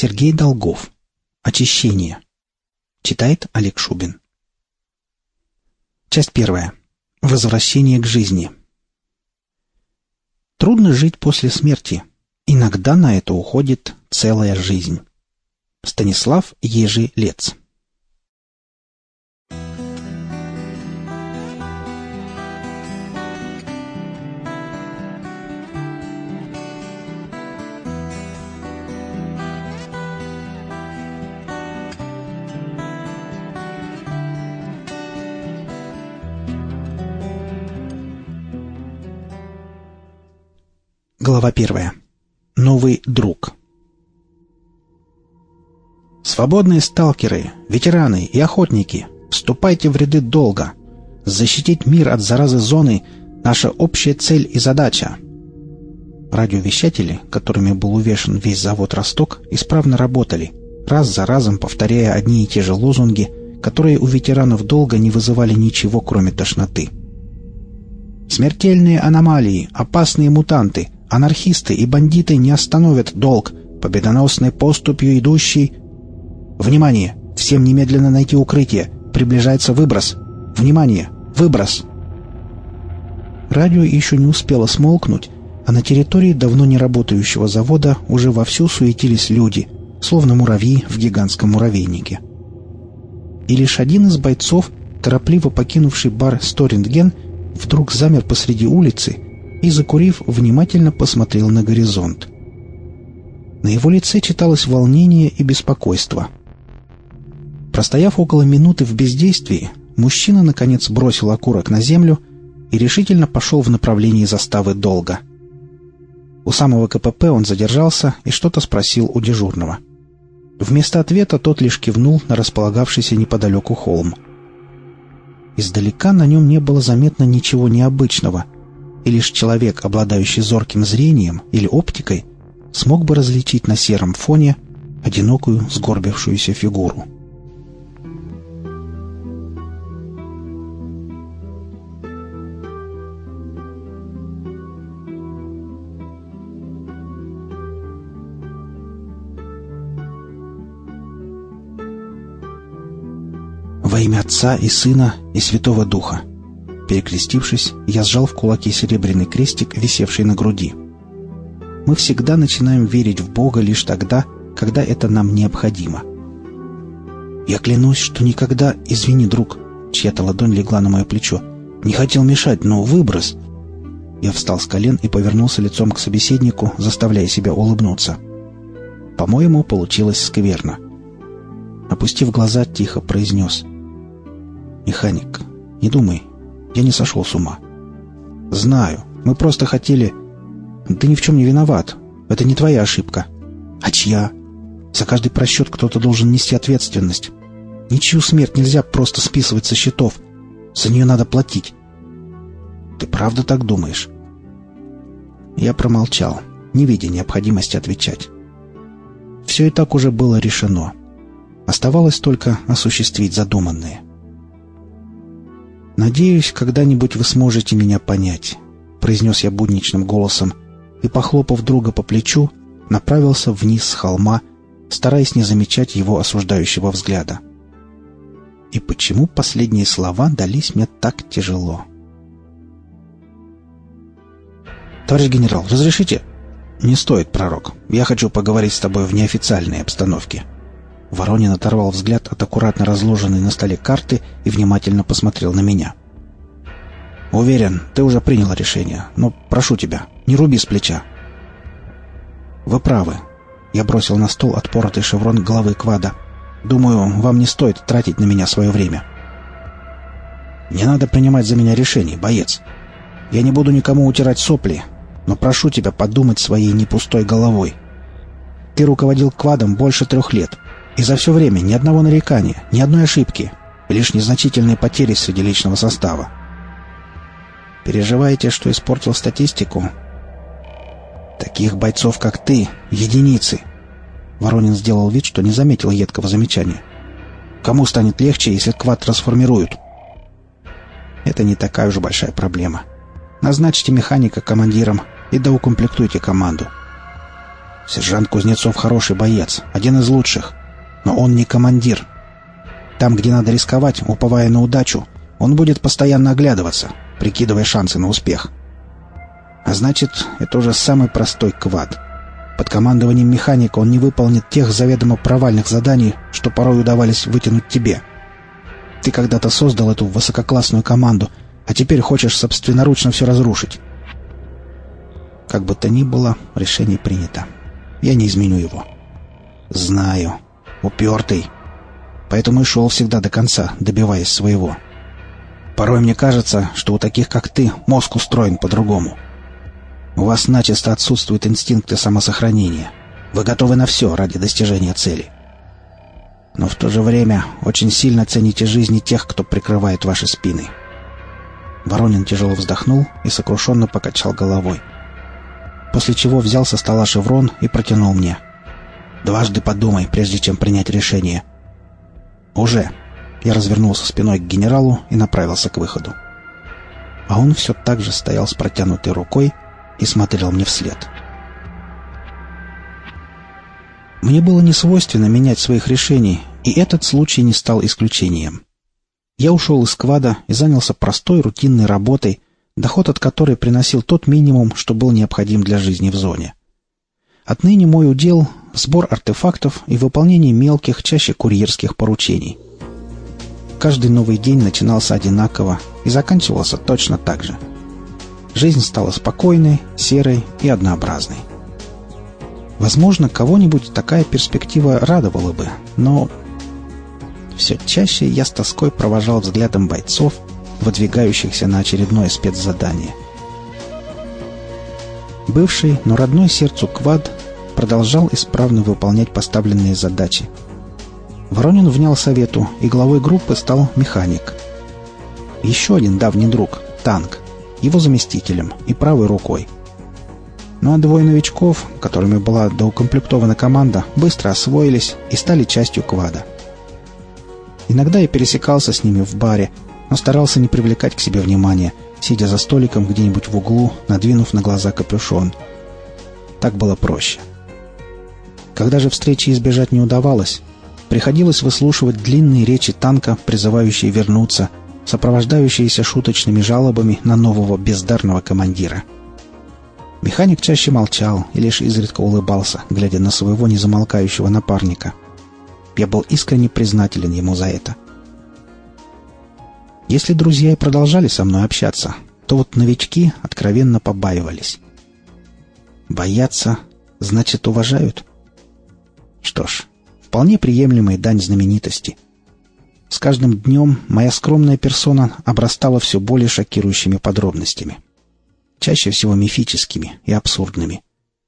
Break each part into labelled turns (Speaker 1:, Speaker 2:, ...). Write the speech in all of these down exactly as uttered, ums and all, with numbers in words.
Speaker 1: Сергей Долгов. Очищение. Читает Олег Шубин. Часть первая. Возвращение к жизни. Трудно жить после смерти. Иногда на это уходит целая жизнь. Станислав Ежи-Лец. Глава первая. Новый друг. Свободные сталкеры, ветераны и охотники, вступайте в ряды долга. Защитить мир от заразы зоны — наша общая цель и задача. Радиовещатели, которыми был увешан весь завод «Росток», исправно работали, раз за разом повторяя одни и те же лозунги, которые у ветеранов долга не вызывали ничего, кроме тошноты. Смертельные аномалии, опасные мутанты, анархисты и бандиты не остановят долг, победоносной поступью идущий... Внимание! Всем немедленно найти укрытие. Приближается выброс. Внимание! Выброс! Радио еще не успело смолкнуть, а на территории давно не работающего завода уже вовсю суетились люди, словно муравьи в гигантском муравейнике. И лишь один из бойцов, торопливо покинувший бар «сто рентген», вдруг замер посреди улицы и, закурив, внимательно посмотрел на горизонт. На его лице читалось волнение и беспокойство. Простояв около минуты в бездействии, мужчина, наконец, бросил окурок на землю и решительно пошел в направлении заставы долга. У самого ка пэ пэ он задержался и что-то спросил у дежурного. Вместо ответа тот лишь кивнул на располагавшийся неподалеку холм. Издалека на нем не было заметно ничего необычного, и лишь человек, обладающий зорким зрением или оптикой, смог бы различить на сером фоне одинокую сгорбившуюся фигуру. «Во имя Отца и Сына и Святого Духа». Перекрестившись, я сжал в кулаке серебряный крестик, висевший на груди. Мы всегда начинаем верить в Бога лишь тогда, когда это нам необходимо. Я клянусь, что никогда... Извини, друг, чья-то ладонь легла на мое плечо. Не хотел мешать, но выброс... Я встал с колен и повернулся лицом к собеседнику, заставляя себя улыбнуться. По-моему, получилось скверно. Опустив глаза, тихо произнес: «Механик, не думай, я не сошел с ума. Знаю, мы просто хотели... Ты ни в чем не виноват. Это не твоя ошибка. А чья? За каждый просчет кто-то должен нести ответственность. Ничью смерть нельзя просто списывать со счетов. За нее надо платить». «Ты правда так думаешь?» Я промолчал, не видя необходимости отвечать. Все и так уже было решено. Оставалось только осуществить задуманное. «Надеюсь, когда-нибудь вы сможете меня понять», — произнес я будничным голосом и, похлопав друга по плечу, направился вниз с холма, стараясь не замечать его осуждающего взгляда. И почему последние слова дались мне так тяжело? «Товарищ генерал, разрешите?» «Не стоит, пророк. Я хочу поговорить с тобой в неофициальной обстановке». Воронин оторвал взгляд от аккуратно разложенной на столе карты и внимательно посмотрел на меня. «Уверен, ты уже принял решение, но прошу тебя, не руби с плеча». «Вы правы». Я бросил на стол отпоротый шеврон главы квада. «Думаю, вам не стоит тратить на меня свое время». «Не надо принимать за меня решений, боец. Я не буду никому утирать сопли, но прошу тебя подумать своей непустой головой. Ты руководил квадом больше трех лет. И за все время ни одного нарекания, ни одной ошибки, лишь незначительные потери среди личного состава. Переживаете, что испортил статистику? Таких бойцов, как ты, единицы». Воронин сделал вид, что не заметил едкого замечания. «Кому станет легче, если квад расформируют?» «Это не такая уж большая проблема. Назначьте механика командиром и доукомплектуйте команду». Сержант Кузнецов хороший боец, один из лучших. Но он не командир. Там, где надо рисковать, уповая на удачу, он будет постоянно оглядываться, прикидывая шансы на успех. А значит, это уже самый простой квад. Под командованием механика он не выполнит тех заведомо провальных заданий, что порой удавались вытянуть тебе. Ты когда-то создал эту высококлассную команду, а теперь хочешь собственноручно все разрушить. Как бы то ни было, решение принято. Я не изменю его. Знаю. Упертый. Поэтому и шел всегда до конца, добиваясь своего. Порой мне кажется, что у таких, как ты, мозг устроен по-другому. У вас начисто отсутствуют инстинкты самосохранения. Вы готовы на все ради достижения цели. Но в то же время очень сильно цените жизни тех, кто прикрывает ваши спины. Воронин тяжело вздохнул и сокрушенно покачал головой. После чего взял со стола шеврон и протянул мне. «Дважды подумай, прежде чем принять решение». «Уже». Я развернулся спиной к генералу и направился к выходу. А он все так же стоял с протянутой рукой и смотрел мне вслед. Мне было не свойственно менять своих решений, и этот случай не стал исключением. Я ушел из квада и занялся простой рутинной работой, доход от которой приносил тот минимум, что был необходим для жизни в зоне. Отныне мой удел — сбор артефактов и выполнение мелких, чаще курьерских поручений. Каждый новый день начинался одинаково и заканчивался точно так же. Жизнь стала спокойной, серой и однообразной. Возможно, кого-нибудь такая перспектива радовала бы, но все чаще я с тоской провожал взглядом бойцов, выдвигающихся на очередное спецзадание. Бывший, но родной сердцу квад продолжал исправно выполнять поставленные задачи. Воронин внял совету, и главой группы стал механик. Еще один давний друг — Танк, его заместителем и правой рукой. Ну а двое новичков, которыми была доукомплектована команда, быстро освоились и стали частью квада. Иногда я пересекался с ними в баре, но старался не привлекать к себе внимания, сидя за столиком где-нибудь в углу, надвинув на глаза капюшон. Так было проще. Когда же встречи избежать не удавалось, приходилось выслушивать длинные речи Танка, призывающие вернуться, сопровождающиеся шуточными жалобами на нового бездарного командира. Механик чаще молчал и лишь изредка улыбался, глядя на своего незамолкающего напарника. Я был искренне признателен ему за это. Если друзья и продолжали со мной общаться, то вот новички откровенно побаивались. Боятся, значит, уважают. Что ж, вполне приемлемая дань знаменитости. С каждым днем моя скромная персона обрастала все более шокирующими подробностями. Чаще всего мифическими и абсурдными.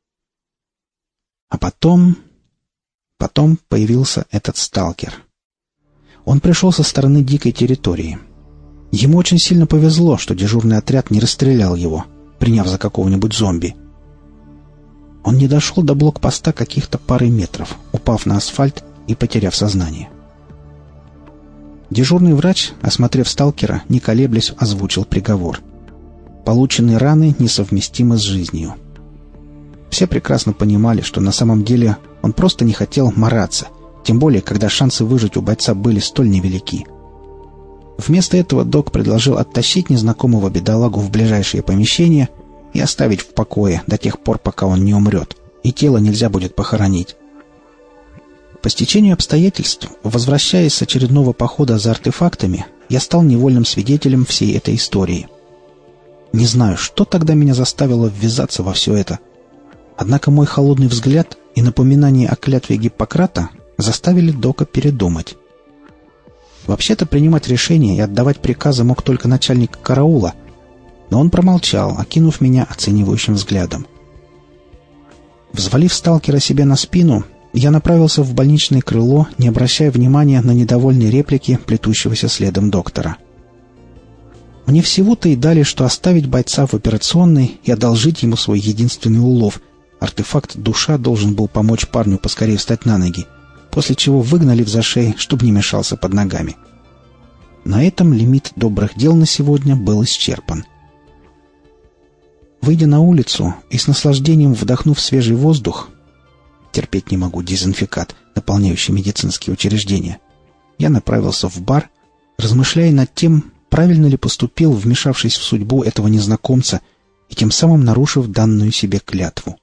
Speaker 1: А потом... Потом появился этот сталкер. Он пришел со стороны дикой территории. Ему очень сильно повезло, что дежурный отряд не расстрелял его, приняв за какого-нибудь зомби. Он не дошел до блокпоста каких-то пары метров, упав на асфальт и потеряв сознание. Дежурный врач, осмотрев сталкера, не колеблясь, озвучил приговор. Полученные раны несовместимы с жизнью. Все прекрасно понимали, что на самом деле он просто не хотел мараться, тем более, когда шансы выжить у бойца были столь невелики. Вместо этого док предложил оттащить незнакомого бедолагу в ближайшее помещение и оставить в покое до тех пор, пока он не умрет, и тело нельзя будет похоронить. По стечению обстоятельств, возвращаясь с очередного похода за артефактами, я стал невольным свидетелем всей этой истории. Не знаю, что тогда меня заставило ввязаться во все это. Однако мой холодный взгляд и напоминание о клятве Гиппократа заставили дока передумать. Вообще-то принимать решения и отдавать приказы мог только начальник караула, но он промолчал, окинув меня оценивающим взглядом. Взвалив сталкера себе на спину, я направился в больничное крыло, не обращая внимания на недовольные реплики плетущегося следом доктора. Мне всего-то и дали, что оставить бойца в операционной и одолжить ему свой единственный улов. Артефакт душа должен был помочь парню поскорее встать на ноги, после чего выгнали в зашей, чтобы не мешался под ногами. На этом лимит добрых дел на сегодня был исчерпан. Выйдя на улицу и с наслаждением вдохнув свежий воздух, Терпеть не могу дезинфекат, наполняющий медицинские учреждения. Я направился в бар, размышляя над тем, правильно ли поступил, вмешавшись в судьбу этого незнакомца и тем самым нарушив данную себе клятву.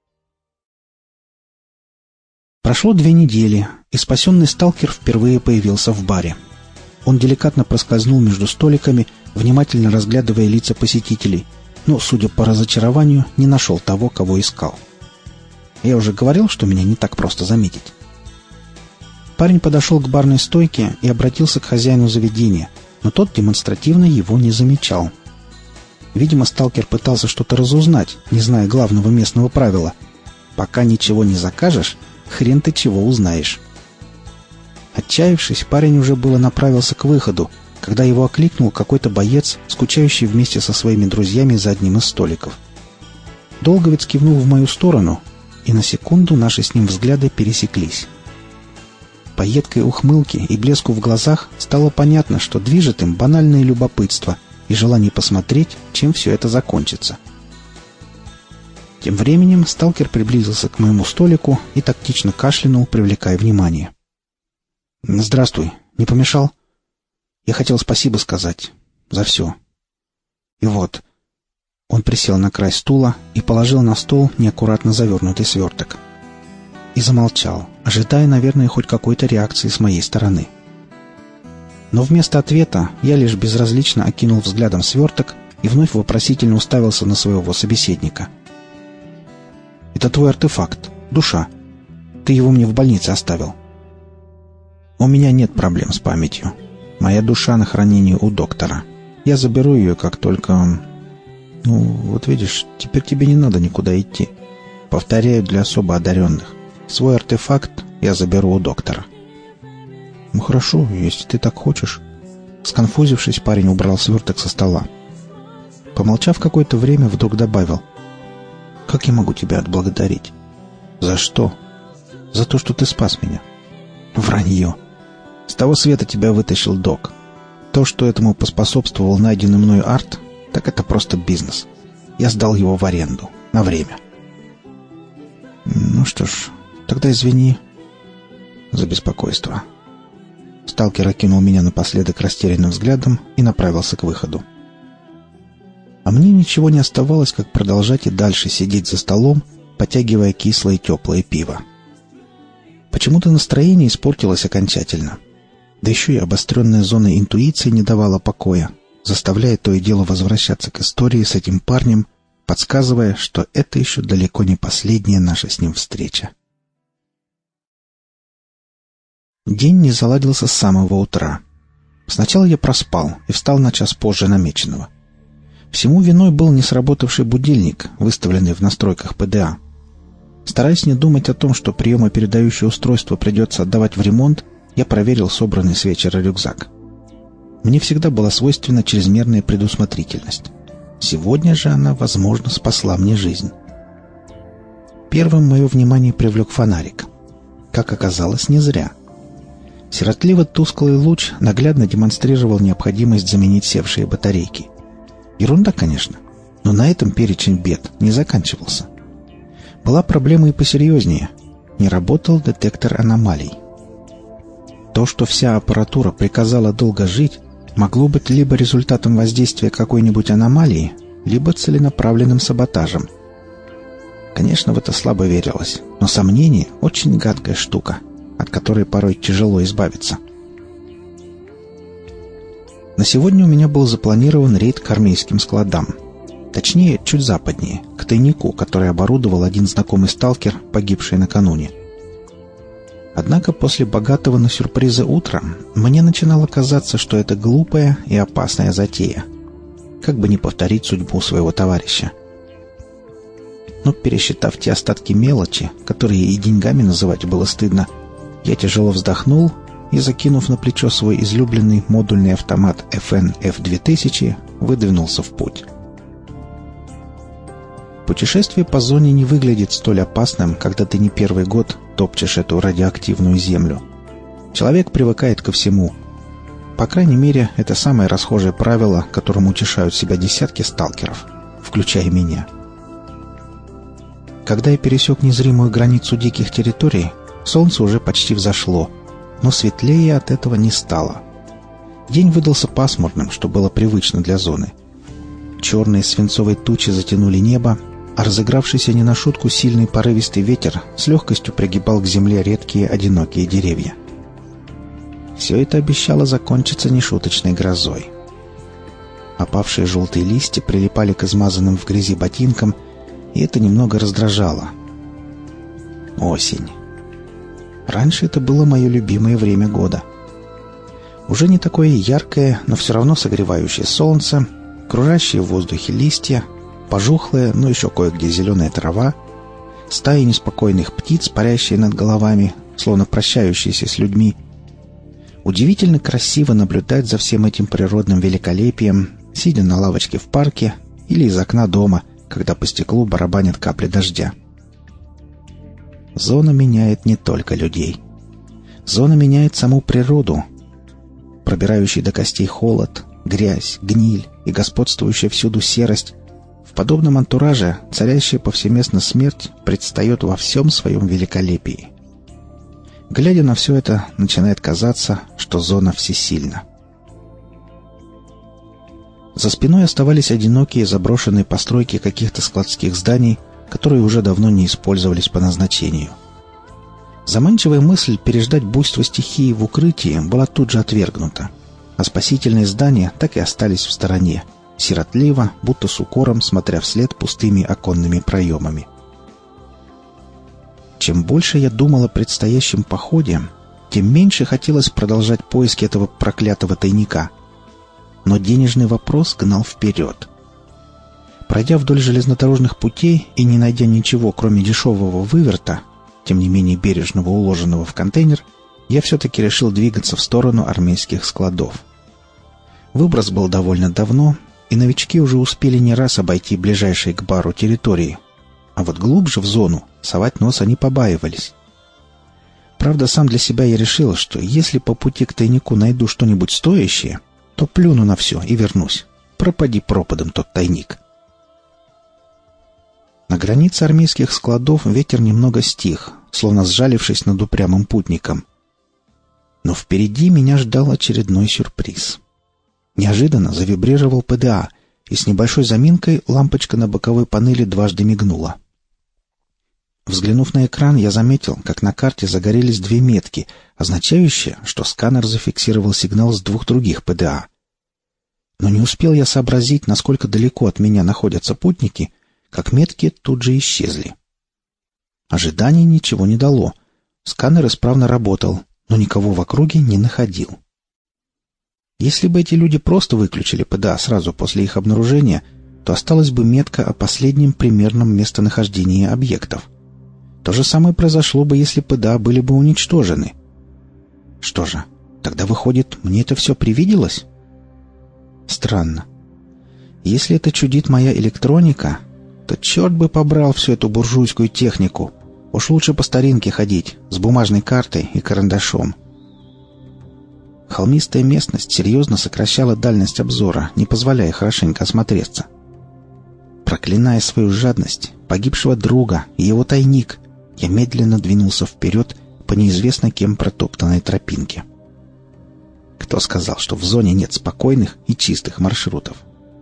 Speaker 1: Прошло две недели, и спасенный сталкер впервые появился в баре. Он деликатно проскользнул между столиками, внимательно разглядывая лица посетителей, но, судя по разочарованию, не нашел того, кого искал. Я уже говорил, что меня не так просто заметить. Парень подошел к барной стойке и обратился к хозяину заведения, но тот демонстративно его не замечал. Видимо, сталкер пытался что-то разузнать, не зная главного местного правила: пока ничего не закажешь, хрен ты чего узнаешь. Отчаявшись, парень уже было направился к выходу, когда его окликнул какой-то боец, скучающий вместе со своими друзьями за одним из столиков. Долговец кивнул в мою сторону, и на секунду наши с ним взгляды пересеклись. По едкой ухмылке и блеску в глазах стало понятно, что движет им банальное любопытство и желание посмотреть, чем все это закончится. Тем временем сталкер приблизился к моему столику и тактично кашлянул, привлекая внимание. «Здравствуй. Не помешал? Я хотел спасибо сказать. За все. И вот...» Он присел на край стула и положил на стол неаккуратно завернутый сверток. И замолчал, ожидая, наверное, хоть какой-то реакции с моей стороны. Но вместо ответа я лишь безразлично окинул взглядом сверток и вновь вопросительно уставился на своего собеседника. «Это твой артефакт, душа. Ты его мне в больнице оставил». «У меня нет проблем с памятью. Моя душа на хранении у доктора. Я заберу ее, как только... Ну, вот видишь, теперь тебе не надо никуда идти. Повторяю, для особо одаренных. Свой артефакт я заберу у доктора». «Ну хорошо, если ты так хочешь». Сконфузившись, парень убрал сверток со стола. Помолчав какое-то время, вдруг добавил: «Как я могу тебя отблагодарить?» «За что?» «За то, что ты спас меня». «Вранье. С того света тебя вытащил док. То, что этому поспособствовал найденный мною арт, так это просто бизнес. Я сдал его в аренду. На время». «Ну что ж, тогда извини за беспокойство». Сталкер окинул меня напоследок растерянным взглядом и направился к выходу. А мне ничего не оставалось, как продолжать и дальше сидеть за столом, потягивая кислое и теплое пиво. Почему-то настроение испортилось окончательно. Да еще и обостренная зона интуиции не давала покоя, заставляя то и дело возвращаться к истории с этим парнем, подсказывая, что это еще далеко не последняя наша с ним встреча. День не заладился с самого утра. Сначала я проспал и встал на час позже намеченного. Всему виной был не сработавший будильник, выставленный в настройках ПДА. Стараясь не думать о том, что приемопередающее устройство придется отдавать в ремонт, я проверил собранный с вечера рюкзак. Мне всегда была свойственна чрезмерная предусмотрительность. Сегодня же она, возможно, спасла мне жизнь. Первым мое внимание привлек фонарик. Как оказалось, не зря. Сиротливо тусклый луч наглядно демонстрировал необходимость заменить севшие батарейки. Ерунда, конечно, но на этом перечень бед не заканчивался. Была проблема и посерьезнее. Не работал детектор аномалий. То, что вся аппаратура приказала долго жить, могло быть либо результатом воздействия какой-нибудь аномалии, либо целенаправленным саботажем. Конечно, в это слабо верилось, но сомнение — очень гадкая штука, от которой порой тяжело избавиться. На сегодня у меня был запланирован рейд к армейским складам. Точнее, чуть западнее, к тайнику, который оборудовал один знакомый сталкер, погибший накануне. Однако после богатого на сюрпризы утра мне начинало казаться, что это глупая и опасная затея. Как бы не повторить судьбу своего товарища. Но пересчитав те остатки мелочи, которые и деньгами называть было стыдно, я тяжело вздохнул и, закинув на плечо свой излюбленный модульный автомат эф эн эф две тысячи, выдвинулся в путь. Путешествие по зоне не выглядит столь опасным, когда ты не первый год топчешь эту радиоактивную землю. Человек привыкает ко всему. По крайней мере, это самое расхожее правило, которым утешают себя десятки сталкеров, включая меня. Когда я пересек незримую границу диких территорий, солнце уже почти взошло, но светлее от этого не стало. День выдался пасмурным, что было привычно для зоны. Черные свинцовые тучи затянули небо, а разыгравшийся не на шутку сильный порывистый ветер с легкостью пригибал к земле редкие одинокие деревья. Все это обещало закончиться нешуточной грозой. Опавшие желтые листья прилипали к измазанным в грязи ботинкам, и это немного раздражало. Осень. Раньше это было мое любимое время года. Уже не такое яркое, но все равно согревающее солнце, кружащие в воздухе листья, пожухлая, но еще кое-где зеленая трава, стаи неспокойных птиц, парящие над головами, словно прощающиеся с людьми. Удивительно красиво наблюдать за всем этим природным великолепием, сидя на лавочке в парке или из окна дома, когда по стеклу барабанят капли дождя. Зона меняет не только людей. Зона меняет саму природу. Пробирающий до костей холод, грязь, гниль и господствующая всюду серость, в подобном антураже царящая повсеместно смерть предстает во всем своем великолепии. Глядя на все это, начинает казаться, что зона всесильна. За спиной оставались одинокие заброшенные постройки каких-то складских зданий, которые уже давно не использовались по назначению. Заманчивая мысль переждать буйство стихии в укрытии была тут же отвергнута, а спасительные здания так и остались в стороне, сиротливо, будто с укором, смотря вслед пустыми оконными проемами. Чем больше я думал о предстоящем походе, тем меньше хотелось продолжать поиски этого проклятого тайника. Но денежный вопрос гнал вперед. Пройдя вдоль железнодорожных путей и не найдя ничего, кроме дешевого выверта, тем не менее бережного уложенного в контейнер, я все-таки решил двигаться в сторону армейских складов. Выброс был довольно давно, и новички уже успели не раз обойти ближайшие к бару территории, а вот глубже в зону совать нос они побаивались. Правда, сам для себя я решил, что если по пути к тайнику найду что-нибудь стоящее, то плюну на все и вернусь. Пропади пропадом тот тайник. На границе армейских складов ветер немного стих, словно сжалившись над упрямым путником. Но впереди меня ждал очередной сюрприз. Неожиданно завибрировал ПДА, и с небольшой заминкой лампочка на боковой панели дважды мигнула. Взглянув на экран, я заметил, как на карте загорелись две метки, означающие, что сканер зафиксировал сигнал с двух других ПДА. Но не успел я сообразить, насколько далеко от меня находятся путники, как метки тут же исчезли. Ожидание ничего не дало. Сканер исправно работал, но никого в округе не находил. Если бы эти люди просто выключили ПДА сразу после их обнаружения, то осталась бы метка о последнем примерном местонахождении объектов. То же самое произошло бы, если ПДА были бы уничтожены. Что же, тогда выходит, мне это все привиделось? Странно. Если это чудит моя электроника, то черт бы побрал всю эту буржуйскую технику. Уж лучше по старинке ходить, с бумажной картой и карандашом. Холмистая местность серьезно сокращала дальность обзора, не позволяя хорошенько осмотреться. Проклиная свою жадность, погибшего друга и его тайник, я медленно двинулся вперед по неизвестно кем протоптанной тропинке. Кто сказал, что в зоне нет спокойных и чистых маршрутов?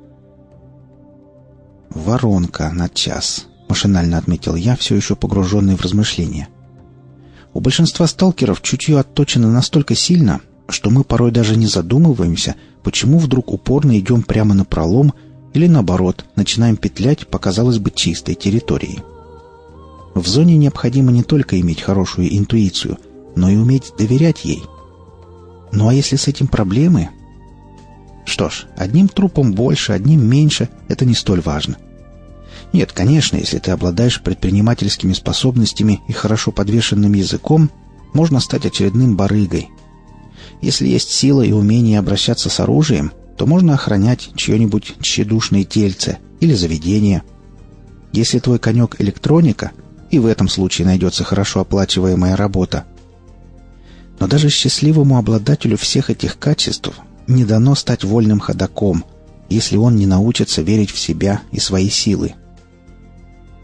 Speaker 1: «Воронка на час», — машинально отметил я, все еще погруженный в размышления. У большинства сталкеров чутье отточено настолько сильно, что мы порой даже не задумываемся, почему вдруг упорно идем прямо напролом или, наоборот, начинаем петлять по, казалось бы, чистой территории. В зоне необходимо не только иметь хорошую интуицию, но и уметь доверять ей. Ну а если с этим проблемы? Что ж, одним трупом больше, одним меньше — это не столь важно. Нет, конечно, если ты обладаешь предпринимательскими способностями и хорошо подвешенным языком, можно стать очередным барыгой. Если есть сила и умение обращаться с оружием, то можно охранять чье-нибудь тщедушное тельце или заведение. Если твой конек — электроника, и в этом случае найдется хорошо оплачиваемая работа. Но даже счастливому обладателю всех этих качеств не дано стать вольным ходоком, если он не научится верить в себя и свои силы.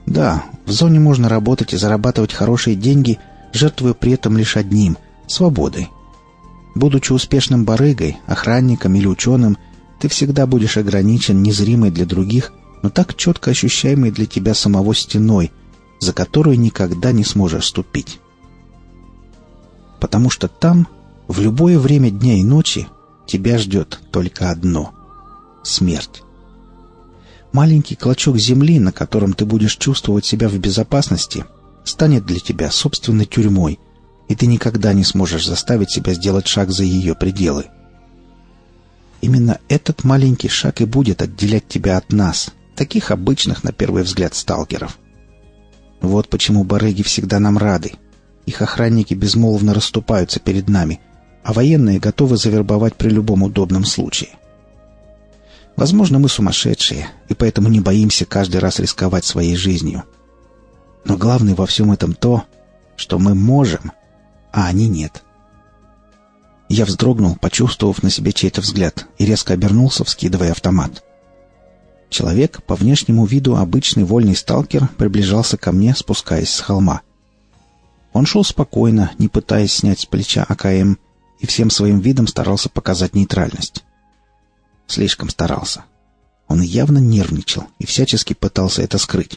Speaker 1: Да, в зоне можно работать и зарабатывать хорошие деньги, жертвуя при этом лишь одним — свободой. Будучи успешным барыгой, охранником или ученым, ты всегда будешь ограничен незримой для других, но так четко ощущаемой для тебя самого стеной, за которую никогда не сможешь ступить. Потому что там, в любое время дня и ночи, тебя ждет только одно — смерть. Маленький клочок земли, на котором ты будешь чувствовать себя в безопасности, станет для тебя собственной тюрьмой, и ты никогда не сможешь заставить себя сделать шаг за ее пределы. Именно этот маленький шаг и будет отделять тебя от нас, таких обычных на первый взгляд сталкеров. Вот почему барыги всегда нам рады. Их охранники безмолвно расступаются перед нами, а военные готовы завербовать при любом удобном случае. Возможно, мы сумасшедшие, и поэтому не боимся каждый раз рисковать своей жизнью. Но главное во всем этом то, что мы можем, а они нет. Я вздрогнул, почувствовав на себе чей-то взгляд, и резко обернулся, вскидывая автомат. Человек, по внешнему виду обычный вольный сталкер, приближался ко мне, спускаясь с холма. Он шел спокойно, не пытаясь снять с плеча А К М, и всем своим видом старался показать нейтральность. Слишком старался. Он явно нервничал и всячески пытался это скрыть.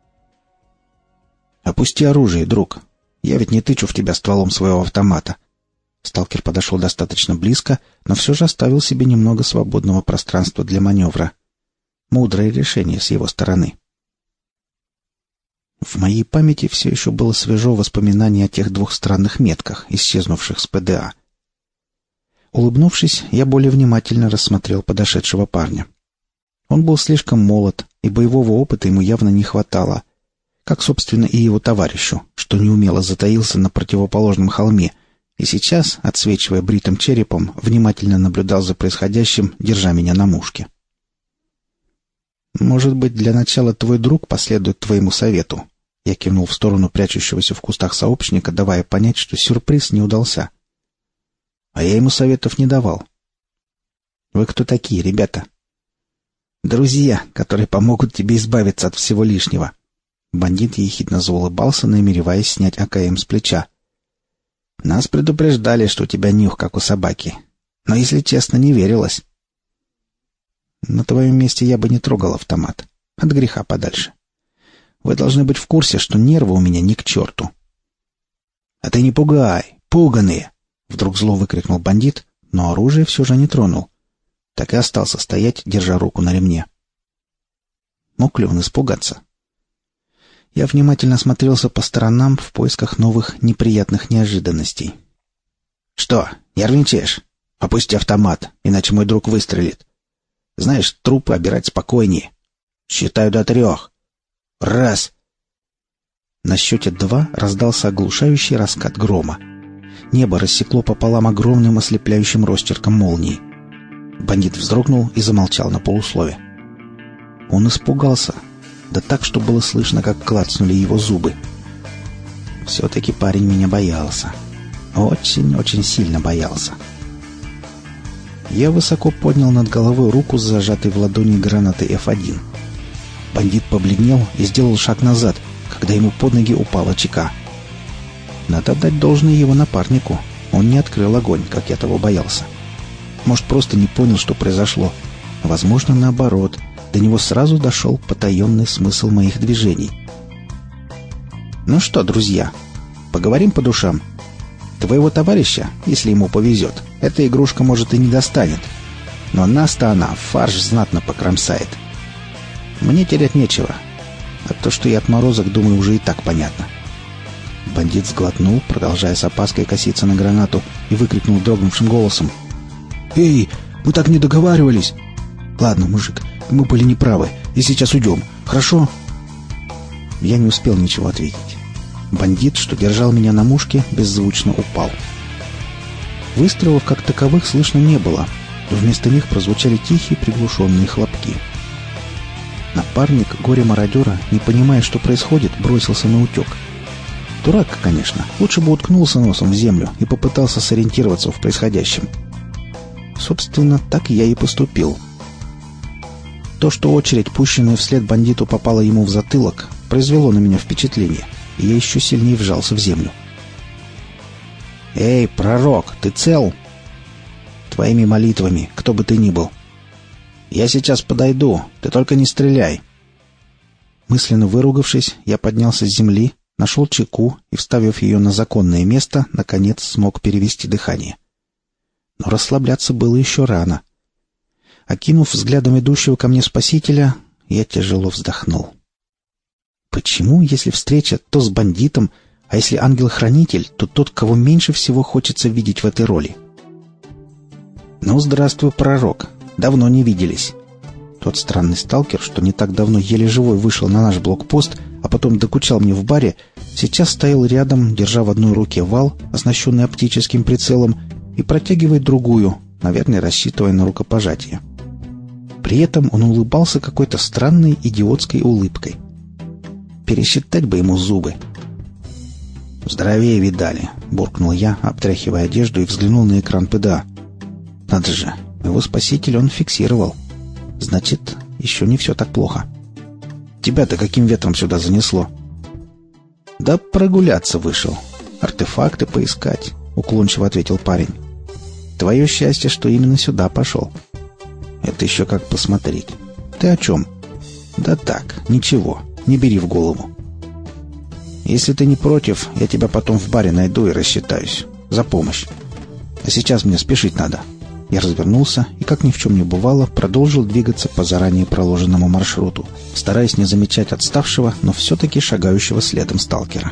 Speaker 1: «Опусти оружие, друг. Я ведь не тычу в тебя стволом своего автомата». Сталкер подошел достаточно близко, но все же оставил себе немного свободного пространства для маневра. Мудрое решение с его стороны. В моей памяти все еще было свежо воспоминание о тех двух странных метках, исчезнувших с П Д А. Улыбнувшись, я более внимательно рассмотрел подошедшего парня. Он был слишком молод, и боевого опыта ему явно не хватало, как, собственно, и его товарищу, что неумело затаился на противоположном холме, и сейчас, отсвечивая бритым черепом, внимательно наблюдал за происходящим, держа меня на мушке. «Может быть, для начала твой друг последует твоему совету?» Я кивнул в сторону прячущегося в кустах сообщника, давая понять, что сюрприз не удался. А я ему советов не давал. «Вы кто такие, ребята?» «Друзья, которые помогут тебе избавиться от всего лишнего». Бандит ехидно заулыбался, намереваясь снять А К М с плеча. «Нас предупреждали, что у тебя нюх, как у собаки. Но, если честно, не верилось». «На твоем месте я бы не трогал автомат. От греха подальше. Вы должны быть в курсе, что нервы у меня ни к черту». «А ты не пугай, пуганые!» Вдруг зло выкрикнул бандит, но оружие все же не тронул. Так и остался стоять, держа руку на ремне. Мог ли он испугаться? Я внимательно смотрелся по сторонам в поисках новых неприятных неожиданностей. «Что, нервничаешь? Опусти автомат, иначе мой друг выстрелит. Знаешь, трупы обирать спокойнее. Считаю до трех. Раз!» На счете два раздался оглушающий раскат грома. Небо рассекло пополам огромным ослепляющим росчерком молнии. Бандит вздрогнул и замолчал на полуслове. Он испугался, да так, что было слышно, как клацнули его зубы. Все-таки парень меня боялся. Очень-очень сильно боялся. Я высоко поднял над головой руку с зажатой в ладони гранатой Ф один. Бандит побледнел и сделал шаг назад, когда ему под ноги упала чека. Надо отдать должное его напарнику. Он не открыл огонь, как я того боялся. Может, просто не понял, что произошло. Возможно, наоборот. До него сразу дошел потаенный смысл моих движений. «Ну что, друзья, поговорим по душам. Твоего товарища, если ему повезет, эта игрушка, может, и не достанет. Но нас-то она в фарш знатно покромсает. Мне терять нечего. А то, что я отморозок, думаю, уже и так понятно». Бандит сглотнул, продолжая с опаской коситься на гранату, и выкрикнул дрогнувшим голосом: «Эй, мы так не договаривались!» «Ладно, мужик, мы были неправы, и сейчас уйдем, хорошо?» Я не успел ничего ответить. Бандит, что держал меня на мушке, беззвучно упал. Выстрелов как таковых слышно не было. Вместо них прозвучали тихие приглушенные хлопки. Напарник горе-мародера, не понимая, что происходит, бросился на утек. Дурак, конечно. Лучше бы уткнулся носом в землю и попытался сориентироваться в происходящем. Собственно, так я и поступил. То, что очередь, пущенная вслед бандиту, попала ему в затылок, произвело на меня впечатление, и я еще сильнее вжался в землю. «Эй, пророк, ты цел?» «Твоими молитвами, кто бы ты ни был». «Я сейчас подойду, ты только не стреляй». Мысленно выругавшись, я поднялся с земли, нашел чеку и, вставив ее на законное место, наконец смог перевести дыхание. Но расслабляться было еще рано. Окинув взглядом идущего ко мне спасителя, я тяжело вздохнул. Почему, если встреча, то с бандитом, а если ангел-хранитель, то тот, кого меньше всего хочется видеть в этой роли? «Ну, здравствуй, пророк. Давно не виделись». Тот странный сталкер, что не так давно еле живой вышел на наш блокпост, а потом докучал мне в баре, сейчас стоял рядом, держа в одной руке вал, оснащенный оптическим прицелом, и протягивает другую, наверное, рассчитывая на рукопожатие. При этом он улыбался какой-то странной идиотской улыбкой. Пересчитать бы ему зубы. «Здоровее видали», — буркнул я, обтряхивая одежду, и взглянул на экран ПДА. «Надо же, его спаситель он фиксировал. Значит, еще не все так плохо. Тебя-то каким ветром сюда занесло?» «Да прогуляться вышел. Артефакты поискать», — уклончиво ответил парень. «Твое счастье, что именно сюда пошел». «Это еще как посмотреть. Ты о чем?» «Да так, ничего, не бери в голову. Если ты не против, я тебя потом в баре найду и рассчитаюсь. За помощь. А сейчас мне спешить надо». Я развернулся и, как ни в чем не бывало, продолжил двигаться по заранее проложенному маршруту, стараясь не замечать отставшего, но все-таки шагающего следом сталкера.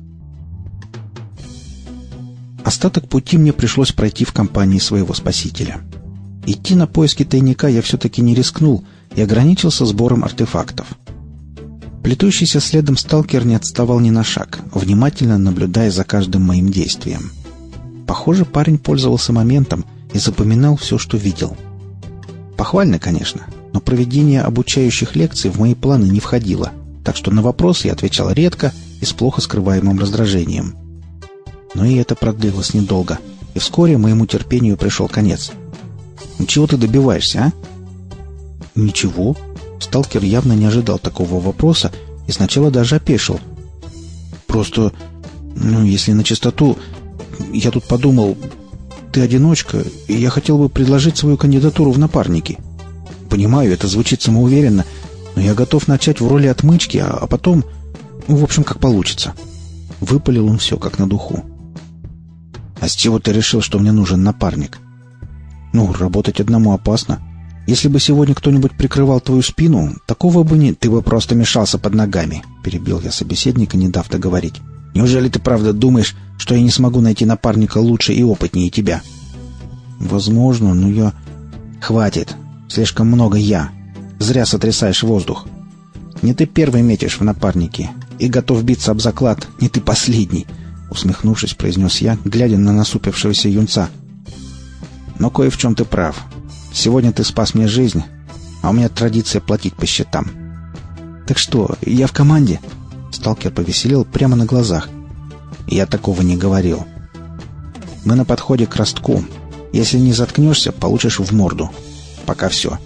Speaker 1: Остаток пути мне пришлось пройти в компании своего спасителя. Идти на поиски тайника я все-таки не рискнул и ограничился сбором артефактов. Плетущийся следом сталкер не отставал ни на шаг, внимательно наблюдая за каждым моим действием. Похоже, парень пользовался моментом и запоминал все, что видел. Похвально, конечно, но проведение обучающих лекций в мои планы не входило, так что на вопросы я отвечал редко и с плохо скрываемым раздражением. Но и это продлилось недолго, и вскоре моему терпению пришел конец. «Ну чего ты добиваешься, а?» «Ничего». Сталкер явно не ожидал такого вопроса и сначала даже опешил. «Просто, ну, если на чистоту, я тут подумал, ты одиночка, и я хотел бы предложить свою кандидатуру в напарники. Понимаю, это звучит самоуверенно, но я готов начать в роли отмычки, а, а потом, ну, в общем, как получится». Выпалил он все, как на духу. «А с чего ты решил, что мне нужен напарник?» «Ну, работать одному опасно. Если бы сегодня кто-нибудь прикрывал твою спину, такого бы не... Ты бы просто мешался под ногами», — перебил я собеседника, не дав договорить. «Неужели ты правда думаешь, что я не смогу найти напарника лучше и опытнее тебя?» «Возможно, но я...» «Хватит. Слишком много «я». Зря сотрясаешь воздух. Не ты первый метишь в напарники и готов биться об заклад, не ты последний», — усмехнувшись, произнес я, глядя на насупившегося юнца. «Но кое в чем ты прав. Сегодня ты спас мне жизнь, а у меня традиция платить по счетам». «Так что, я в команде?» Сталкер повеселел прямо на глазах. «Я такого не говорил. Мы на подходе к ростку. Если не заткнешься, получишь в морду. Пока все».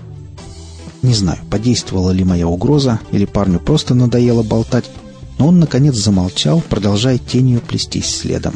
Speaker 1: Не знаю, подействовала ли моя угроза, или парню просто надоело болтать, но он, наконец, замолчал, продолжая тенью плестись следом.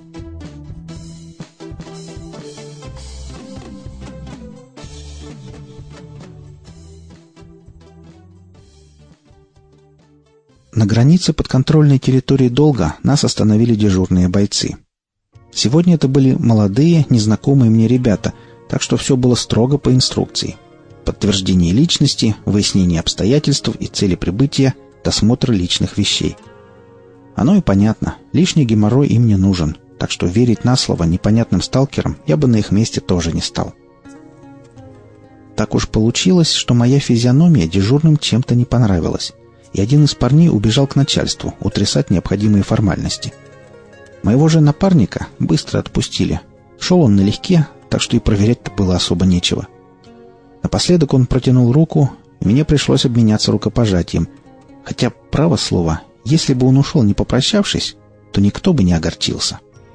Speaker 1: На границе подконтрольной территории Долга нас остановили дежурные бойцы. Сегодня это были молодые, незнакомые мне ребята, так что все было строго по инструкции. Подтверждение личности, выяснение обстоятельств и цели прибытия, досмотр личных вещей. Оно и понятно, лишний геморрой им не нужен, так что верить на слово непонятным сталкерам я бы на их месте тоже не стал. Так уж получилось, что моя физиономия дежурным чем-то не понравилась, и один из парней убежал к начальству утрясать необходимые формальности. Моего же напарника быстро отпустили. Шел он налегке, так что и проверять-то было особо нечего. Напоследок он протянул руку, и мне пришлось обменяться рукопожатием. Хотя, право слово, если бы он ушел не попрощавшись, то никто бы не огорчился.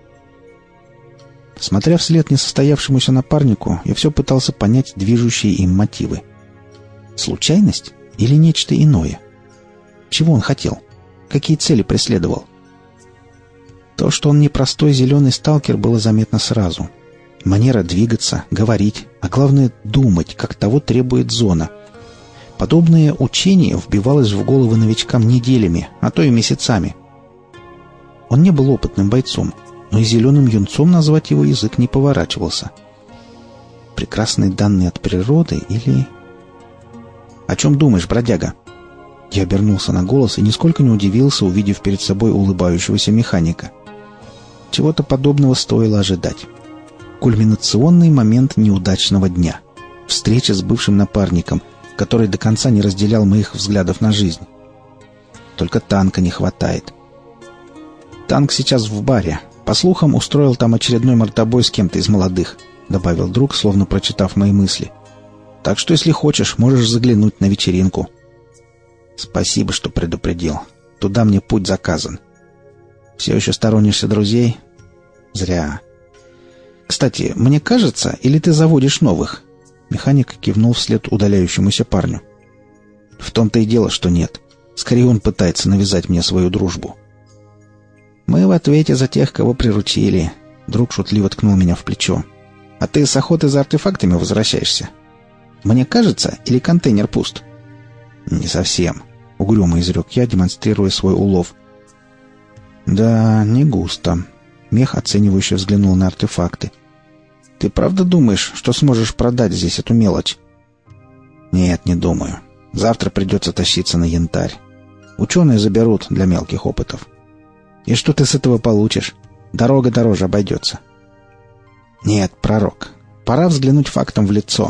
Speaker 1: Смотря вслед несостоявшемуся напарнику, я все пытался понять движущие им мотивы. Случайность или нечто иное? Чего он хотел? Какие цели преследовал? То, что он не простой зеленый сталкер, было заметно сразу. Манера двигаться, говорить, а главное думать, как того требует зона. Подобное учение вбивалось в головы новичкам неделями, а то и месяцами. Он не был опытным бойцом, но и зеленым юнцом назвать его язык не поворачивался. Прекрасные данные от природы или... «О чем думаешь, бродяга?» Я обернулся на голос и нисколько не удивился, увидев перед собой улыбающегося механика. Чего-то подобного стоило ожидать. Кульминационный момент неудачного дня. Встреча с бывшим напарником, который до конца не разделял моих взглядов на жизнь. Только танка не хватает. Танк сейчас в баре. По слухам, устроил там очередной мордобой с кем-то из молодых, добавил друг, словно прочитав мои мысли. Так что, если хочешь, можешь заглянуть на вечеринку. Спасибо, что предупредил. Туда мне путь заказан. Все еще сторонишься друзей? Зря. Кстати, мне кажется, или ты заводишь новых? Механик кивнул вслед удаляющемуся парню. В том-то и дело, что нет. Скорее он пытается навязать мне свою дружбу. Мы в ответе за тех, кого приручили. Друг шутливо ткнул меня в плечо. А ты с охоты за артефактами возвращаешься? Мне кажется, или контейнер пуст? Не совсем, угрюмо изрек я, демонстрируя свой улов. Да, не густо. Мех оценивающе взглянул на артефакты. Ты правда думаешь, что сможешь продать здесь эту мелочь? Нет, не думаю. Завтра придется тащиться на янтарь. Ученые заберут для мелких опытов. И что ты с этого получишь? Дорога дороже обойдется. Нет, пророк, пора взглянуть фактом в лицо.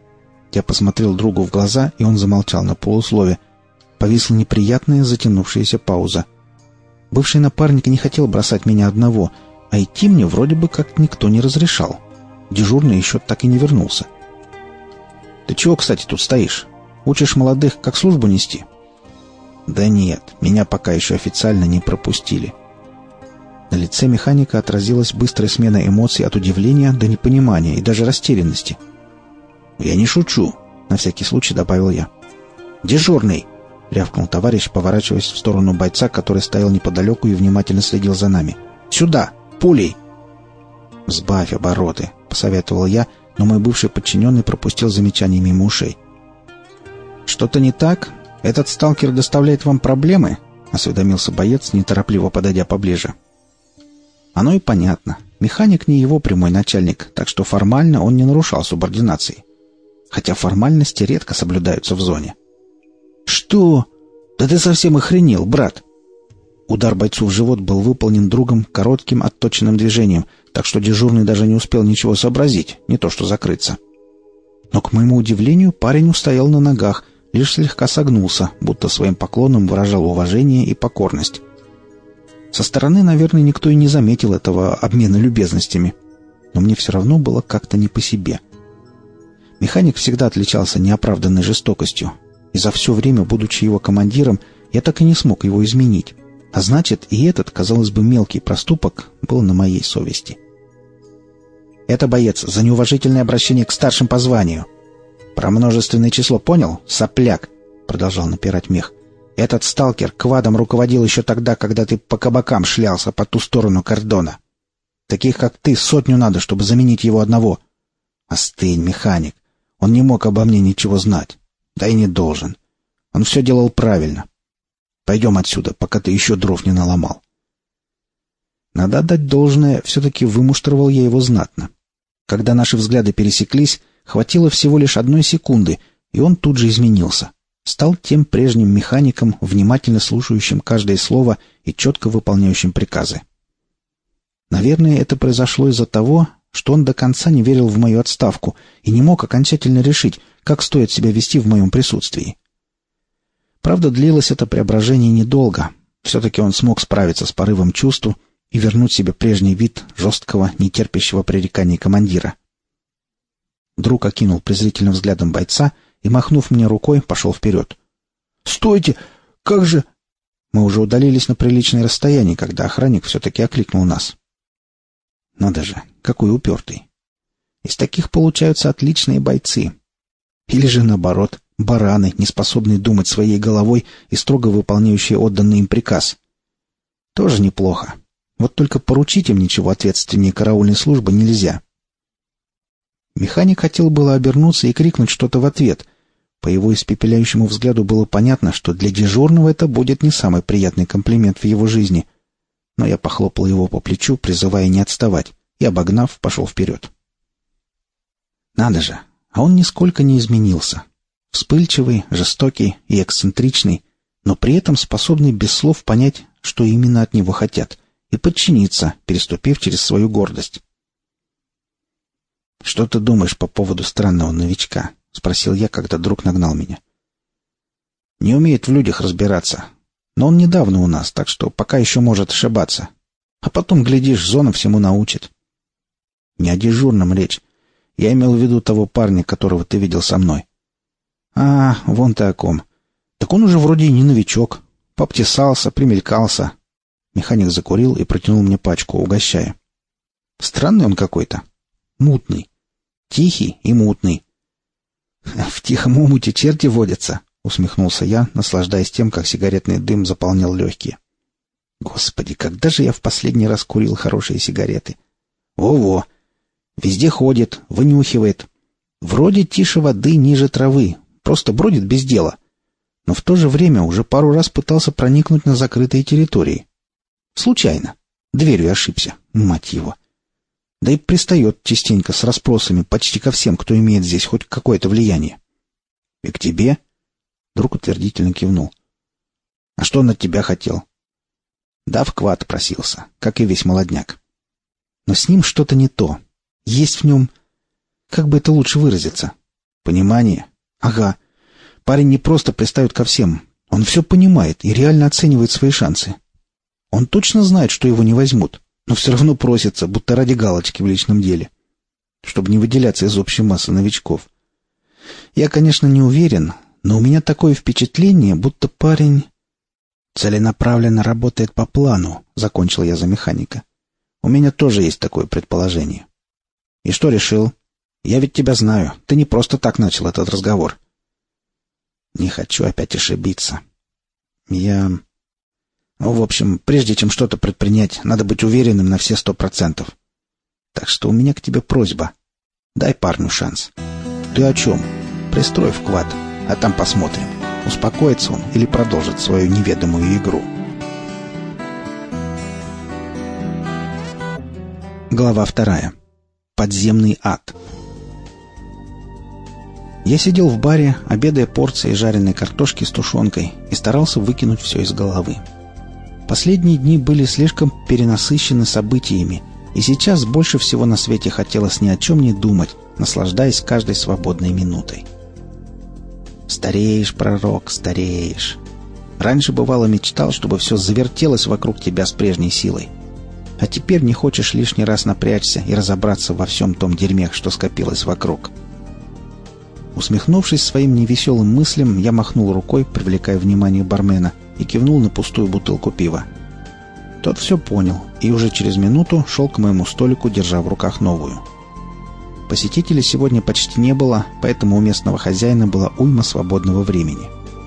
Speaker 1: Я посмотрел другу в глаза, и он замолчал на полуслове. Повисла неприятная затянувшаяся пауза. Бывший напарник не хотел бросать меня одного, а идти мне вроде бы как никто не разрешал. Дежурный еще так и не вернулся. «Ты чего, кстати, тут стоишь? Учишь молодых, как службу нести?» «Да нет, меня пока еще официально не пропустили». На лице механика отразилась быстрая смена эмоций от удивления до непонимания и даже растерянности. «Я не шучу», — на всякий случай добавил я. «Дежурный!» — рявкнул товарищ, поворачиваясь в сторону бойца, который стоял неподалеку и внимательно следил за нами. «Сюда! Пулей!» «Сбавь обороты», — посоветовал я, но мой бывший подчиненный пропустил замечание мимо ушей. «Что-то не так? Этот сталкер доставляет вам проблемы?» — осведомился боец, неторопливо подойдя поближе. Оно и понятно. Механик не его прямой начальник, так что формально он не нарушал субординации. Хотя формальности редко соблюдаются в зоне. «Что? Да ты совсем охренел, брат!» Удар бойцу в живот был выполнен другом коротким отточенным движением, так что дежурный даже не успел ничего сообразить, не то что закрыться. Но, к моему удивлению, парень устоял на ногах, лишь слегка согнулся, будто своим поклоном выражал уважение и покорность. Со стороны, наверное, никто и не заметил этого обмена любезностями, но мне все равно было как-то не по себе. Механик всегда отличался неоправданной жестокостью, и за все время, будучи его командиром, я так и не смог его изменить. А значит, и этот, казалось бы, мелкий проступок был на моей совести. «Это, боец, за неуважительное обращение к старшим по званию». «Про множественное число понял, сопляк?» — продолжал напирать мех. «Этот сталкер квадом руководил еще тогда, когда ты по кабакам шлялся по ту сторону кордона. Таких, как ты, сотню надо, чтобы заменить его одного». «Остынь, механик. Он не мог обо мне ничего знать. Да и не должен. Он все делал правильно. Пойдем отсюда, пока ты еще дров не наломал». Надо отдать должное, все-таки вымуштровал я его знатно. Когда наши взгляды пересеклись, хватило всего лишь одной секунды, и он тут же изменился. Стал тем прежним механиком, внимательно слушающим каждое слово и четко выполняющим приказы. Наверное, это произошло из-за того, что он до конца не верил в мою отставку и не мог окончательно решить, как стоит себя вести в моем присутствии. Правда, длилось это преображение недолго. Все-таки он смог справиться с порывом чувств и вернуть себе прежний вид жесткого, нетерпящего пререканий командира. Друг окинул презрительным взглядом бойца и, махнув мне рукой, пошел вперед. «Стойте! Как же...» Мы уже удалились на приличное расстояние, когда охранник все-таки окликнул нас. Надо же, какой упертый. Из таких получаются отличные бойцы. Или же, наоборот, Бараны, не способные думать своей головой и строго выполняющие отданный им приказ. Тоже неплохо. Вот только поручить им ничего ответственнее караульной службы нельзя. Механик хотел было обернуться и крикнуть что-то в ответ. По его испепеляющему взгляду было понятно, что для дежурного это будет не самый приятный комплимент в его жизни. Но я похлопал его по плечу, призывая не отставать, и, обогнав, пошел вперед. Надо же, а он нисколько не изменился. Вспыльчивый, жестокий и эксцентричный, но при этом способный без слов понять, что именно от него хотят, и подчиниться, переступив через свою гордость. «Что ты думаешь по поводу странного новичка?» — спросил я, когда друг нагнал меня. «Не умеет в людях разбираться. Но он недавно у нас, так что пока еще может ошибаться. А потом, глядишь, зона всему научит». «Не о дежурном речь. Я имел в виду того парня, которого ты видел со мной». «А, вон ты о ком. Так он уже вроде и не новичок. Пообтесался, примелькался». Механик закурил и протянул мне пачку, угощая. «Странный он какой-то. Мутный. Тихий и мутный». «В тихом омуте черти водятся», — усмехнулся я, наслаждаясь тем, как сигаретный дым заполнял легкие. «Господи, когда же я в последний раз курил хорошие сигареты? Во-во! Везде ходит, вынюхивает. Вроде тише воды, ниже травы, просто бродит без дела. Но в то же время уже пару раз пытался проникнуть на закрытые территории. Случайно. Дверью ошибся, мать его. Да и пристает частенько с расспросами почти ко всем, кто имеет здесь хоть какое-то влияние». «И к тебе?» Друг утвердительно кивнул. «А что он от тебя хотел?» «Да, в квад просился, как и весь молодняк. Но с ним что-то не то. Есть в нем... Как бы это лучше выразиться? Понимание? Ага. Парень не просто пристает ко всем. Он все понимает и реально оценивает свои шансы. Он точно знает, что его не возьмут, но все равно просится, будто ради галочки в личном деле, чтобы не выделяться из общей массы новичков. Я, конечно, не уверен, но у меня такое впечатление, будто парень целенаправленно работает по плану», — закончил я за механика. «У меня тоже есть такое предположение». «И что решил? Я ведь тебя знаю. Ты не просто так начал этот разговор». «Не хочу опять ошибиться. Я... Ну, в общем, прежде чем что-то предпринять, надо быть уверенным на все сто процентов. Так что у меня к тебе просьба. Дай парню шанс». «Ты о чем?» «Пристрой в квад, а там посмотрим, успокоится он или продолжит свою неведомую игру». Глава вторая. Подземный ад. Я сидел в баре, обедая порцией жареной картошки с тушенкой, и старался выкинуть все из головы. Последние дни были слишком перенасыщены событиями, и сейчас больше всего на свете хотелось ни о чем не думать, наслаждаясь каждой свободной минутой. Стареешь, пророк, стареешь. Раньше, бывало, мечтал, чтобы все завертелось вокруг тебя с прежней силой. А теперь не хочешь лишний раз напрячься и разобраться во всем том дерьме, что скопилось вокруг. Усмехнувшись своим невеселым мыслям, я махнул рукой, привлекая внимание бармена, и кивнул на пустую бутылку пива. Тот все понял и уже через минуту шел к моему столику, держа в руках новую. Посетителей сегодня почти не было, поэтому у местного хозяина была уйма свободного времени.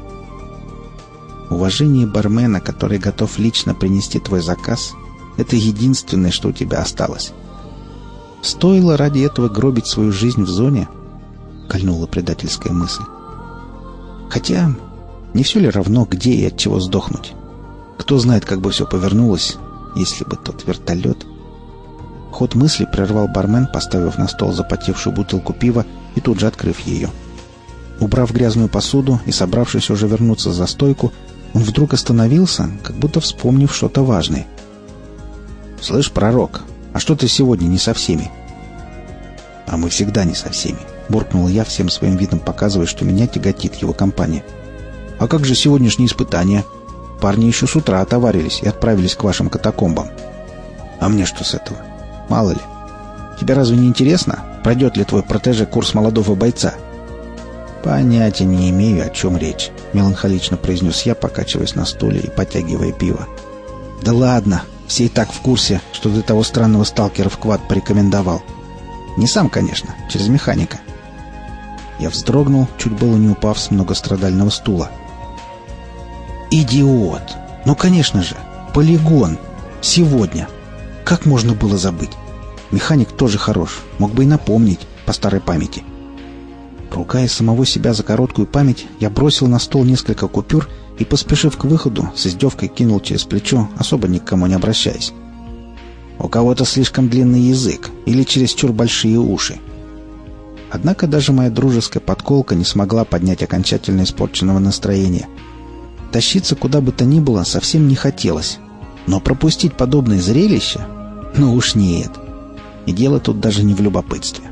Speaker 1: Уважение бармена, который готов лично принести твой заказ, это единственное, что у тебя осталось. Стоило ради этого гробить свою жизнь в зоне? Кольнула предательская мысль. Хотя, не все ли равно, где и от чего сдохнуть? Кто знает, как бы все повернулось, если бы тот вертолет... Ход мысли прервал бармен, поставив на стол запотевшую бутылку пива и тут же открыв ее. Убрав грязную посуду и собравшись уже вернуться за стойку, он вдруг остановился, как будто вспомнив что-то важное. «Слышь, пророк, а что ты сегодня не со всеми?» «А мы всегда не со всеми», — буркнул я, всем своим видом показывая, что меня тяготит его компания. «А как же сегодняшние испытания? Парни еще с утра отоварились и отправились к вашим катакомбам». «А мне что с этого? Мало ли. Тебе разве не интересно, пройдет ли твой протеже курс молодого бойца?» «Понятия не имею, о чем речь», — меланхолично произнес я, покачиваясь на стуле и потягивая пиво. «Да ладно, все и так в курсе, что ты того странного сталкера в квад порекомендовал. Не сам, конечно, через механика». Я вздрогнул, чуть было не упав с многострадального стула. «Идиот! Ну, конечно же! Полигон! Сегодня! Как можно было забыть? Механик тоже хорош, мог бы и напомнить по старой памяти». Ругая самого себя за короткую память, я бросил на стол несколько купюр и, поспешив к выходу, с издевкой кинул через плечо, особо ни к кому не обращаясь. «У кого-то слишком длинный язык или чересчур большие уши». Однако даже моя дружеская подколка не смогла поднять окончательно испорченного настроения. Тащиться куда бы то ни было совсем не хотелось, но пропустить подобное зрелище? Ну уж нет. И дело тут даже не в любопытстве.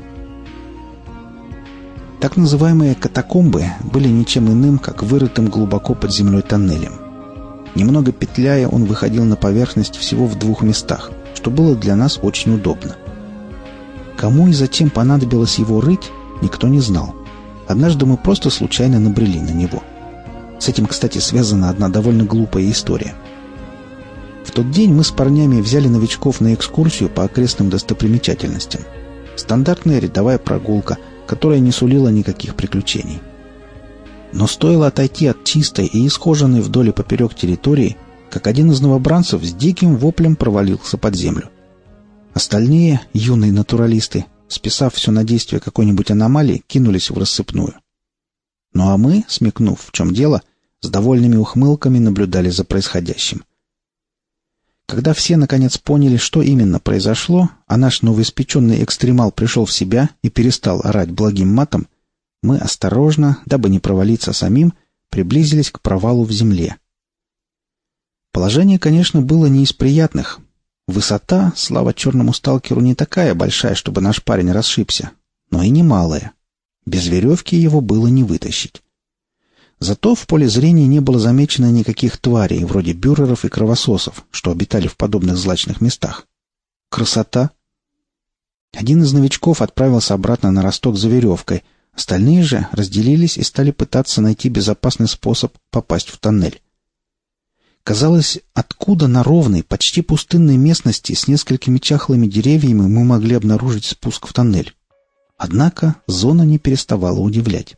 Speaker 1: Так называемые катакомбы были ничем иным, как вырытым глубоко под землей тоннелем. Немного петляя, он выходил на поверхность всего в двух местах, что было для нас очень удобно. Кому и зачем понадобилось его рыть, никто не знал. Однажды мы просто случайно набрели на него. С этим, кстати, связана одна довольно глупая история. В тот день мы с парнями взяли новичков на экскурсию по окрестным достопримечательностям. Стандартная рядовая прогулка, которая не сулила никаких приключений. Но стоило отойти от чистой и исхоженной вдоль и поперек территории, как один из новобранцев с диким воплем провалился под землю. Остальные, юные натуралисты, списав все на действие какой-нибудь аномалии, кинулись в рассыпную. Ну а мы, смекнув, в чем дело, с довольными ухмылками наблюдали за происходящим. Когда все наконец поняли, что именно произошло, а наш новоиспеченный экстремал пришел в себя и перестал орать благим матом, мы осторожно, дабы не провалиться самим, приблизились к провалу в земле. Положение, конечно, было не из приятных. Высота, слава черному сталкеру, не такая большая, чтобы наш парень расшибся, но и немалая. Без веревки его было не вытащить. Зато в поле зрения не было замечено никаких тварей, вроде бюреров и кровососов, что обитали в подобных злачных местах. Красота! Один из новичков отправился обратно на росток за веревкой, остальные же разделились и стали пытаться найти безопасный способ попасть в тоннель. Казалось, откуда на ровной, почти пустынной местности с несколькими чахлыми деревьями мы могли обнаружить спуск в тоннель. Однако зона не переставала удивлять.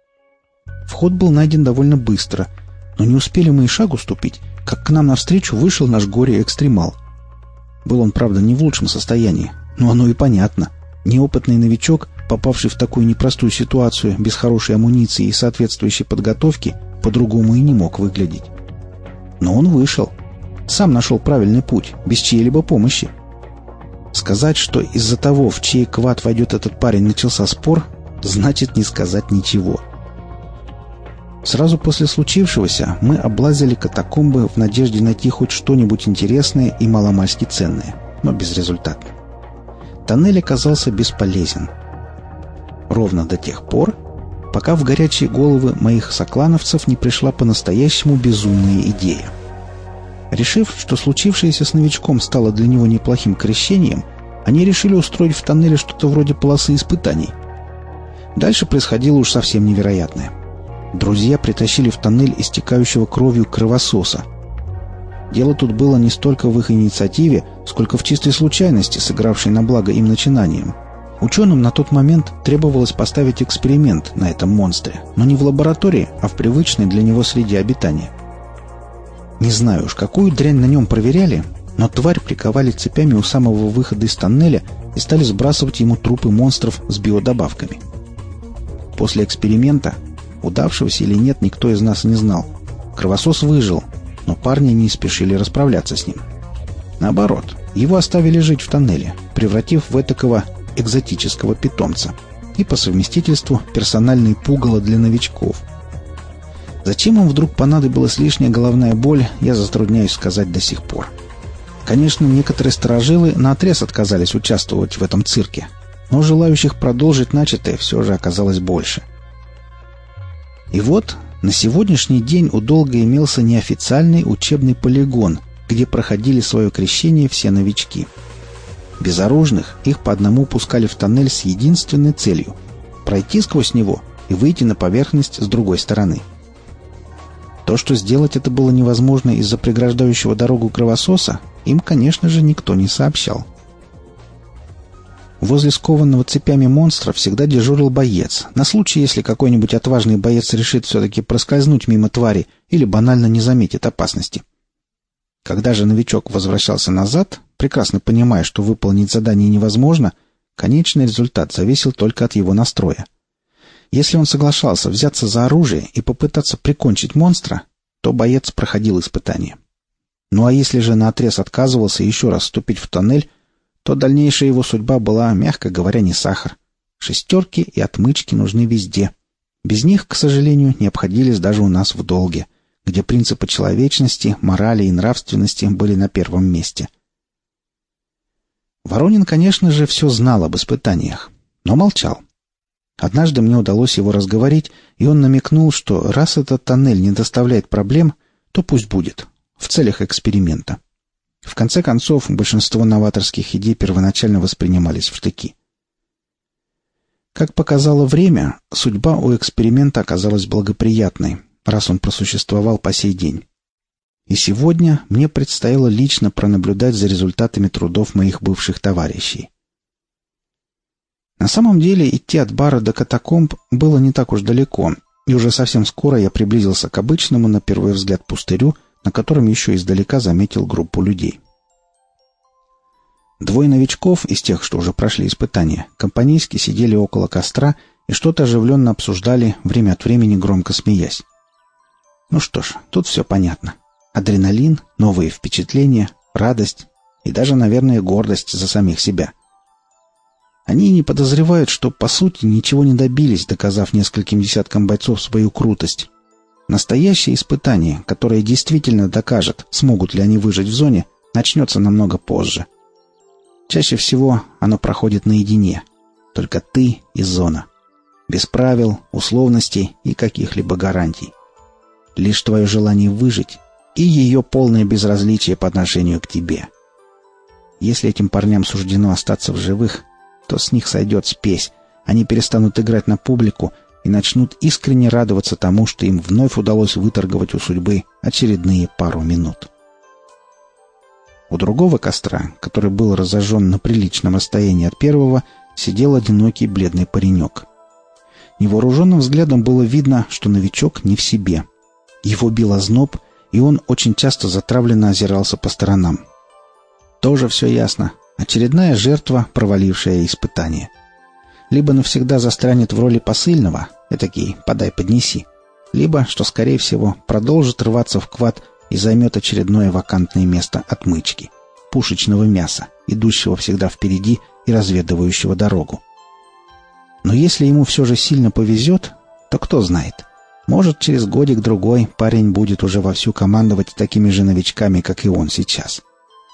Speaker 1: Вход был найден довольно быстро, но не успели мы и шагу ступить, как к нам навстречу вышел наш горе-экстремал. Был он, правда, не в лучшем состоянии, но оно и понятно. Неопытный новичок, попавший в такую непростую ситуацию без хорошей амуниции и соответствующей подготовки, по-другому и не мог выглядеть. Но он вышел. Сам нашел правильный путь, без чьей-либо помощи. Сказать, что из-за того, в чей квад войдет этот парень, начался спор, значит не сказать ничего. Сразу после случившегося мы облазили катакомбы в надежде найти хоть что-нибудь интересное и маломальски ценное, но безрезультатно. Тоннель оказался бесполезен. Ровно до тех пор, пока в горячие головы моих соклановцев не пришла по-настоящему безумная идея. Решив, что случившееся с новичком стало для него неплохим крещением, они решили устроить в тоннеле что-то вроде полосы испытаний. Дальше происходило уж совсем невероятное. Друзья притащили в тоннель истекающего кровью кровососа. Дело тут было не столько в их инициативе, сколько в чистой случайности, сыгравшей на благо им начинанием. Ученым на тот момент требовалось поставить эксперимент на этом монстре, но не в лаборатории, а в привычной для него среде обитания. Не знаю уж, какую дрянь на нем проверяли, но тварь приковали цепями у самого выхода из тоннеля и стали сбрасывать ему трупы монстров с биодобавками. После эксперимента, удавшегося или нет, никто из нас не знал. Кровосос выжил, но парни не спешили расправляться с ним. Наоборот, его оставили жить в тоннеле, превратив в этакого экзотического питомца и по совместительству персональное пугало для новичков. Зачем им вдруг понадобилась лишняя головная боль, я затрудняюсь сказать до сих пор. Конечно, некоторые сторожилы наотрез отказались участвовать в этом цирке, но желающих продолжить начатое все же оказалось больше. И вот на сегодняшний день у Долга имелся неофициальный учебный полигон, где проходили свое крещение все новички. Безоружных их по одному пускали в тоннель с единственной целью – пройти сквозь него и выйти на поверхность с другой стороны. То, что сделать это было невозможно из-за преграждающего дорогу кровососа, им, конечно же, никто не сообщал. Возле скованного цепями монстра всегда дежурил боец, на случай, если какой-нибудь отважный боец решит все-таки проскользнуть мимо твари или банально не заметит опасности. Когда же новичок возвращался назад, прекрасно понимая, что выполнить задание невозможно, конечный результат зависел только от его настроя. Если он соглашался взяться за оружие и попытаться прикончить монстра, то боец проходил испытание. Ну а если же наотрез отказывался еще раз вступить в тоннель, то дальнейшая его судьба была, мягко говоря, не сахар. Шестерки и отмычки нужны везде. Без них, к сожалению, не обходились даже у нас в долге, где принципы человечности, морали и нравственности были на первом месте. Воронин, конечно же, все знал об испытаниях, но молчал. Однажды мне удалось его разговорить, и он намекнул, что раз этот тоннель не доставляет проблем, то пусть будет, в целях эксперимента. В конце концов, большинство новаторских идей первоначально воспринимались в штыки. Как показало время, судьба у эксперимента оказалась благоприятной, раз он просуществовал по сей день. И сегодня мне предстояло лично пронаблюдать за результатами трудов моих бывших товарищей. На самом деле, идти от бара до катакомб было не так уж далеко, и уже совсем скоро я приблизился к обычному, на первый взгляд, пустырю, на котором еще издалека заметил группу людей. Двое новичков, из тех, что уже прошли испытания, компанейски сидели около костра и что-то оживленно обсуждали, время от времени громко смеясь. Ну что ж, тут все понятно. Адреналин, новые впечатления, радость и даже, наверное, гордость за самих себя. Они не подозревают, что, по сути, ничего не добились, доказав нескольким десяткам бойцов свою крутость. Настоящее испытание, которое действительно докажет, смогут ли они выжить в зоне, начнется намного позже. Чаще всего оно проходит наедине. Только ты и зона. Без правил, условностей и каких-либо гарантий. Лишь твое желание выжить и ее полное безразличие по отношению к тебе. Если этим парням суждено остаться в живых, то с них сойдет спесь. Они перестанут играть на публику и начнут искренне радоваться тому, что им вновь удалось выторговать у судьбы очередные пару минут. У другого костра, который был разожжен на приличном расстоянии от первого, сидел одинокий бледный паренек. Невооруженным взглядом было видно, что новичок не в себе. Его бил озноб, и он очень часто затравленно озирался по сторонам. Тоже все ясно. Очередная жертва, провалившая испытание. Либо навсегда застрянет в роли посыльного, этакий «подай-поднеси», либо, что скорее всего, продолжит рваться в квад и займет очередное вакантное место отмычки, пушечного мяса, идущего всегда впереди и разведывающего дорогу. Но если ему все же сильно повезет, то кто знает, может, через годик-другой парень будет уже вовсю командовать такими же новичками, как и он сейчас.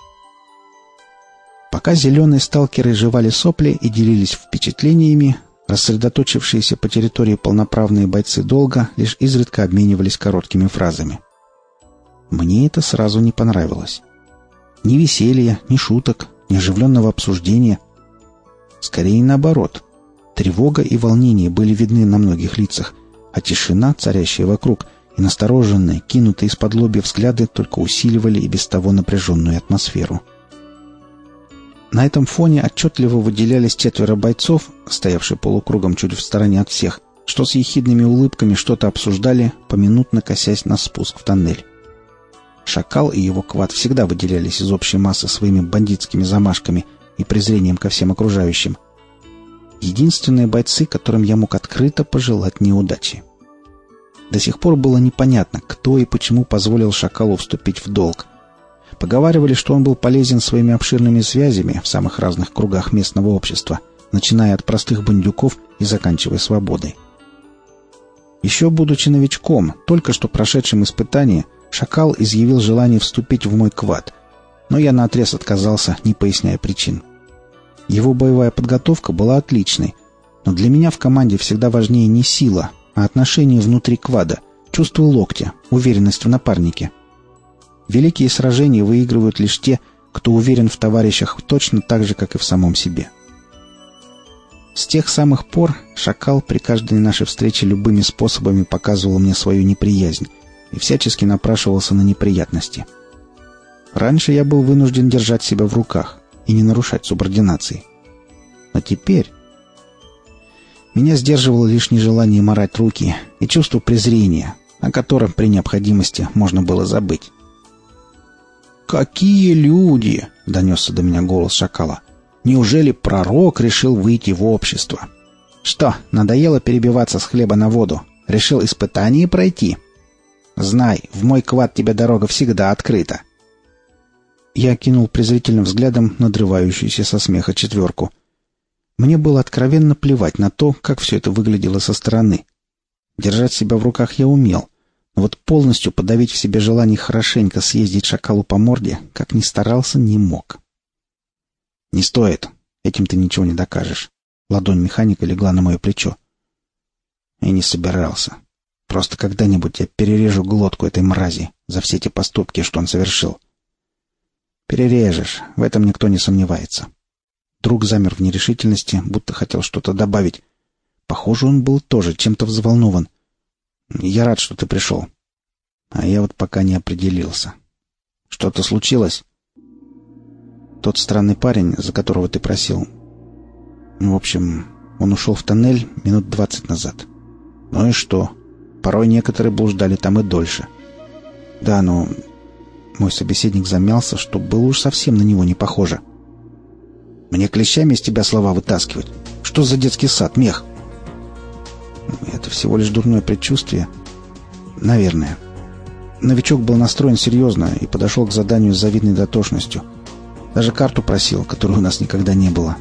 Speaker 1: Пока зеленые сталкеры жевали сопли и делились впечатлениями, рассредоточившиеся по территории полноправные бойцы долга лишь изредка обменивались короткими фразами. Мне это сразу не понравилось. Ни веселья, ни шуток, ни оживленного обсуждения. Скорее наоборот. Тревога и волнение были видны на многих лицах, а тишина, царящая вокруг, и настороженные, кинутые из-под лобья взгляды только усиливали и без того напряженную атмосферу. На этом фоне отчетливо выделялись четверо бойцов, стоявшие полукругом чуть в стороне от всех, что с ехидными улыбками что-то обсуждали, поминутно косясь на спуск в тоннель. Шакал и его квад всегда выделялись из общей массы своими бандитскими замашками и презрением ко всем окружающим. Единственные бойцы, которым я мог открыто пожелать неудачи. До сих пор было непонятно, кто и почему позволил Шакалу вступить в долг. Поговаривали, что он был полезен своими обширными связями в самых разных кругах местного общества, начиная от простых бандюков и заканчивая свободой. Еще будучи новичком, только что прошедшим испытание, Шакал изъявил желание вступить в мой квад, но я наотрез отказался, не поясняя причин. Его боевая подготовка была отличной, но для меня в команде всегда важнее не сила, а отношение внутри квада, чувство локтя, уверенность в напарнике. Великие сражения выигрывают лишь те, кто уверен в товарищах точно так же, как и в самом себе. С тех самых пор Шакал при каждой нашей встрече любыми способами показывал мне свою неприязнь и всячески напрашивался на неприятности. Раньше я был вынужден держать себя в руках и не нарушать субординации. Но теперь... Меня сдерживало лишь нежелание марать руки и чувство презрения, о котором при необходимости можно было забыть. «Какие люди!» — донесся до меня голос шакала. «Неужели пророк решил выйти в общество? Что, надоело перебиваться с хлеба на воду? Решил испытание пройти? Знай, в мой квад тебе дорога всегда открыта». Я кинул презрительным взглядом надрывающуюся со смеха четверку. Мне было откровенно плевать на то, как все это выглядело со стороны. Держать себя в руках я умел, но вот полностью подавить в себе желание хорошенько съездить шакалу по морде, как ни старался, не мог. «Не стоит. Этим ты ничего не докажешь». Ладонь механика легла на мое плечо. И не собирался. Просто когда-нибудь я перережу глотку этой мрази за все те поступки, что он совершил. «Перережешь. В этом никто не сомневается». Друг замер в нерешительности, будто хотел что-то добавить. Похоже, он был тоже чем-то взволнован. «Я рад, что ты пришел. А я вот пока не определился. Что-то случилось?» «Тот странный парень, за которого ты просил. В общем, он ушел в тоннель минут двадцать назад. Ну и что? Порой некоторые блуждали там и дольше. Да, но...» Мой собеседник замялся, что было уж совсем на него не похоже. «Мне клещами из тебя слова вытаскивать? Что за детский сад, мех?» «Это всего лишь дурное предчувствие. Наверное». Новичок был настроен серьезно и подошел к заданию с завидной дотошностью. Даже карту просил, которой у нас никогда не было.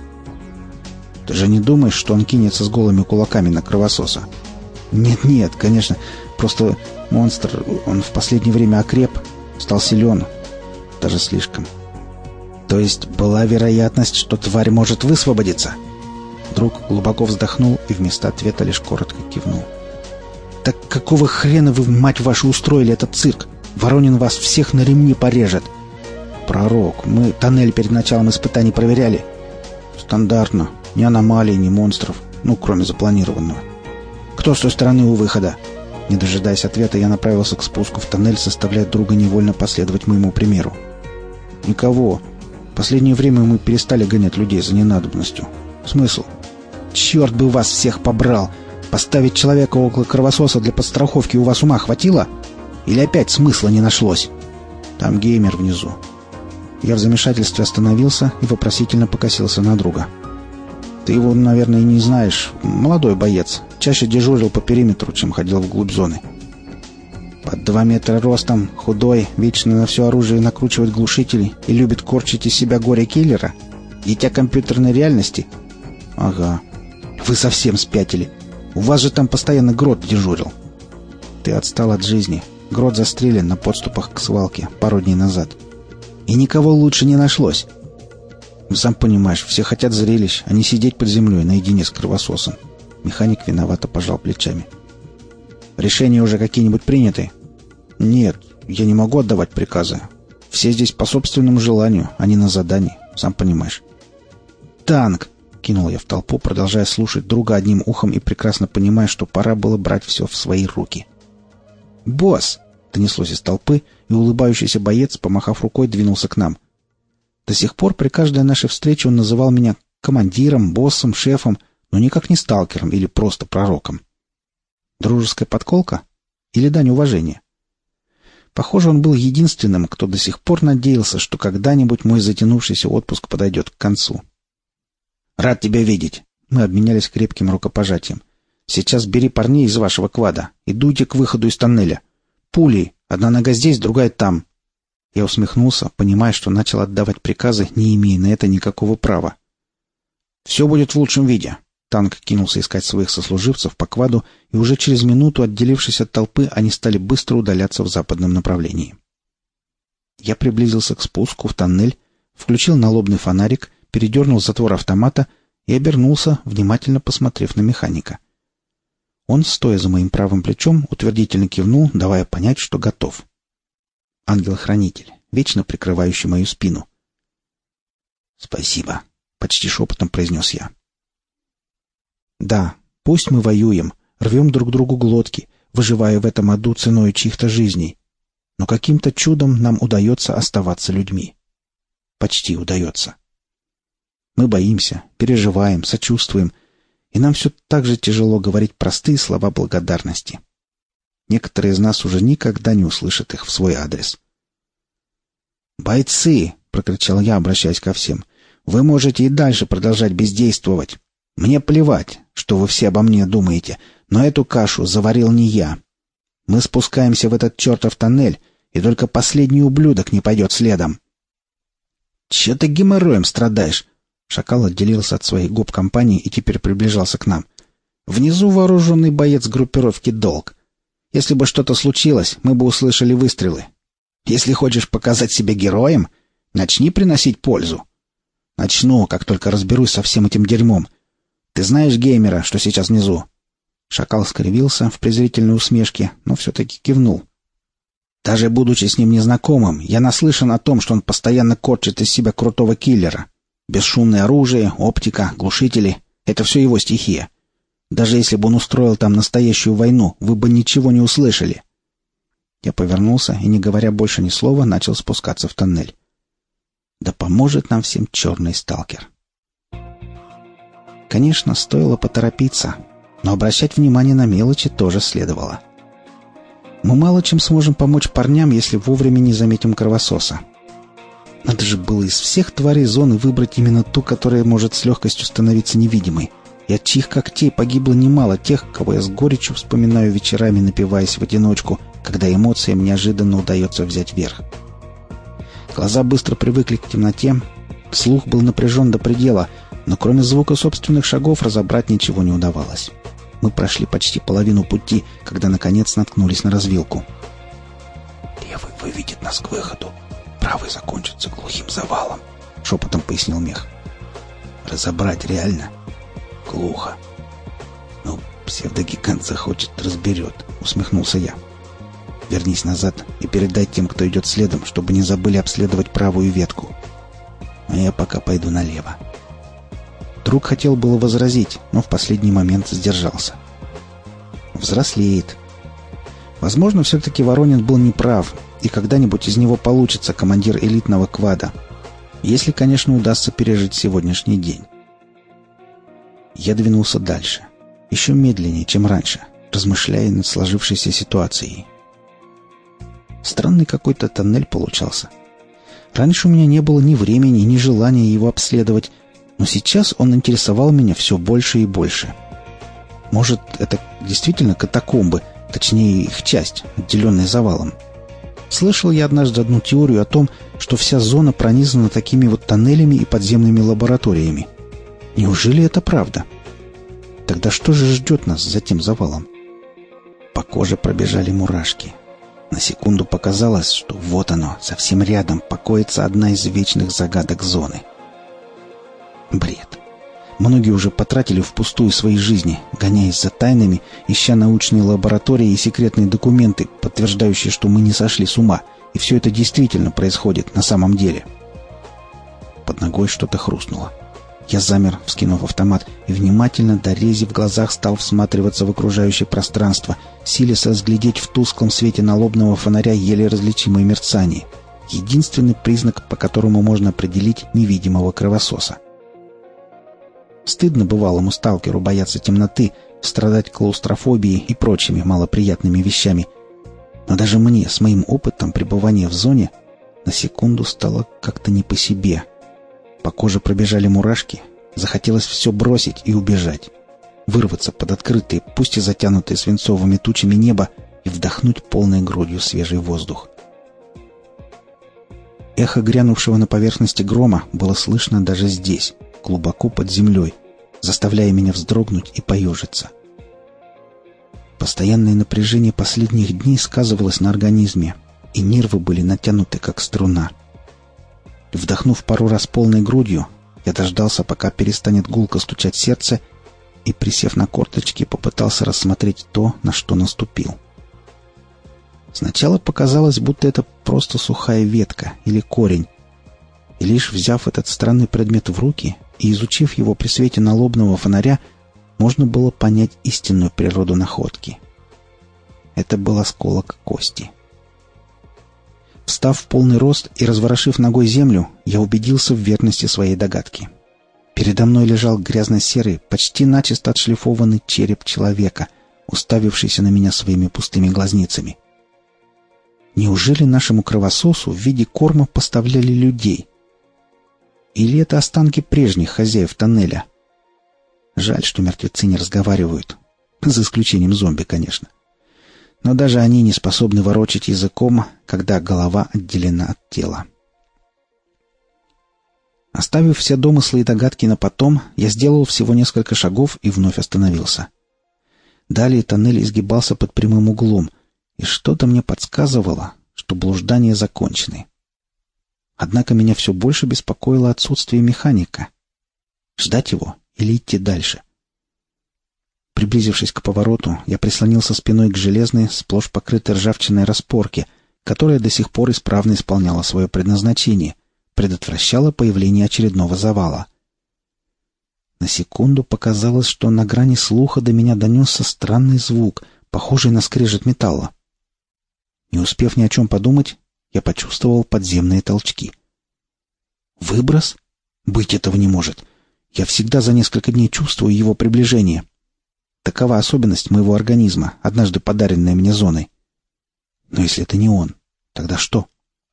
Speaker 1: «Ты же не думаешь, что он кинется с голыми кулаками на кровососа?» «Нет-нет, конечно. Просто монстр, он в последнее время окреп, стал силен. Даже слишком». «То есть была вероятность, что тварь может высвободиться?» Друг глубоко вздохнул и вместо ответа лишь коротко кивнул. «Так какого хрена вы, мать вашу, устроили этот цирк? Воронин вас всех на ремни порежет!» «Пророк, мы тоннель перед началом испытаний проверяли». «Стандартно. Ни аномалий, ни монстров. Ну, кроме запланированного». «Кто с той стороны у выхода?» Не дожидаясь ответа, я направился к спуску в тоннель, составляя друга невольно последовать моему примеру. «Никого. Последнее время мы перестали гонять людей за ненадобностью. Смысл? Черт бы вас всех побрал! Поставить человека около кровососа для подстраховки у вас ума хватило? Или опять смысла не нашлось? Там геймер внизу». Я в замешательстве остановился и вопросительно покосился на друга. «Ты его, наверное, и не знаешь. Молодой боец. Чаще дежурил по периметру, чем ходил вглубь зоны. Под два метра ростом, худой, вечно на все оружие накручивает глушители и любит корчить из себя горе-киллера? Дитя компьютерной реальности?» «Ага. Вы совсем спятили. У вас же там постоянно Грот дежурил». «Ты отстал от жизни. Грот застрелен на подступах к свалке пару дней назад. И никого лучше не нашлось. Сам понимаешь, все хотят зрелищ, а не сидеть под землей наедине с кровососом». Механик виновато пожал плечами. «Решения уже какие-нибудь приняты?» «Нет, я не могу отдавать приказы. Все здесь по собственному желанию, а не на задании, сам понимаешь». «Танк!» — кинул я в толпу, продолжая слушать друга одним ухом и прекрасно понимая, что пора было брать все в свои руки. «Босс!» — донеслось из толпы, и улыбающийся боец, помахав рукой, двинулся к нам. До сих пор при каждой нашей встрече он называл меня командиром, боссом, шефом, но никак не сталкером или просто пророком. Дружеская подколка? Или дань уважения? Похоже, он был единственным, кто до сих пор надеялся, что когда-нибудь мой затянувшийся отпуск подойдет к концу. «Рад тебя видеть!» Мы обменялись крепким рукопожатием. «Сейчас бери парней из вашего квада и дуйте к выходу из тоннеля. Пули! Одна нога здесь, другая там!» Я усмехнулся, понимая, что начал отдавать приказы, не имея на это никакого права. «Все будет в лучшем виде!» Танк кинулся искать своих сослуживцев по кваду, и уже через минуту, отделившись от толпы, они стали быстро удаляться в западном направлении. Я приблизился к спуску в тоннель, включил налобный фонарик, передернул затвор автомата и обернулся, внимательно посмотрев на механика. Он, стоя за моим правым плечом, утвердительно кивнул, давая понять, что готов. Ангел-хранитель, вечно прикрывающий мою спину. «Спасибо», — почти шепотом произнес я. «Да, пусть мы воюем, рвем друг другу глотки, выживая в этом аду ценой чьих-то жизней, но каким-то чудом нам удается оставаться людьми. Почти удается». Мы боимся, переживаем, сочувствуем, и нам все так же тяжело говорить простые слова благодарности. Некоторые из нас уже никогда не услышат их в свой адрес. «Бойцы!» — прокричал я, обращаясь ко всем. «Вы можете и дальше продолжать бездействовать. Мне плевать, что вы все обо мне думаете, но эту кашу заварил не я. Мы спускаемся в этот чертов тоннель, и только последний ублюдок не пойдет следом». «Че ты геморроем страдаешь?» Шакал отделился от своей гоп-компании и теперь приближался к нам. «Внизу вооруженный боец группировки «Долг». Если бы что-то случилось, мы бы услышали выстрелы. Если хочешь показать себя героем, начни приносить пользу». «Начну, как только разберусь со всем этим дерьмом. Ты знаешь геймера, что сейчас внизу?» Шакал скривился в презрительной усмешке, но все-таки кивнул. «Даже будучи с ним незнакомым, я наслышан о том, что он постоянно корчит из себя крутого киллера. Бесшумное оружие, оптика, глушители — это все его стихия. Даже если бы он устроил там настоящую войну, вы бы ничего не услышали». Я повернулся и, не говоря больше ни слова, начал спускаться в тоннель. Да поможет нам всем черный сталкер. Конечно, стоило поторопиться, но обращать внимание на мелочи тоже следовало. Мы мало чем сможем помочь парням, если вовремя не заметим кровососа. Надо же было из всех тварей зоны выбрать именно ту, которая может с легкостью становиться невидимой, и от чьих когтей погибло немало тех, кого я с горечью вспоминаю вечерами, напиваясь в одиночку, когда эмоциям неожиданно удается взять верх. Глаза быстро привыкли к темноте, слух был напряжен до предела, но кроме звука собственных шагов разобрать ничего не удавалось. Мы прошли почти половину пути, когда наконец наткнулись на развилку. «Левый выведет нас к выходу, правый закончится глухим завалом», — шепотом пояснил Мех. «Разобрать реально глухо. Ну, псевдогигант захочет, разберет», — усмехнулся я. «Вернись назад и передай тем, кто идет следом, чтобы не забыли обследовать правую ветку. А я пока пойду налево». Друг хотел было возразить, но в последний момент сдержался. Взрослеет. Возможно, все-таки Воронин был неправ, и когда-нибудь из него получится командир элитного квада. Если, конечно, удастся пережить сегодняшний день. Я двинулся дальше, еще медленнее, чем раньше, размышляя над сложившейся ситуацией. Странный какой-то тоннель получался. Раньше у меня не было ни времени, ни желания его обследовать, но сейчас он интересовал меня все больше и больше. Может, это действительно катакомбы, точнее их часть, отделенная завалом. Слышал я однажды одну теорию о том, что вся зона пронизана такими вот тоннелями и подземными лабораториями. Неужели это правда? Тогда что же ждет нас за тем завалом? По коже пробежали мурашки. На секунду показалось, что вот оно, совсем рядом покоится одна из вечных загадок зоны. Бред. Многие уже потратили впустую свои жизни, гоняясь за тайнами, ища научные лаборатории и секретные документы, подтверждающие, что мы не сошли с ума, и все это действительно происходит на самом деле. Под ногой что-то хрустнуло. Я замер, вскинув автомат, и внимательно, дорезив в глазах, стал всматриваться в окружающее пространство, силясь разглядеть в тусклом свете налобного фонаря еле различимое мерцание. Единственный признак, по которому можно определить невидимого кровососа. Стыдно бывалому сталкеру бояться темноты, страдать клаустрофобией и прочими малоприятными вещами. Но даже мне, с моим опытом пребывания в зоне, на секунду стало как-то не по себе. По коже пробежали мурашки, захотелось все бросить и убежать. Вырваться под открытые, пусть и затянутые свинцовыми тучами небо, и вдохнуть полной грудью свежий воздух. Эхо грянувшего на поверхности грома было слышно даже здесь, глубоко под землей, заставляя меня вздрогнуть и поежиться. Постоянное напряжение последних дней сказывалось на организме, и нервы были натянуты, как струна. Вдохнув пару раз полной грудью, я дождался, пока перестанет гулко стучать сердце, и, присев на корточки, попытался рассмотреть то, на что наступил. Сначала показалось, будто это просто сухая ветка или корень, и лишь взяв этот странный предмет в руки и изучив его при свете налобного фонаря, можно было понять истинную природу находки. Это был осколок кости. Встав в полный рост и разворошив ногой землю, я убедился в верности своей догадки. Передо мной лежал грязно-серый, почти начисто отшлифованный череп человека, уставившийся на меня своими пустыми глазницами. Неужели нашему кровососу в виде корма поставляли людей? Или это останки прежних хозяев тоннеля? Жаль, что мертвецы не разговаривают. За исключением зомби, конечно. Но даже они не способны ворочать языком, когда голова отделена от тела. Оставив все домыслы и догадки на потом, я сделал всего несколько шагов и вновь остановился. Далее тоннель изгибался под прямым углом, и что-то мне подсказывало, что блуждания закончены. Однако меня все больше беспокоило отсутствие механика. Ждать его или идти дальше? Приблизившись к повороту, я прислонился спиной к железной, сплошь покрытой ржавчиной распорке, которая до сих пор исправно исполняла свое предназначение, предотвращала появление очередного завала. На секунду показалось, что на грани слуха до меня донесся странный звук, похожий на скрежет металла. Не успев ни о чем подумать, я почувствовал подземные толчки. Выброс? Быть этого не может. Я всегда за несколько дней чувствую его приближение. Такова особенность моего организма, однажды подаренная мне зоной. Но если это не он, тогда что?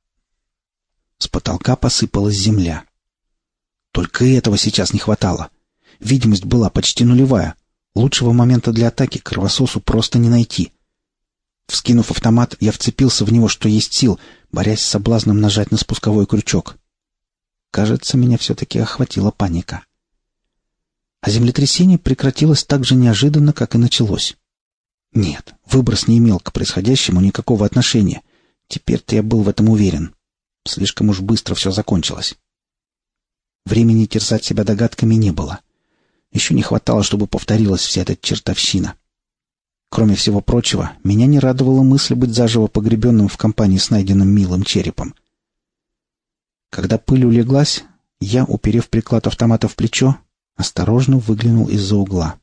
Speaker 1: С потолка посыпалась земля. Только и этого сейчас не хватало. Видимость была почти нулевая. Лучшего момента для атаки кровососу просто не найти. Вскинув автомат, я вцепился в него, что есть сил, борясь с соблазном нажать на спусковой крючок. Кажется, меня все-таки охватила паника. А землетрясение прекратилось так же неожиданно, как и началось. Нет, выброс не имел к происходящему никакого отношения. Теперь-то я был в этом уверен. Слишком уж быстро все закончилось. Времени терзать себя догадками не было. Еще не хватало, чтобы повторилась вся эта чертовщина. Кроме всего прочего, меня не радовала мысль быть заживо погребенным в компании с найденным милым черепом. Когда пыль улеглась, я, уперев приклад автомата в плечо, осторожно выглянул из-за угла.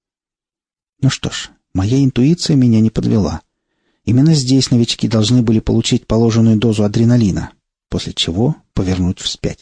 Speaker 1: Ну что ж, моя интуиция меня не подвела. Именно здесь новички должны были получить положенную дозу адреналина, после чего повернуть вспять.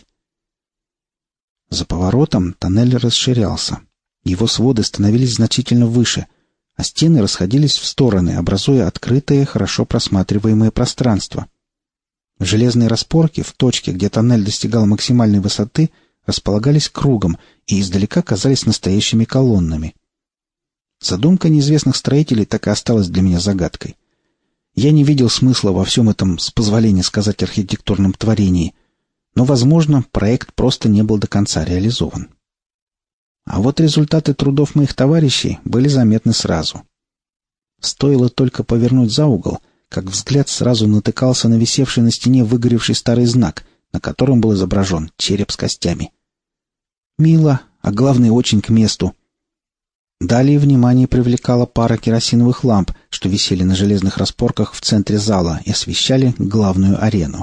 Speaker 1: За поворотом тоннель расширялся. Его своды становились значительно выше, а стены расходились в стороны, образуя открытое, хорошо просматриваемое пространство. Железные распорки в точке, где тоннель достигал максимальной высоты, располагались кругом и издалека казались настоящими колоннами. Задумка неизвестных строителей так и осталась для меня загадкой. Я не видел смысла во всем этом, с позволения сказать, архитектурном творении, но, возможно, проект просто не был до конца реализован. А вот результаты трудов моих товарищей были заметны сразу. Стоило только повернуть за угол, как взгляд сразу натыкался на висевший на стене выгоревший старый знак, на котором был изображен череп с костями. Мило, а главное, очень к месту. Далее внимание привлекала пара керосиновых ламп, что висели на железных распорках в центре зала и освещали главную арену.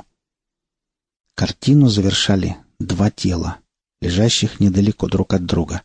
Speaker 1: Картину завершали два тела, лежащих недалеко друг от друга.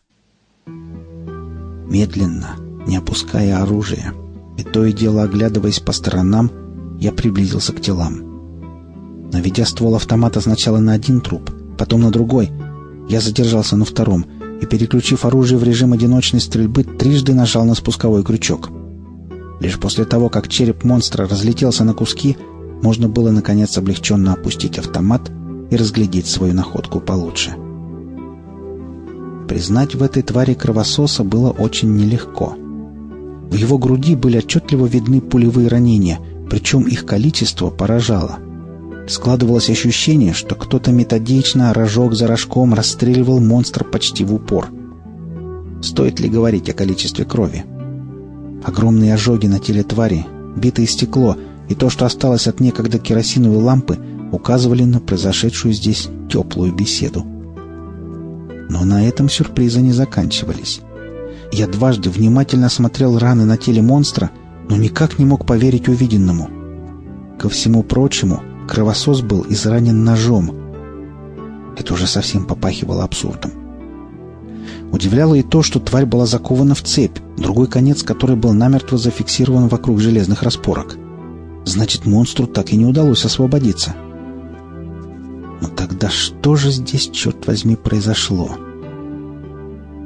Speaker 1: Медленно, не опуская оружия, и то и дело оглядываясь по сторонам, я приблизился к телам. Наведя ствол автомата сначала на один труп, потом на другой, я задержался на втором и, переключив оружие в режим одиночной стрельбы, трижды нажал на спусковой крючок. Лишь после того, как череп монстра разлетелся на куски, можно было, наконец, облегченно опустить автомат и разглядеть свою находку получше. Признать в этой твари кровососа было очень нелегко. В его груди были отчетливо видны пулевые ранения, причем их количество поражало. Складывалось ощущение, что кто-то методично, рожок за рожком расстреливал монстра почти в упор. Стоит ли говорить о количестве крови? Огромные ожоги на теле твари, битое стекло и то, что осталось от некогда керосиновой лампы, указывали на произошедшую здесь теплую беседу. Но на этом сюрпризы не заканчивались. Я дважды внимательно осмотрел раны на теле монстра, но никак не мог поверить увиденному. Ко всему прочему, кровосос был изранен ножом. Это уже совсем попахивало абсурдом. Удивляло и то, что тварь была закована в цепь, другой конец которой был намертво зафиксирован вокруг железных распорок. Значит, монстру так и не удалось освободиться. Но тогда что же здесь, черт возьми, произошло?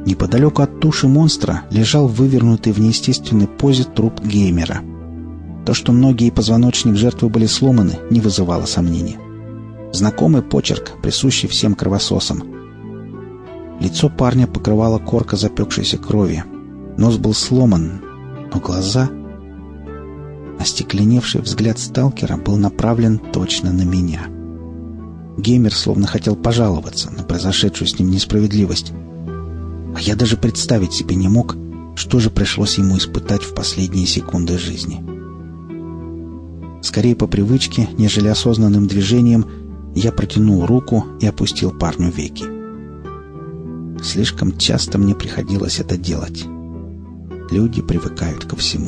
Speaker 1: Неподалеку от туши монстра лежал вывернутый в неестественной позе труп геймера. То, что ноги и позвоночник жертвы были сломаны, не вызывало сомнений. Знакомый почерк, присущий всем кровососам. Лицо парня покрывала корка запекшейся крови. Нос был сломан, но глаза... Остекленевший взгляд сталкера был направлен точно на меня. Геймер словно хотел пожаловаться на произошедшую с ним несправедливость. А я даже представить себе не мог, что же пришлось ему испытать в последние секунды жизни. Скорее по привычке, нежели осознанным движением, я протянул руку и опустил парню веки. Слишком часто мне приходилось это делать. Люди привыкают ко всему.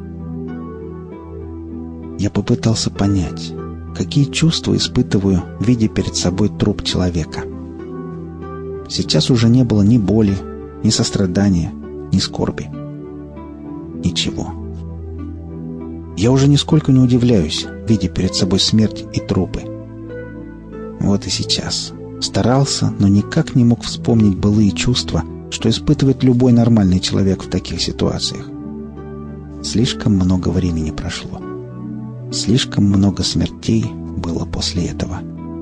Speaker 1: Я попытался понять, какие чувства испытываю, видя перед собой труп человека. Сейчас уже не было ни боли, ни сострадания, ни скорби. Ничего. Я уже нисколько не удивляюсь, видя перед собой смерть и трупы. Вот и сейчас. Старался, но никак не мог вспомнить былые чувства, что испытывает любой нормальный человек в таких ситуациях. Слишком много времени прошло. Слишком много смертей было после этого.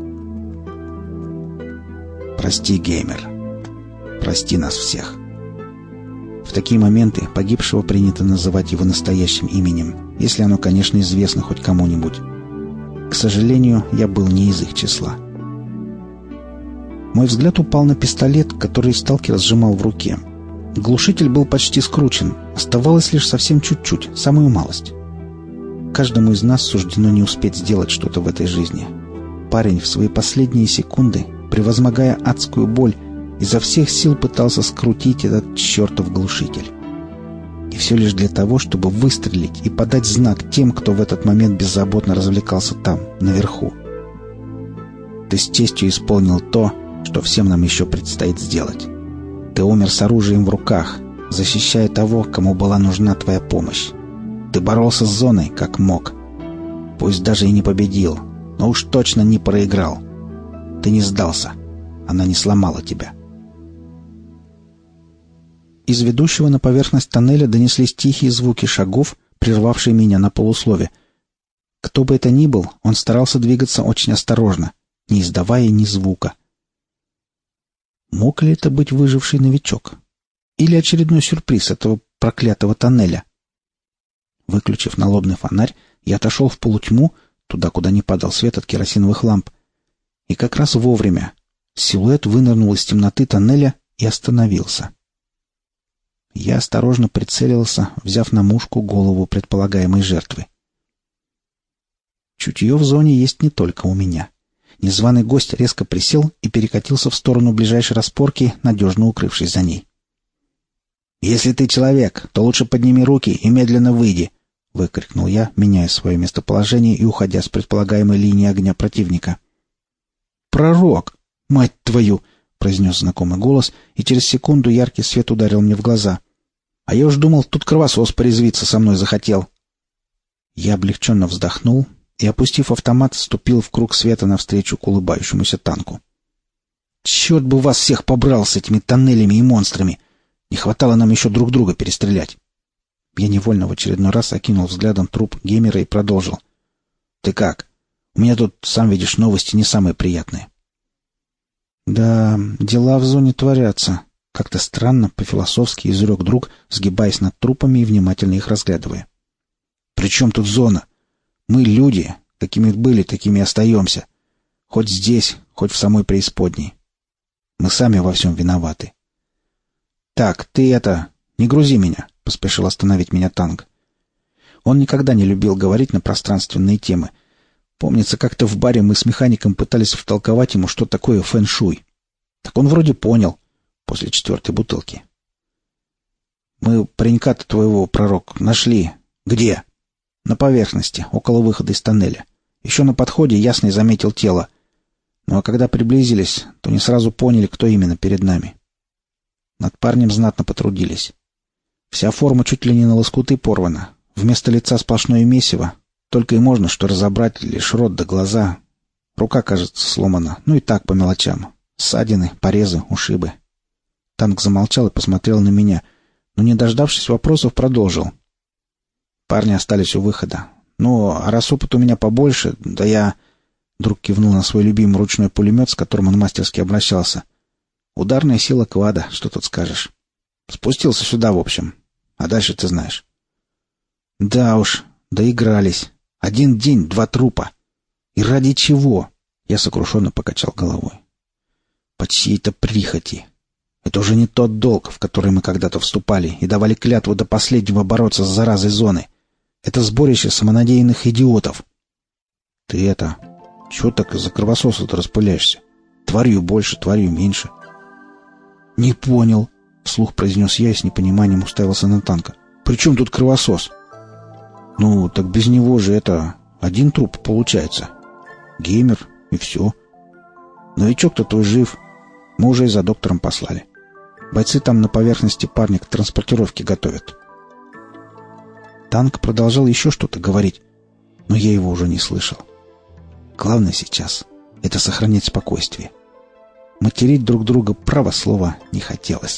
Speaker 1: Прости, геймер. Прости нас всех. В такие моменты погибшего принято называть его настоящим именем, если оно, конечно, известно хоть кому-нибудь. К сожалению, я был не из их числа. Мой взгляд упал на пистолет, который сталкер сжимал в руке. Глушитель был почти скручен, оставалось лишь совсем чуть-чуть, самую малость. Каждому из нас суждено не успеть сделать что-то в этой жизни. Парень в свои последние секунды, превозмогая адскую боль, изо всех сил пытался скрутить этот чертов глушитель. И все лишь для того, чтобы выстрелить и подать знак тем, кто в этот момент беззаботно развлекался там, наверху. Ты с честью исполнил то, что всем нам еще предстоит сделать. Ты умер с оружием в руках, защищая того, кому была нужна твоя помощь. Ты боролся с зоной, как мог. Пусть даже и не победил, но уж точно не проиграл. Ты не сдался. Она не сломала тебя. Из ведущего на поверхность тоннеля донеслись тихие звуки шагов, прервавшие меня на полуслове. Кто бы это ни был, он старался двигаться очень осторожно, не издавая ни звука. Мог ли это быть выживший новичок? Или очередной сюрприз этого проклятого тоннеля? Выключив налобный фонарь, я отошел в полутьму, туда, куда не падал свет от керосиновых ламп. И как раз вовремя силуэт вынырнул из темноты тоннеля и остановился. Я осторожно прицелился, взяв на мушку голову предполагаемой жертвы. Чутье в зоне есть не только у меня. Незваный гость резко присел и перекатился в сторону ближайшей распорки, надежно укрывшись за ней. «Если ты человек, то лучше подними руки и медленно выйди!» — выкрикнул я, меняя свое местоположение и уходя с предполагаемой линии огня противника. «Пророк! Мать твою!» — произнес знакомый голос, и через секунду яркий свет ударил мне в глаза. «А я уж думал, тут кровосос порезвиться со мной захотел!» Я облегченно вздохнул и, опустив автомат, вступил в круг света навстречу к улыбающемуся танку. «Черт бы вас всех побрал с этими тоннелями и монстрами! Не хватало нам еще друг друга перестрелять!» Я невольно в очередной раз окинул взглядом труп геймера и продолжил. «Ты как? У меня тут, сам видишь, новости не самые приятные». «Да, дела в зоне творятся», — как-то странно, по-философски изрек друг, сгибаясь над трупами и внимательно их разглядывая. «При чем тут зона? Мы люди, какими были, такими и остаемся. Хоть здесь, хоть в самой преисподней. Мы сами во всем виноваты». «Так, ты это... не грузи меня», — поспешил остановить меня танк. Он никогда не любил говорить на пространственные темы. Помнится, как-то в баре мы с механиком пытались втолковать ему, что такое фэн-шуй. Так он вроде понял, после четвертой бутылки. «Мы паренька-то твоего, пророк, нашли. Где?» «На поверхности, около выхода из тоннеля. Еще на подходе Ясный заметил тело. Ну а когда приблизились, то не сразу поняли, кто именно перед нами. Над парнем знатно потрудились. Вся форма чуть ли не на лоскуты порвана. Вместо лица сплошное месиво. Только и можно что разобрать лишь рот да глаза. Рука, кажется, сломана. Ну и так по мелочам. Ссадины, порезы, ушибы. Танк замолчал и посмотрел на меня, но, не дождавшись вопросов, продолжил. Парни остались у выхода. Ну, а раз опыт у меня побольше, да я... Друг кивнул на свой любимый ручной пулемет, с которым он мастерски обращался. Ударная сила квада, что тут скажешь. Спустился сюда, в общем. А дальше ты знаешь. Да уж, доигрались. Один день, два трупа. И ради чего? Я сокрушенно покачал головой. По чьей-то прихоти. Это уже не тот долг, в который мы когда-то вступали и давали клятву до последнего бороться с заразой зоны. Это сборище самонадеянных идиотов. Ты это... Чего так из-за кровососа-то распыляешься? Тварью больше, тварью меньше. Не понял, вслух произнес я и с непониманием уставился на танка. При чем тут кровосос? Ну, так без него же это... Один труп получается. Геймер, и все. Новичок-то твой жив. Мы уже и за доктором послали. Бойцы там на поверхности парня к транспортировке готовят. Танк продолжал еще что-то говорить, но я его уже не слышал. Главное сейчас — это сохранять спокойствие. Материть друг друга, право слова, не хотелось.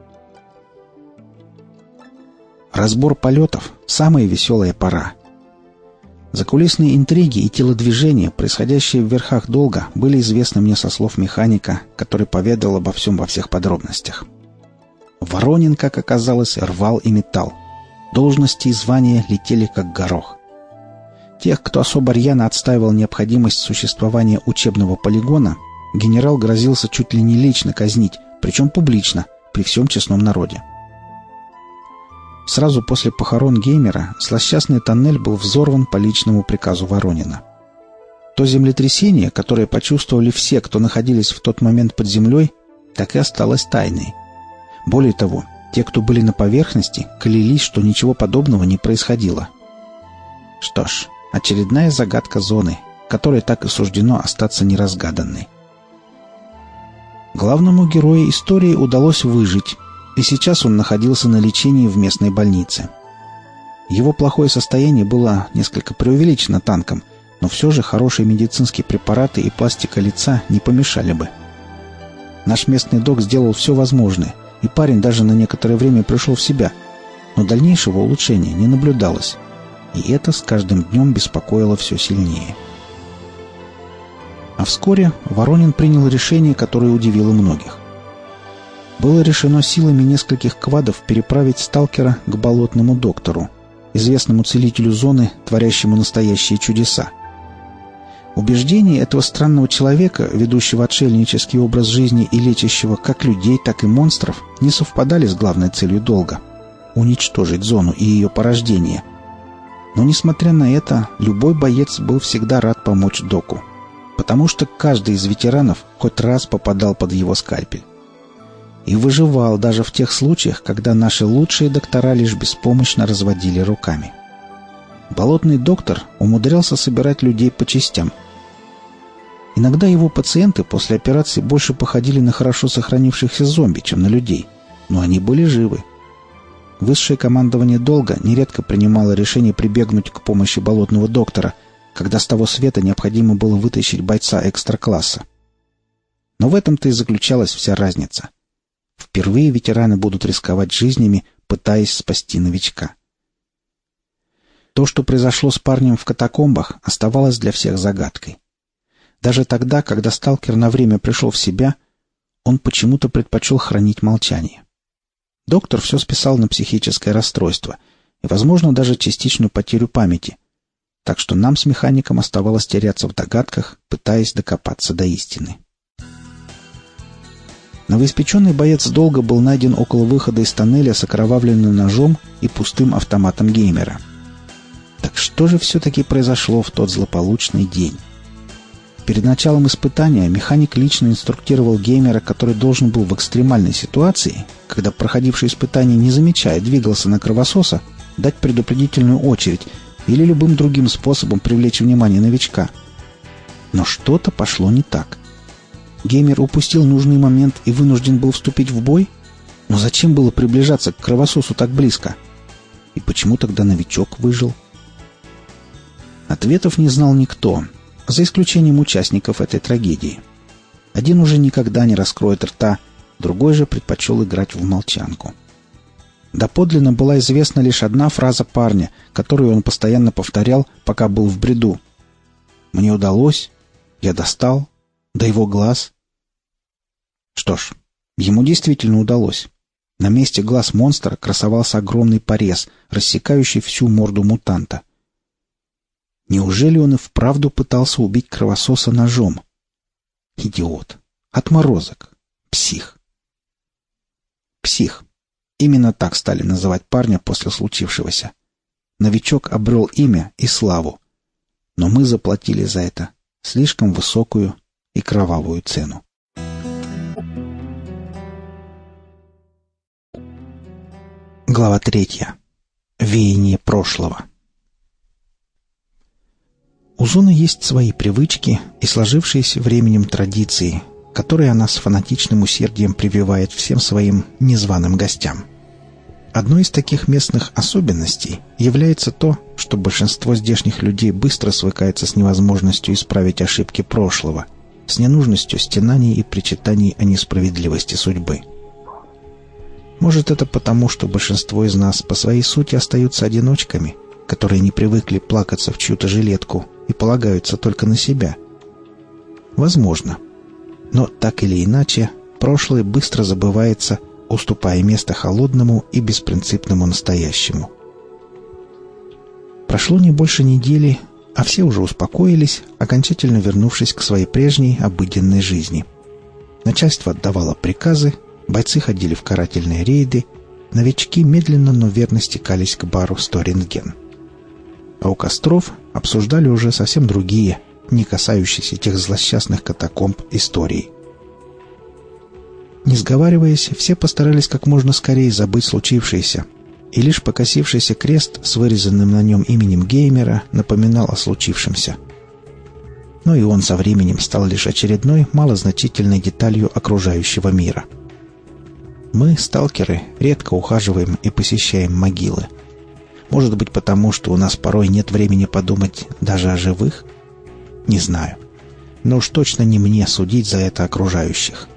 Speaker 1: Разбор полетов — самая веселая пора. Закулисные интриги и телодвижения, происходящие в верхах долга, были известны мне со слов механика, который поведал обо всем во всех подробностях. Воронин, как оказалось, рвал и металл. Должности и звания летели как горох. Тех, кто особо рьяно отстаивал необходимость существования учебного полигона, генерал грозился чуть ли не лично казнить, причем публично, при всем честном народе. Сразу после похорон Геймера злосчастный тоннель был взорван по личному приказу Воронина. То землетрясение, которое почувствовали все, кто находились в тот момент под землей, так и осталось тайной. Более того, те, кто были на поверхности, клялись, что ничего подобного не происходило. Что ж, очередная загадка зоны, которой так и суждено остаться неразгаданной. Главному герою истории удалось выжить, и сейчас он находился на лечении в местной больнице. Его плохое состояние было несколько преувеличено танком, но все же хорошие медицинские препараты и пластика лица не помешали бы. Наш местный док сделал все возможное, и парень даже на некоторое время пришел в себя, но дальнейшего улучшения не наблюдалось, и это с каждым днем беспокоило все сильнее. А вскоре Воронин принял решение, которое удивило многих. Было решено силами нескольких квадов переправить сталкера к болотному доктору, известному целителю зоны, творящему настоящие чудеса. Убеждения этого странного человека, ведущего отшельнический образ жизни и лечащего как людей, так и монстров, не совпадали с главной целью долга — уничтожить зону и ее порождение. Но, несмотря на это, любой боец был всегда рад помочь доку, потому что каждый из ветеранов хоть раз попадал под его скальпель. И выживал даже в тех случаях, когда наши лучшие доктора лишь беспомощно разводили руками. Болотный доктор умудрялся собирать людей по частям. Иногда его пациенты после операции больше походили на хорошо сохранившихся зомби, чем на людей, но они были живы. Высшее командование долга нередко принимало решение прибегнуть к помощи болотного доктора, когда с того света необходимо было вытащить бойца экстра-класса. Но в этом-то и заключалась вся разница. Впервые ветераны будут рисковать жизнями, пытаясь спасти новичка. То, что произошло с парнем в катакомбах, оставалось для всех загадкой. Даже тогда, когда сталкер на время пришел в себя, он почему-то предпочел хранить молчание. Доктор все списал на психическое расстройство и, возможно, даже частичную потерю памяти, так что нам с механиком оставалось теряться в догадках, пытаясь докопаться до истины. Новоиспеченный боец долга был найден около выхода из тоннеля с окровавленным ножом и пустым автоматом Геймера. Так что же все-таки произошло в тот злополучный день? Перед началом испытания механик лично инструктировал Геймера, который должен был в экстремальной ситуации, когда проходивший испытание не замечая двигался на кровососа, дать предупредительную очередь или любым другим способом привлечь внимание новичка. Но что-то пошло не так. Геймер упустил нужный момент и вынужден был вступить в бой? Но зачем было приближаться к кровососу так близко? И почему тогда новичок выжил? Ответов не знал никто, за исключением участников этой трагедии. Один уже никогда не раскроет рта, другой же предпочел играть в молчанку. Доподлинно была известна лишь одна фраза парня, которую он постоянно повторял, пока был в бреду. «Мне удалось, я достал, до его глаз». Что ж, ему действительно удалось. На месте глаз монстра красовался огромный порез, рассекающий всю морду мутанта. Неужели он и вправду пытался убить кровососа ножом? Идиот. Отморозок. Псих. Псих. Именно так стали называть парня после случившегося. Новичок обрел имя и славу. Но мы заплатили за это слишком высокую и кровавую цену. Глава третья. Веяние прошлого. У Зоны есть свои привычки и сложившиеся временем традиции, которые она с фанатичным усердием прививает всем своим незваным гостям. Одной из таких местных особенностей является то, что большинство здешних людей быстро свыкается с невозможностью исправить ошибки прошлого, с ненужностью стенаний и причитаний о несправедливости судьбы. Может, это потому, что большинство из нас по своей сути остаются одиночками, которые не привыкли плакаться в чью-то жилетку и полагаются только на себя. Возможно. Но так или иначе, прошлое быстро забывается, уступая место холодному и беспринципному настоящему. Прошло не больше недели, а все уже успокоились, окончательно вернувшись к своей прежней обыденной жизни. Начальство отдавало приказы, бойцы ходили в карательные рейды, новички медленно, но верно стекались к бару «Сторинген». А у костров обсуждали уже совсем другие, не касающиеся тех злосчастных катакомб истории. Не сговариваясь, все постарались как можно скорее забыть случившееся, и лишь покосившийся крест с вырезанным на нем именем геймера напоминал о случившемся. Но и он со временем стал лишь очередной малозначительной деталью окружающего мира. Мы, сталкеры, редко ухаживаем и посещаем могилы. Может быть, потому что у нас порой нет времени подумать даже о живых? Не знаю. Но уж точно не мне судить за это окружающих.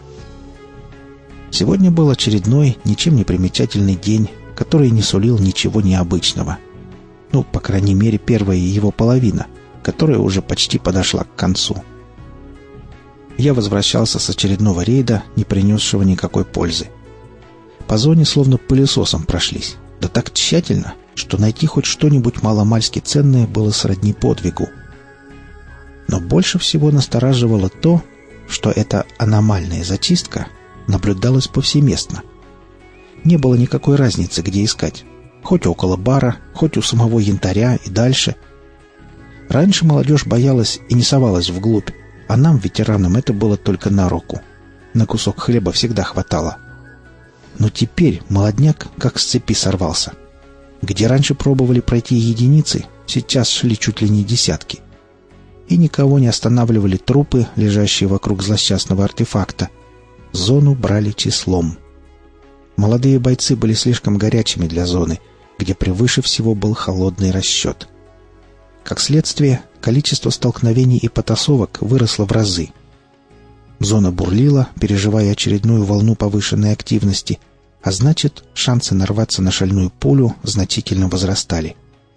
Speaker 1: Сегодня был очередной, ничем не примечательный день, который не сулил ничего необычного. Ну, по крайней мере, первая его половина, которая уже почти подошла к концу. Я возвращался с очередного рейда, не принесшего никакой пользы. По зоне словно пылесосом прошлись, да так тщательно, что найти хоть что-нибудь маломальски ценное было сродни подвигу. Но больше всего настораживало то, что эта аномальная зачистка наблюдалась повсеместно. Не было никакой разницы, где искать. Хоть около бара, хоть у самого янтаря и дальше. Раньше молодежь боялась и не совалась вглубь, а нам, ветеранам, это было только на руку. На кусок хлеба всегда хватало. Но теперь молодняк как с цепи сорвался. Где раньше пробовали пройти единицы, сейчас шли чуть ли не десятки. И никого не останавливали трупы, лежащие вокруг злосчастного артефакта. Зону брали числом. Молодые бойцы были слишком горячими для зоны, где превыше всего был холодный расчет. Как следствие, количество столкновений и потасовок выросло в разы. Зона бурлила, переживая очередную волну повышенной активности, а значит, шансы нарваться на шальную пулю значительно возрастали.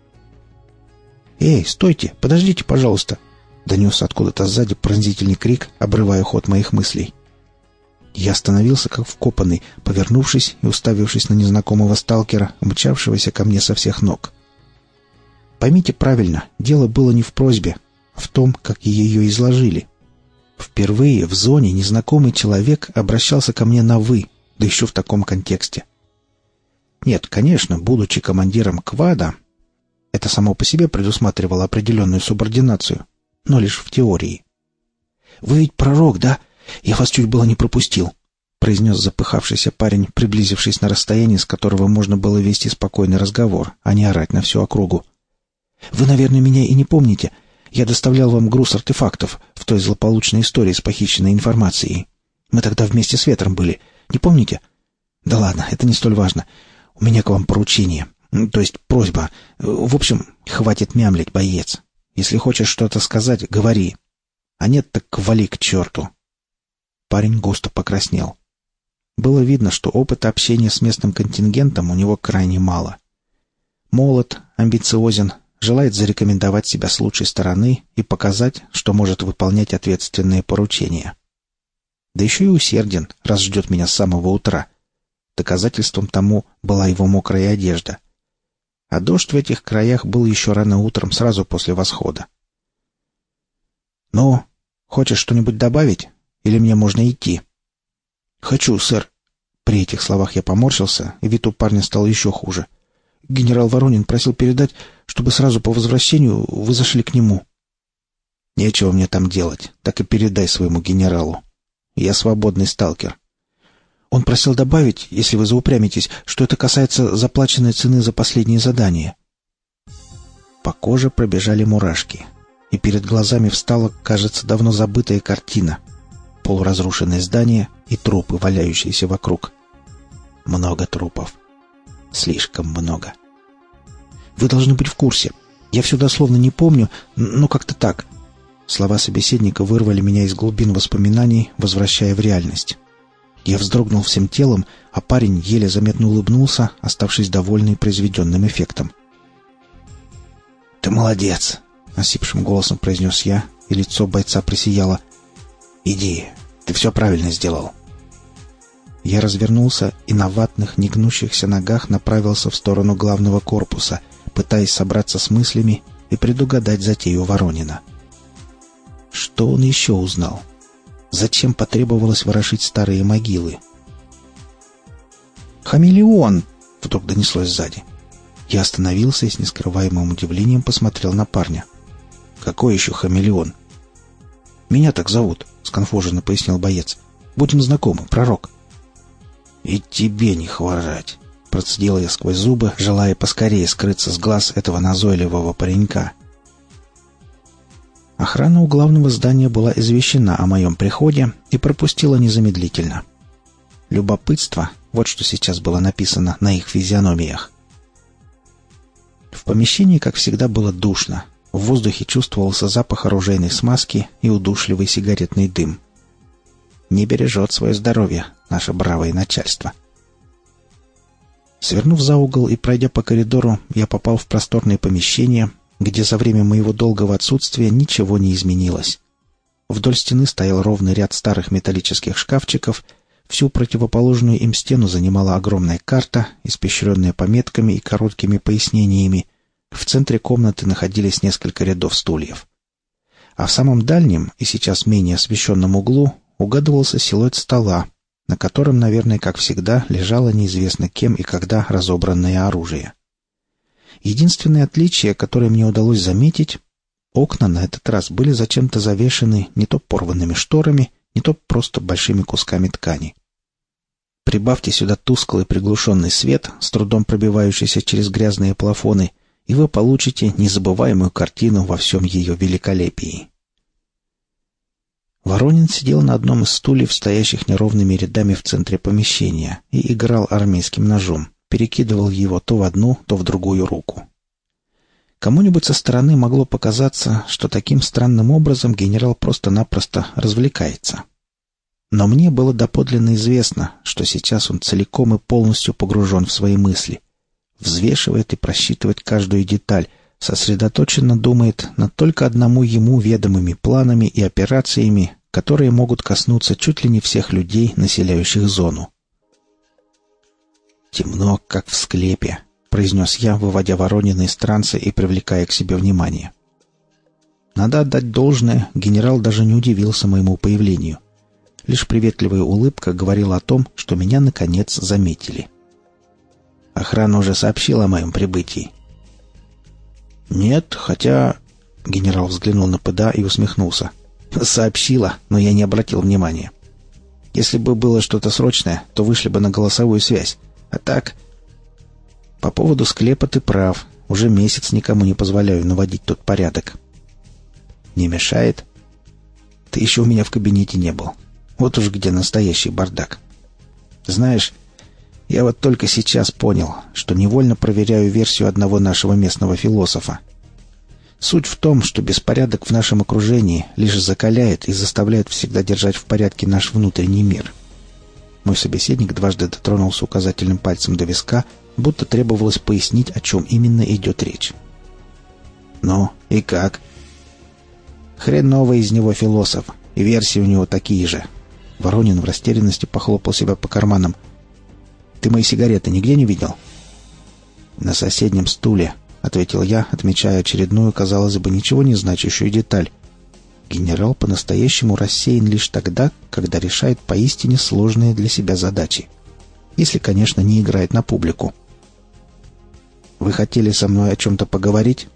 Speaker 1: «Эй, стойте! Подождите, пожалуйста!» — донесся откуда-то сзади пронзительный крик, обрывая ход моих мыслей. Я остановился как вкопанный, повернувшись и уставившись на незнакомого сталкера, мчавшегося ко мне со всех ног. Поймите правильно, дело было не в просьбе, а в том, как ее изложили. Впервые в зоне незнакомый человек обращался ко мне на «вы», да еще в таком контексте. Нет, конечно, будучи командиром квада, это само по себе предусматривало определенную субординацию, но лишь в теории. «Вы ведь пророк, да? Я вас чуть было не пропустил», — произнес запыхавшийся парень, приблизившись на расстояние, с которого можно было вести спокойный разговор, а не орать на всю округу. «Вы, наверное, меня и не помните. Я доставлял вам груз артефактов в той злополучной истории с похищенной информацией. Мы тогда вместе с Ветром были. Не помните? Да ладно, это не столь важно. У меня к вам поручение, то есть просьба. В общем, хватит мямлить, боец. Если хочешь что-то сказать, говори. А нет, так вали к черту». Парень густо покраснел. Было видно, что опыта общения с местным контингентом у него крайне мало. Молод, амбициозен, желает зарекомендовать себя с лучшей стороны и показать, что может выполнять ответственные поручения. Да еще и усерден, раз ждет меня с самого утра. Доказательством тому была его мокрая одежда. А дождь в этих краях был еще рано утром, сразу после восхода. «Ну, хочешь что-нибудь добавить? Или мне можно идти?» «Хочу, сэр». При этих словах я поморщился, и вид у парня стал еще хуже. «Генерал Воронин просил передать, чтобы сразу по возвращению вы зашли к нему». «Нечего мне там делать, так и передай своему генералу. Я свободный сталкер». «Он просил добавить, если вы заупрямитесь, что это касается заплаченной цены за последнее задание». По коже пробежали мурашки, и перед глазами встала, кажется, давно забытая картина. Полуразрушенное здание и трупы, валяющиеся вокруг. Много трупов. Слишком много. «Вы должны быть в курсе. Я все дословно не помню, но как-то так». Слова собеседника вырвали меня из глубин воспоминаний, возвращая в реальность. Я вздрогнул всем телом, а парень еле заметно улыбнулся, оставшись довольный произведенным эффектом. «Ты молодец!» — осипшим голосом произнес я, и лицо бойца просияло. «Иди, ты все правильно сделал». Я развернулся и на ватных, негнущихся ногах направился в сторону главного корпуса, пытаясь собраться с мыслями и предугадать затею Воронина. Что он еще узнал? Зачем потребовалось ворошить старые могилы? «Хамелеон!» — вдруг донеслось сзади. Я остановился и с нескрываемым удивлением посмотрел на парня. «Какой еще хамелеон?» «Меня так зовут», — сконфуженно пояснил боец. «Будем знакомы, пророк». «И тебе не хворать», — процедил я сквозь зубы, желая поскорее скрыться с глаз этого назойливого паренька. Охрана у главного здания была извещена о моем приходе и пропустила незамедлительно. Любопытство — вот что сейчас было написано на их физиономиях. В помещении, как всегда, было душно. В воздухе чувствовался запах оружейной смазки и удушливый сигаретный дым. Не бережет свое здоровье наше бравое начальство. Свернув за угол и пройдя по коридору, я попал в просторное помещение, где за время моего долгого отсутствия ничего не изменилось. Вдоль стены стоял ровный ряд старых металлических шкафчиков, всю противоположную им стену занимала огромная карта, испещренная пометками и короткими пояснениями. В центре комнаты находились несколько рядов стульев. А в самом дальнем и сейчас менее освещенном углу угадывался силуэт стола, на котором, наверное, как всегда, лежало неизвестно кем и когда разобранное оружие. Единственное отличие, которое мне удалось заметить, окна на этот раз были зачем-то завешены не то порванными шторами, не то просто большими кусками ткани. Прибавьте сюда тусклый приглушенный свет, с трудом пробивающийся через грязные плафоны, и вы получите незабываемую картину во всем ее великолепии. Воронин сидел на одном из стульев, стоящих неровными рядами в центре помещения, и играл армейским ножом, перекидывал его то в одну, то в другую руку. Кому-нибудь со стороны могло показаться, что таким странным образом генерал просто-напросто развлекается. Но мне было доподлинно известно, что сейчас он целиком и полностью погружен в свои мысли, взвешивает и просчитывает каждую деталь, сосредоточенно думает над только одному ему ведомыми планами и операциями, которые могут коснуться чуть ли не всех людей, населяющих зону. «Темно, как в склепе», — произнес я, выводя Воронина из транса и привлекая к себе внимание. Надо отдать должное, генерал даже не удивился моему появлению. Лишь приветливая улыбка говорила о том, что меня, наконец, заметили. «Охрана уже сообщила о моем прибытии». «Нет, хотя...» — генерал взглянул на ПДА и усмехнулся. «Сообщила, но я не обратил внимания. Если бы было что-то срочное, то вышли бы на голосовую связь. А так...» «По поводу склепа ты прав. Уже месяц никому не позволяю наводить тут порядок». «Не мешает?» «Ты еще у меня в кабинете не был. Вот уж где настоящий бардак. Знаешь, я вот только сейчас понял, что невольно проверяю версию одного нашего местного философа. Суть в том, что беспорядок в нашем окружении лишь закаляет и заставляет всегда держать в порядке наш внутренний мир. Мой собеседник дважды дотронулся указательным пальцем до виска, будто требовалось пояснить, о чем именно идет речь. «Ну, и как?» «Хреновый из него философ, и версии у него такие же». Воронин в растерянности похлопал себя по карманам. «Ты мои сигареты нигде не видел?» «На соседнем стуле», — ответил я, отмечая очередную, казалось бы, ничего не значащую деталь. Генерал по-настоящему рассеян лишь тогда, когда решает поистине сложные для себя задачи. Если, конечно, не играет на публику. «Вы хотели со мной о чем-то поговорить?»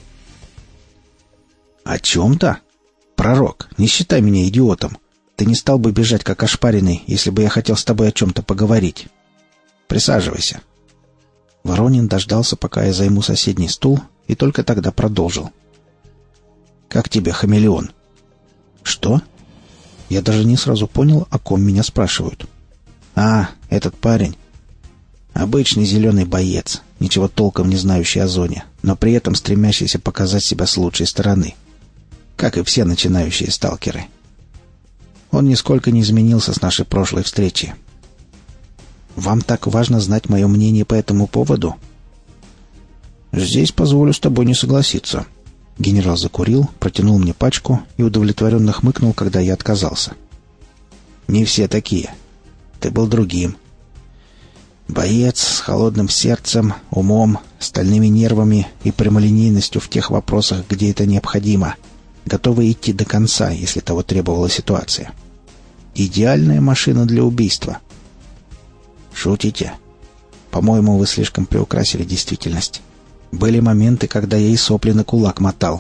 Speaker 1: «О чем-то? Пророк, не считай меня идиотом. Ты не стал бы бежать как ошпаренный, если бы я хотел с тобой о чем-то поговорить. Присаживайся». Воронин дождался, пока я займу соседний стул, и только тогда продолжил. «Как тебе хамелеон?» «Что?» Я даже не сразу понял, о ком меня спрашивают. «А, этот парень. Обычный зеленый боец, ничего толком не знающий о зоне, но при этом стремящийся показать себя с лучшей стороны. Как и все начинающие сталкеры. Он нисколько не изменился с нашей прошлой встречи. Вам так важно знать мое мнение по этому поводу?» «Здесь позволю с тобой не согласиться». Генерал закурил, протянул мне пачку и удовлетворенно хмыкнул, когда я отказался. «Не все такие. Ты был другим. Боец с холодным сердцем, умом, стальными нервами и прямолинейностью в тех вопросах, где это необходимо, готовый идти до конца, если того требовала ситуация. Идеальная машина для убийства». «Шутите? По-моему, вы слишком приукрасили действительность. Были моменты, когда я и сопли на кулак мотал».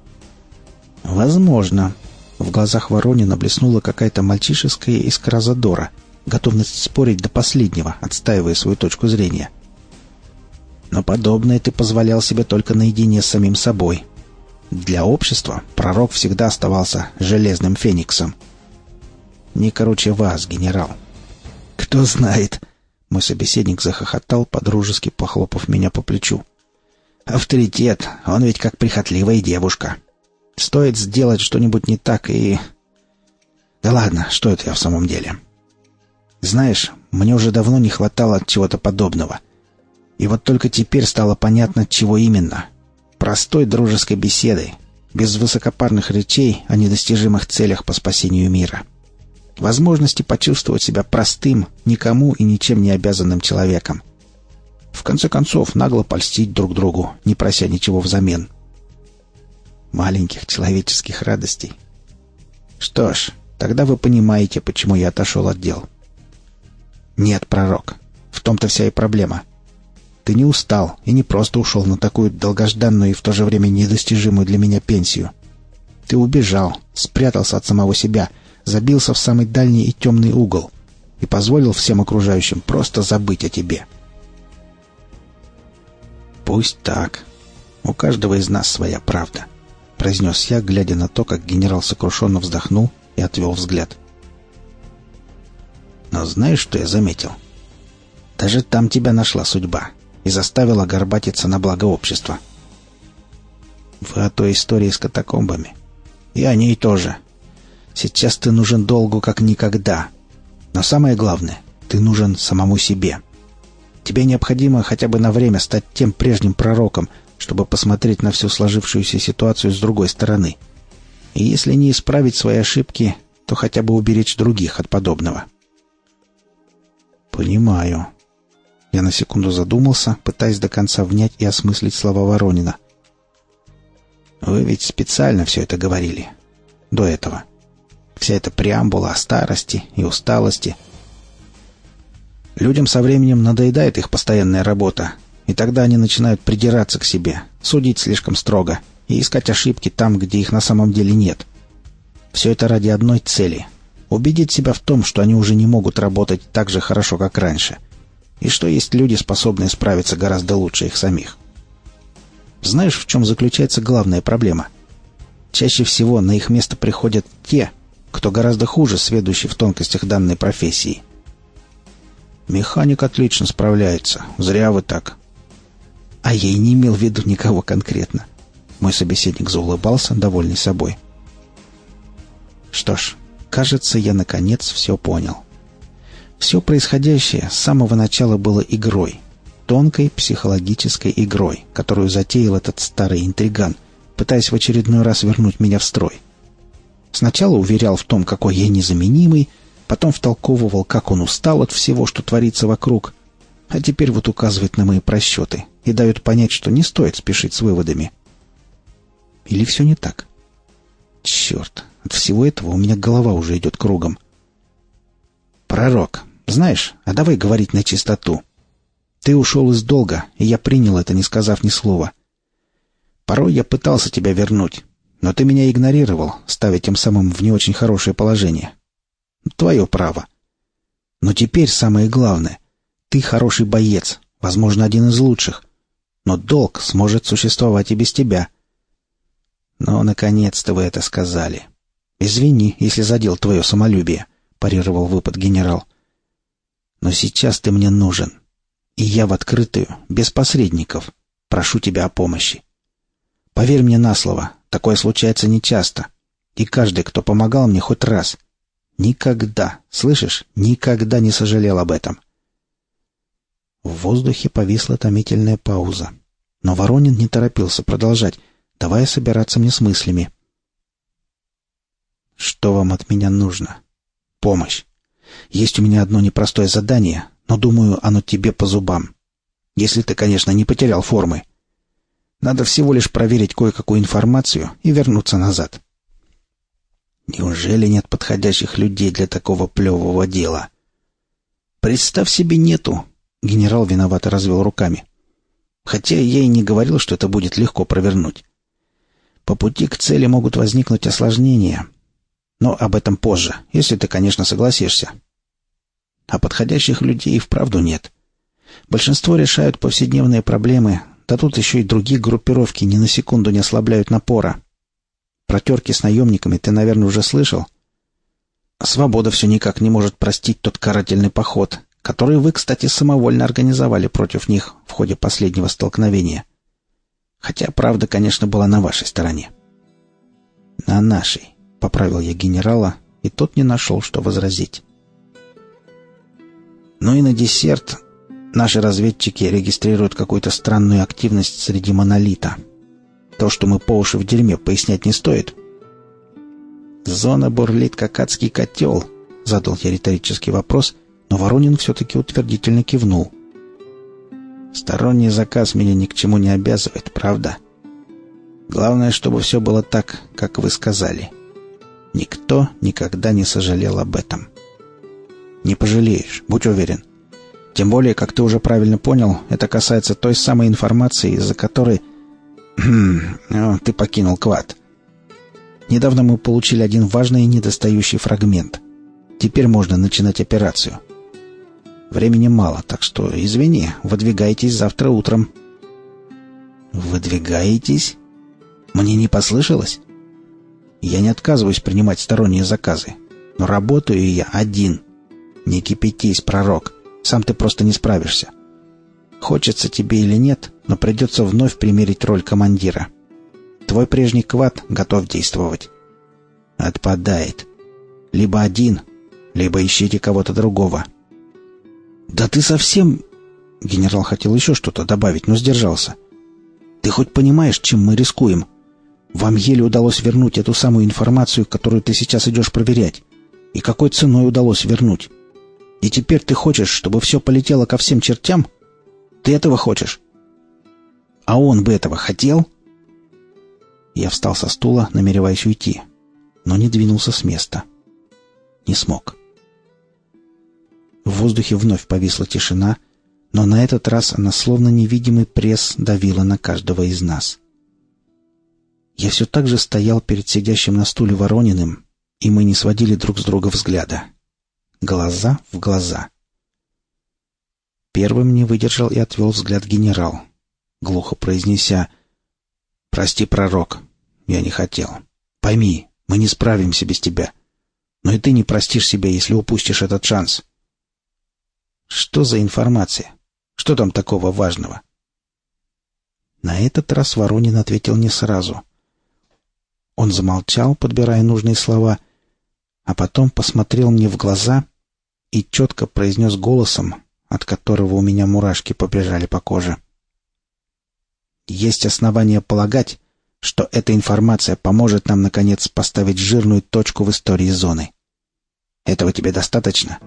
Speaker 1: «Возможно». В глазах Воронина блеснула какая-то мальчишеская искра задора, готовность спорить до последнего, отстаивая свою точку зрения. «Но подобное ты позволял себе только наедине с самим собой. Для общества пророк всегда оставался железным фениксом. Не короче вас, генерал». «Кто знает». Мой собеседник захохотал, подружески похлопав меня по плечу. «Авторитет, он ведь как прихотливая девушка. Стоит сделать что-нибудь не так и... Да ладно, что это я в самом деле? Знаешь, мне уже давно не хватало чего-то подобного. И вот только теперь стало понятно, чего именно. Простой дружеской беседы, без высокопарных речей о недостижимых целях по спасению мира. Возможности почувствовать себя простым, никому и ничем не обязанным человеком. В конце концов, нагло польстить друг другу, не прося ничего взамен. Маленьких человеческих радостей. Что ж, тогда вы понимаете, почему я отошел от дел. Нет, пророк, в том-то вся и проблема. Ты не устал и не просто ушел на такую долгожданную и в то же время недостижимую для меня пенсию. Ты убежал, спрятался от самого себя, забился в самый дальний и темный угол и позволил всем окружающим просто забыть о тебе. «Пусть так. У каждого из нас своя правда», — произнес я, глядя на то, как генерал сокрушенно вздохнул и отвел взгляд. «Но знаешь, что я заметил? Даже там тебя нашла судьба и заставила горбатиться на благо общества». «Вы о той истории с катакомбами?» «И о ней тоже. Сейчас ты нужен долгу как никогда. Но самое главное, ты нужен самому себе. Тебе необходимо хотя бы на время стать тем прежним пророком, чтобы посмотреть на всю сложившуюся ситуацию с другой стороны. И если не исправить свои ошибки, то хотя бы уберечь других от подобного». «Понимаю». Я на секунду задумался, пытаясь до конца внять и осмыслить слова Воронина. «Вы ведь специально все это говорили. До этого. Вся эта преамбула о старости и усталости. Людям со временем надоедает их постоянная работа, и тогда они начинают придираться к себе, судить слишком строго и искать ошибки там, где их на самом деле нет. Все это ради одной цели — убедить себя в том, что они уже не могут работать так же хорошо, как раньше, и что есть люди, способные справиться гораздо лучше их самих. Знаешь, в чем заключается главная проблема? Чаще всего на их место приходят те, кто гораздо хуже сведущий в тонкостях данной профессии. Механик отлично справляется. Зря вы так. А я и не имел в виду никого конкретно. Мой собеседник заулыбался, довольный собой. Что ж, кажется, я наконец все понял. Все происходящее с самого начала было игрой. Тонкой психологической игрой, которую затеял этот старый интриган, пытаясь в очередной раз вернуть меня в строй. Сначала уверял в том, какой я незаменимый, потом втолковывал, как он устал от всего, что творится вокруг, а теперь вот указывает на мои просчеты и дает понять, что не стоит спешить с выводами. Или все не так? Черт, от всего этого у меня голова уже идет кругом. «Пророк, знаешь, а давай говорить на чистоту. Ты ушел из долга, и я принял это, не сказав ни слова. Порой я пытался тебя вернуть, но ты меня игнорировал, ставя тем самым в не очень хорошее положение. Твое право. Но теперь самое главное. Ты хороший боец, возможно, один из лучших, но долг сможет существовать и без тебя». «Ну, наконец-то вы это сказали. Извини, если задел твое самолюбие», — парировал выпад генерал. «Но сейчас ты мне нужен. И я в открытую, без посредников, прошу тебя о помощи. Поверь мне на слово, такое случается нечасто. И каждый, кто помогал мне хоть раз, никогда, слышишь, никогда не сожалел об этом». В воздухе повисла томительная пауза. Но Воронин не торопился продолжать, давая собираться мне с мыслями. «Что вам от меня нужно? Помощь. Есть у меня одно непростое задание, но, думаю, оно тебе по зубам. Если ты, конечно, не потерял формы. Надо всего лишь проверить кое-какую информацию и вернуться назад». «Неужели нет подходящих людей для такого плевого дела?» «Представь себе, нету», — генерал виновато развел руками. «Хотя я и не говорил, что это будет легко провернуть. По пути к цели могут возникнуть осложнения. Но об этом позже, если ты, конечно, согласишься. А подходящих людей и вправду нет. Большинство решают повседневные проблемы, да тут еще и другие группировки ни на секунду не ослабляют напора. Про терки с наемниками ты, наверное, уже слышал? Свобода все никак не может простить тот карательный поход, который вы, кстати, самовольно организовали против них в ходе последнего столкновения. Хотя правда, конечно, была на вашей стороне». «На нашей», — поправил я генерала, и тот не нашел, что возразить. «Ну и на десерт наши разведчики регистрируют какую-то странную активность среди монолита. То, что мы по уши в дерьме, пояснять не стоит». «Зона бурлит, как адский котел», — задал я риторический вопрос, но Воронин все-таки утвердительно кивнул. «Сторонний заказ меня ни к чему не обязывает, правда? Главное, чтобы все было так, как вы сказали. Никто никогда не сожалел об этом». «Не пожалеешь, будь уверен. Тем более, как ты уже правильно понял, это касается той самой информации, из-за которой ты покинул Квад. Недавно мы получили один важный и недостающий фрагмент. Теперь можно начинать операцию. Времени мало, так что, извини, выдвигайтесь завтра утром». «Выдвигаетесь? Мне не послышалось? Я не отказываюсь принимать сторонние заказы, но работаю я один. Не кипятись, пророк, сам ты просто не справишься. Хочется тебе или нет, но придется вновь примерить роль командира. Твой прежний Квад готов действовать». «Отпадает. Либо один, либо ищите кого-то другого». «Да ты совсем...» Генерал хотел еще что-то добавить, но сдержался. «Ты хоть понимаешь, чем мы рискуем? Вам еле удалось вернуть эту самую информацию, которую ты сейчас идешь проверять. И какой ценой удалось вернуть? И теперь ты хочешь, чтобы все полетело ко всем чертям? Ты этого хочешь? А он бы этого хотел?» Я встал со стула, намереваясь уйти, но не двинулся с места. Не смог. В воздухе вновь повисла тишина, но на этот раз она словно невидимый пресс давила на каждого из нас. Я все так же стоял перед сидящим на стуле Ворониным, и мы не сводили друг с друга взгляда. Глаза в глаза. Первым не выдержал и отвел взгляд генерал, глухо произнеся: «Прости, пророк, я не хотел. Пойми, мы не справимся без тебя. Но и ты не простишь себя, если упустишь этот шанс». «Что за информация? Что там такого важного?» На этот раз Воронин ответил не сразу. Он замолчал, подбирая нужные слова, а потом посмотрел мне в глаза, и четко произнес голосом, от которого у меня мурашки побежали по коже. «Есть основания полагать, что эта информация поможет нам, наконец, поставить жирную точку в истории зоны. Этого тебе достаточно?»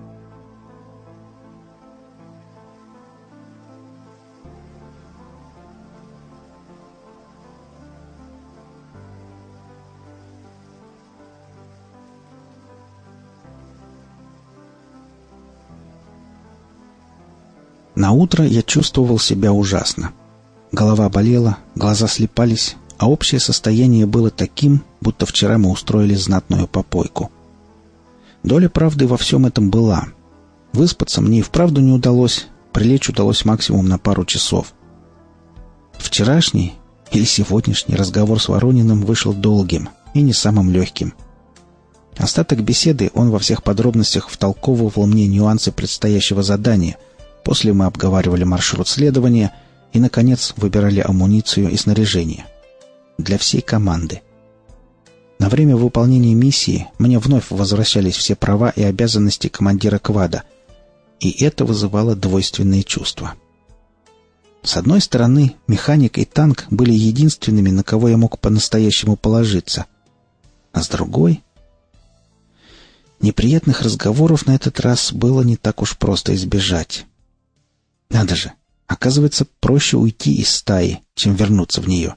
Speaker 1: Наутро я чувствовал себя ужасно. Голова болела, глаза слипались, а общее состояние было таким, будто вчера мы устроили знатную попойку. Доля правды во всем этом была. Выспаться мне и вправду не удалось, прилечь удалось максимум на пару часов. Вчерашний или сегодняшний разговор с Ворониным вышел долгим и не самым легким. Остаток беседы он во всех подробностях втолковывал мне нюансы предстоящего задания. После мы обговаривали маршрут следования и, наконец, выбирали амуницию и снаряжение. Для всей команды. На время выполнения миссии мне вновь возвращались все права и обязанности командира квада, и это вызывало двойственные чувства. С одной стороны, механик и танк были единственными, на кого я мог по-настоящему положиться. А с другой... Неприятных разговоров на этот раз было не так уж просто избежать. Надо же, оказывается, проще уйти из стаи, чем вернуться в нее.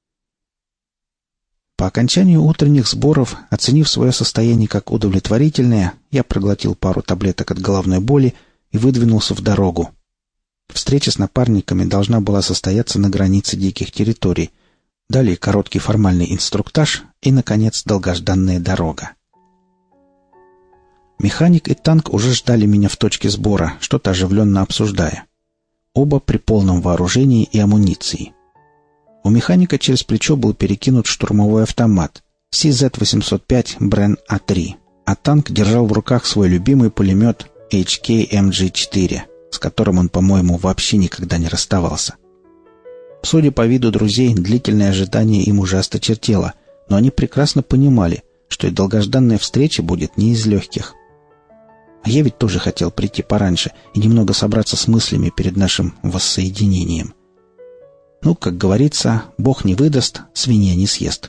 Speaker 1: По окончанию утренних сборов, оценив свое состояние как удовлетворительное, я проглотил пару таблеток от головной боли и выдвинулся в дорогу. Встреча с напарниками должна была состояться на границе диких территорий. Далее короткий формальный инструктаж и, наконец, долгожданная дорога. Механик и танк уже ждали меня в точке сбора, что-то оживленно обсуждая. Оба при полном вооружении и амуниции. У механика через плечо был перекинут штурмовой автомат си зет восемьсот пять Брен а три, а танк держал в руках свой любимый пулемет эйч кей эм джи четыре, с которым он, по-моему, вообще никогда не расставался. Судя по виду друзей, длительное ожидание им уже осточертело, но они прекрасно понимали, что и долгожданная встреча будет не из легких. А я ведь тоже хотел прийти пораньше и немного собраться с мыслями перед нашим воссоединением. Ну, как говорится, Бог не выдаст, свинья не съест.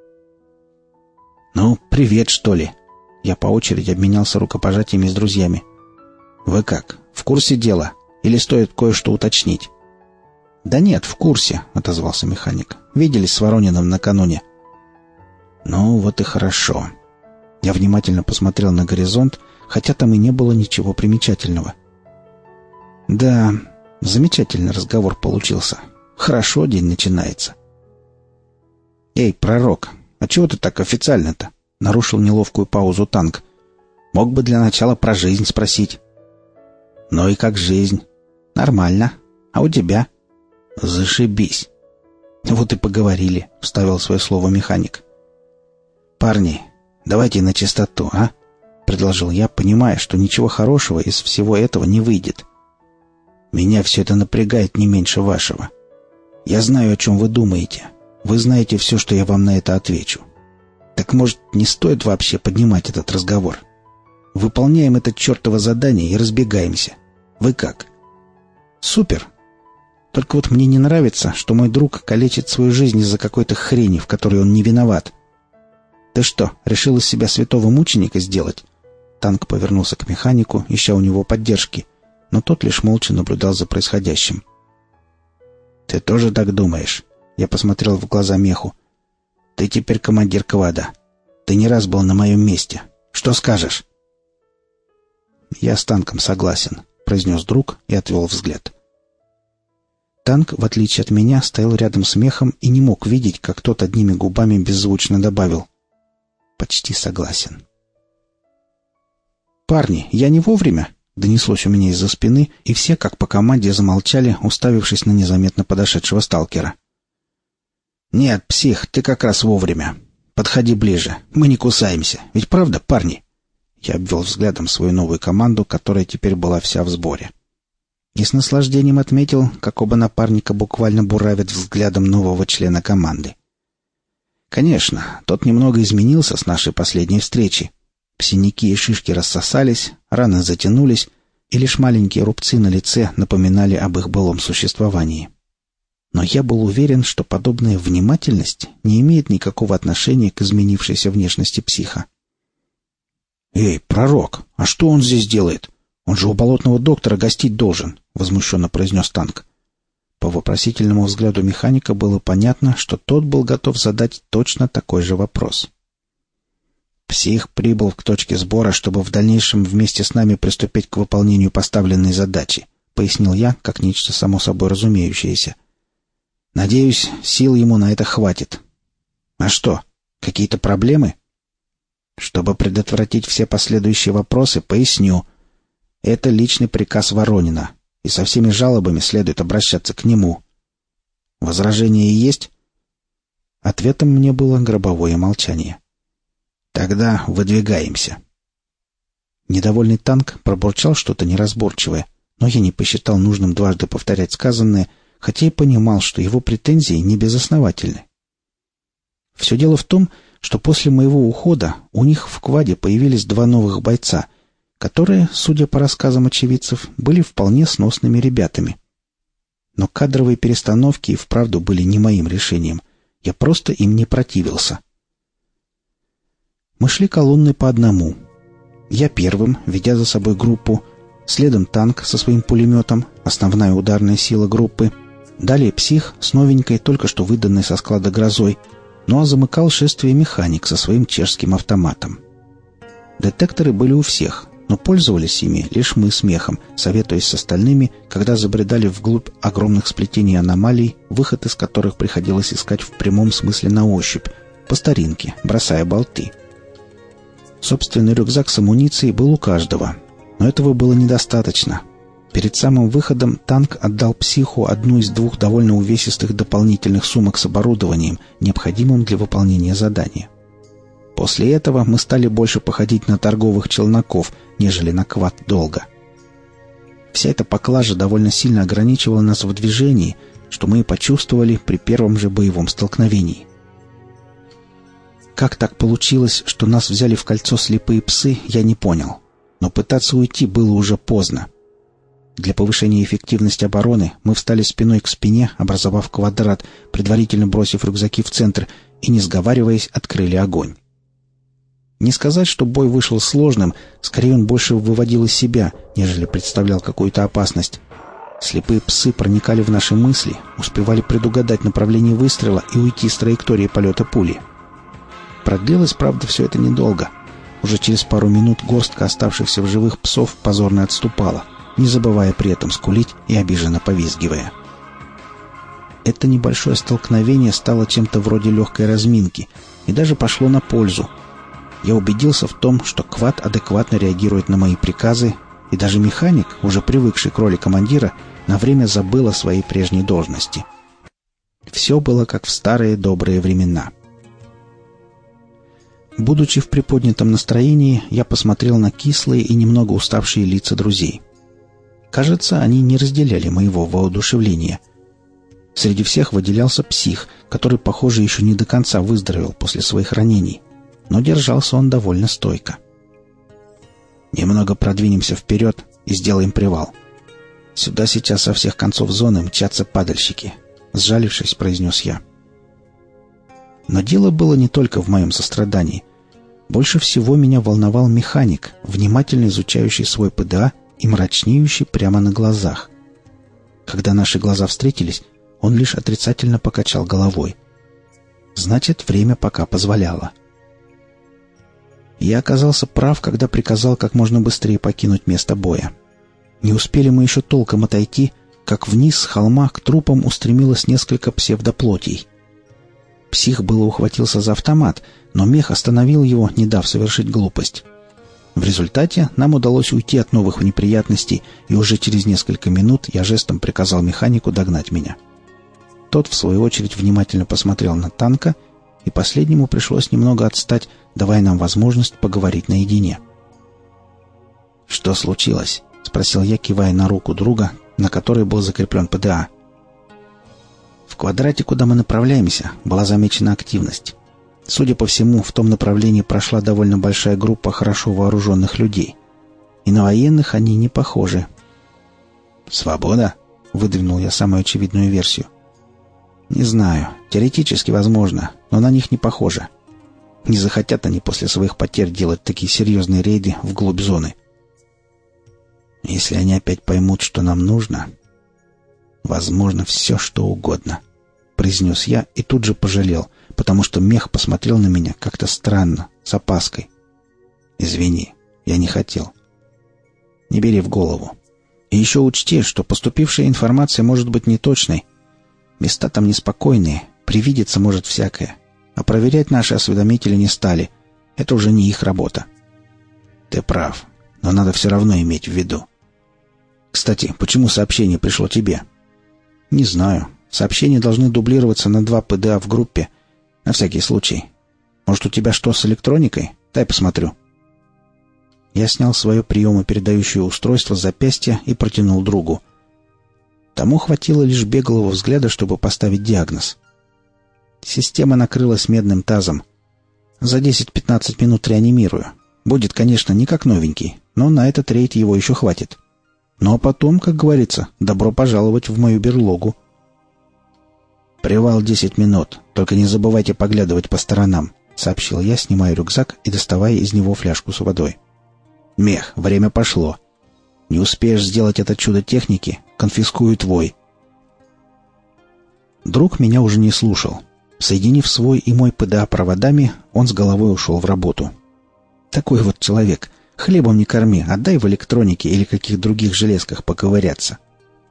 Speaker 1: «Ну, привет, что ли?» Я по очереди обменялся рукопожатиями с друзьями. «Вы как, в курсе дела? Или стоит кое-что уточнить?» «Да нет, в курсе», — отозвался механик. «Виделись с Ворониным накануне». «Ну, вот и хорошо». Я внимательно посмотрел на горизонт, хотя там и не было ничего примечательного. Да, замечательный разговор получился. Хорошо день начинается. «Эй, пророк, а чего ты так официально-то?» — нарушил неловкую паузу танк. «Мог бы для начала про жизнь спросить». «Ну и как жизнь?» «Нормально. А у тебя?» «Зашибись». «Вот и поговорили», — вставил свое слово механик. «Парни, давайте на чистоту, а?» — предложил я, понимая, что ничего хорошего из всего этого не выйдет. «Меня все это напрягает не меньше вашего. Я знаю, о чем вы думаете. Вы знаете все, что я вам на это отвечу. Так, может, не стоит вообще поднимать этот разговор? Выполняем это чертово задание и разбегаемся. Вы как?» «Супер. Только вот мне не нравится, что мой друг калечит свою жизнь из-за какой-то хрени, в которой он не виноват. Ты что, решил из себя святого мученика сделать?» Танк повернулся к механику, ища у него поддержки, но тот лишь молча наблюдал за происходящим. «Ты тоже так думаешь?» Я посмотрел в глаза меху. «Ты теперь командир квада. Ты не раз был на моем месте. Что скажешь?» «Я с танком согласен», — произнес друг и отвел взгляд. Танк, в отличие от меня, стоял рядом с мехом и не мог видеть, как тот одними губами беззвучно добавил: «Почти согласен». «Парни, я не вовремя?» — донеслось у меня из-за спины, и все, как по команде, замолчали, уставившись на незаметно подошедшего сталкера. «Нет, псих, ты как раз вовремя. Подходи ближе. Мы не кусаемся. Ведь правда, парни?» Я обвел взглядом свою новую команду, которая теперь была вся в сборе. И с наслаждением отметил, как оба напарника буквально буравят взглядом нового члена команды. Конечно, тот немного изменился с нашей последней встречи. Синяки и шишки рассосались, раны затянулись, и лишь маленькие рубцы на лице напоминали об их былом существовании. Но я был уверен, что подобная внимательность не имеет никакого отношения к изменившейся внешности психа. «Эй, пророк, а что он здесь делает? Он же у болотного доктора гостить должен», — возмущенно произнес Танк. По вопросительному взгляду механика было понятно, что тот был готов задать точно такой же вопрос. «Псих прибыл к точке сбора, чтобы в дальнейшем вместе с нами приступить к выполнению поставленной задачи», — пояснил я, как нечто само собой разумеющееся. «Надеюсь, сил ему на это хватит. А что, какие-то проблемы?» «Чтобы предотвратить все последующие вопросы, поясню. Это личный приказ Воронина, и со всеми жалобами следует обращаться к нему. Возражения есть?» Ответом мне было гробовое молчание. «Тогда выдвигаемся». Недовольный Танк пробурчал что-то неразборчивое, но я не посчитал нужным дважды повторять сказанное, хотя и понимал, что его претензии не безосновательны. Все дело в том, что после моего ухода у них в кваде появились два новых бойца, которые, судя по рассказам очевидцев, были вполне сносными ребятами. Но кадровые перестановки и вправду были не моим решением. Я просто им не противился. Мы шли колонной по одному. Я первым, ведя за собой группу, следом Танк со своим пулеметом, основная ударная сила группы, далее Псих с новенькой, только что выданной со склада грозой, ну а замыкал шествие механик со своим чешским автоматом. Детекторы были у всех, но пользовались ими лишь мы с мехом, советуясь с остальными, когда забредали вглубь огромных сплетений аномалий, выход из которых приходилось искать в прямом смысле на ощупь, по старинке, бросая болты. Собственный рюкзак с амуницией был у каждого, но этого было недостаточно. Перед самым выходом Танк отдал Психу одну из двух довольно увесистых дополнительных сумок с оборудованием, необходимым для выполнения задания. После этого мы стали больше походить на торговых челноков, нежели на квад долга. Вся эта поклажа довольно сильно ограничивала нас в движении, что мы и почувствовали при первом же боевом столкновении. Как так получилось, что нас взяли в кольцо слепые псы, я не понял. Но пытаться уйти было уже поздно. Для повышения эффективности обороны мы встали спиной к спине, образовав квадрат, предварительно бросив рюкзаки в центр, и, не сговариваясь, открыли огонь. Не сказать, что бой вышел сложным, скорее он больше выводил из себя, нежели представлял какую-то опасность. Слепые псы проникали в наши мысли, успевали предугадать направление выстрела и уйти с траектории полета пули. Продлилось, правда, все это недолго. Уже через пару минут горстка оставшихся в живых псов позорно отступала, не забывая при этом скулить и обиженно повизгивая. Это небольшое столкновение стало чем-то вроде легкой разминки и даже пошло на пользу. Я убедился в том, что квад адекватно реагирует на мои приказы, и даже механик, уже привыкший к роли командира, на время забыл о своей прежней должности. Все было как в старые добрые времена. Будучи в приподнятом настроении, я посмотрел на кислые и немного уставшие лица друзей. Кажется, они не разделяли моего воодушевления. Среди всех выделялся Псих, который, похоже, еще не до конца выздоровел после своих ранений, но держался он довольно стойко. «Немного продвинемся вперед и сделаем привал. Сюда сейчас со всех концов зоны мчатся падальщики», — сжалившись, произнес я. Но дело было не только в моем сострадании. Больше всего меня волновал механик, внимательно изучающий свой ПДА и мрачнеющий прямо на глазах. Когда наши глаза встретились, он лишь отрицательно покачал головой. Значит, время пока позволяло. Я оказался прав, когда приказал как можно быстрее покинуть место боя. Не успели мы еще толком отойти, как вниз с холма к трупам устремилось несколько псевдоплотий. Псих было ухватился за автомат, но мех остановил его, не дав совершить глупость. В результате нам удалось уйти от новых неприятностей, и уже через несколько минут я жестом приказал механику догнать меня. Тот, в свою очередь, внимательно посмотрел на Танка, и последнему пришлось немного отстать, давая нам возможность поговорить наедине. «Что случилось?» — спросил я, кивая на руку друга, на которой был закреплен ПДА. В квадрате, куда мы направляемся, была замечена активность. Судя по всему, в том направлении прошла довольно большая группа хорошо вооруженных людей. И на военных они не похожи. «Свобода?» — выдвинул я самую очевидную версию. «Не знаю. Теоретически возможно, но на них не похоже. Не захотят они после своих потерь делать такие серьезные рейды вглубь зоны. Если они опять поймут, что нам нужно, возможно, все что угодно», — произнес я и тут же пожалел, потому что мех посмотрел на меня как-то странно, с опаской. «Извини, я не хотел. Не бери в голову. И еще учти, что поступившая информация может быть неточной. Места там неспокойные, привидеться может всякое. А проверять наши осведомители не стали. Это уже не их работа». «Ты прав, но надо все равно иметь в виду. Кстати, почему сообщение пришло тебе?» «Не знаю. Сообщения должны дублироваться на два ПДА в группе. На всякий случай. Может, у тебя что с электроникой? Дай посмотрю». Я снял свое приемо-передающее устройство с запястья и протянул другу. Тому хватило лишь беглого взгляда, чтобы поставить диагноз. Система накрылась медным тазом. За десять-пятнадцать минут реанимирую. Будет, конечно, не как новенький, но на этот рейд его еще хватит. Ну а потом, как говорится, добро пожаловать в мою берлогу. «Привал десять минут. Только не забывайте поглядывать по сторонам», — сообщил я, снимая рюкзак и доставая из него фляжку с водой. «Мех, время пошло. Не успеешь сделать это чудо техники, конфискую твой». Друг меня уже не слушал. Соединив свой и мой ПДА проводами, он с головой ушел в работу. Такой вот человек. Хлебом не корми, отдай в электронике или каких других железках поковыряться.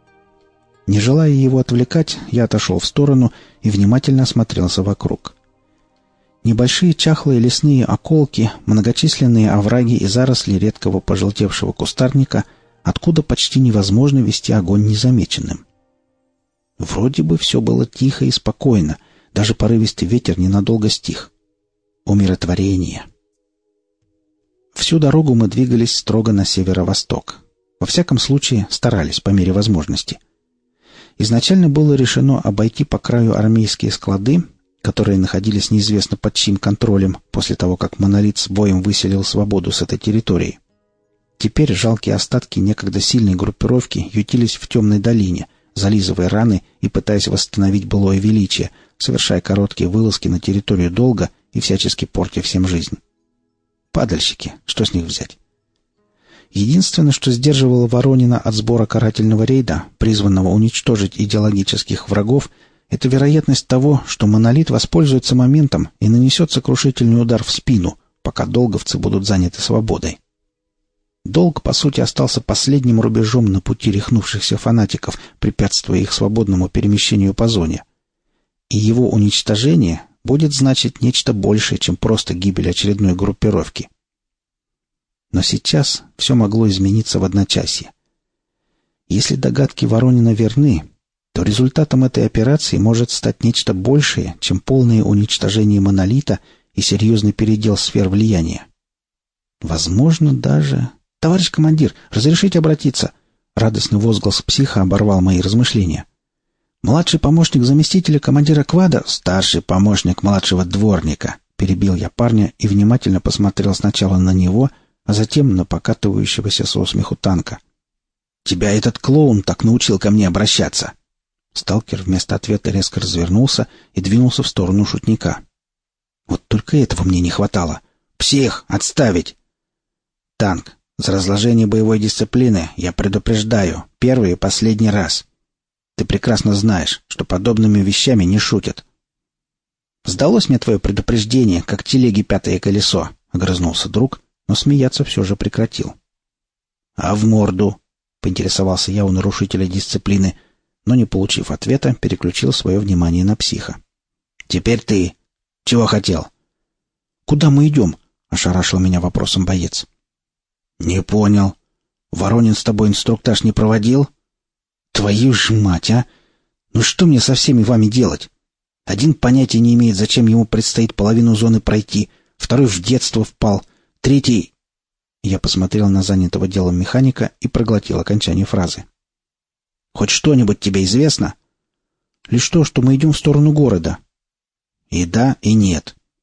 Speaker 1: Не желая его отвлекать, я отошел в сторону и внимательно осмотрелся вокруг. Небольшие чахлые лесные околки, многочисленные овраги и заросли редкого пожелтевшего кустарника, откуда почти невозможно вести огонь незамеченным. Вроде бы все было тихо и спокойно, даже порывистый ветер ненадолго стих. Умиротворение. Всю дорогу мы двигались строго на северо-восток. Во всяком случае, старались по мере возможности. Изначально было решено обойти по краю армейские склады, которые находились неизвестно под чьим контролем после того, как монолит с боем выселил свободу с этой территории. Теперь жалкие остатки некогда сильной группировки ютились в темной долине, зализывая раны и пытаясь восстановить былое величие, совершая короткие вылазки на территорию долга и всячески портя всем жизнь. Падальщики, что с них взять? Единственное, что сдерживало Воронина от сбора карательного рейда, призванного уничтожить идеологических врагов, это вероятность того, что монолит воспользуется моментом и нанесет сокрушительный удар в спину, пока долговцы будут заняты свободой. Долг, по сути, остался последним рубежом на пути рехнувшихся фанатиков, препятствуя их свободному перемещению по зоне. И его уничтожение будет значить нечто большее, чем просто гибель очередной группировки. Но сейчас все могло измениться в одночасье. Если догадки Воронина верны, то результатом этой операции может стать нечто большее, чем полное уничтожение монолита и серьезный передел сфер влияния. Возможно, даже... «Товарищ командир, разрешите обратиться?» Радостный возглас психа оборвал мои размышления. «Младший помощник заместителя командира квада, старший помощник младшего дворника», перебил я парня и внимательно посмотрел сначала на него, а затем на покатывающегося со смеху танка. «Тебя этот клоун так научил ко мне обращаться!» Сталкер вместо ответа резко развернулся и двинулся в сторону шутника. «Вот только этого мне не хватало! Псих, отставить!» «Танк, за разложение боевой дисциплины я предупреждаю, первый и последний раз. Ты прекрасно знаешь, что подобными вещами не шутят». «Сдалось мне твое предупреждение, как телеге пятое колесо», — огрызнулся друг, но смеяться все же прекратил. «А в морду?» — поинтересовался я у нарушителя дисциплины, но, не получив ответа, переключил свое внимание на психа. «Теперь ты. Чего хотел?» «Куда мы идем?» — ошарашил меня вопросом боец. «Не понял. Воронин с тобой инструктаж не проводил?» «Твою ж мать, а! Ну что мне со всеми вами делать? Один понятия не имеет, зачем ему предстоит половину зоны пройти, второй в детство впал, третий...» Я посмотрел на занятого делом механика и проглотил окончание фразы. «Хоть что-нибудь тебе известно?» «Лишь то, что мы идем в сторону города». «И да, и нет.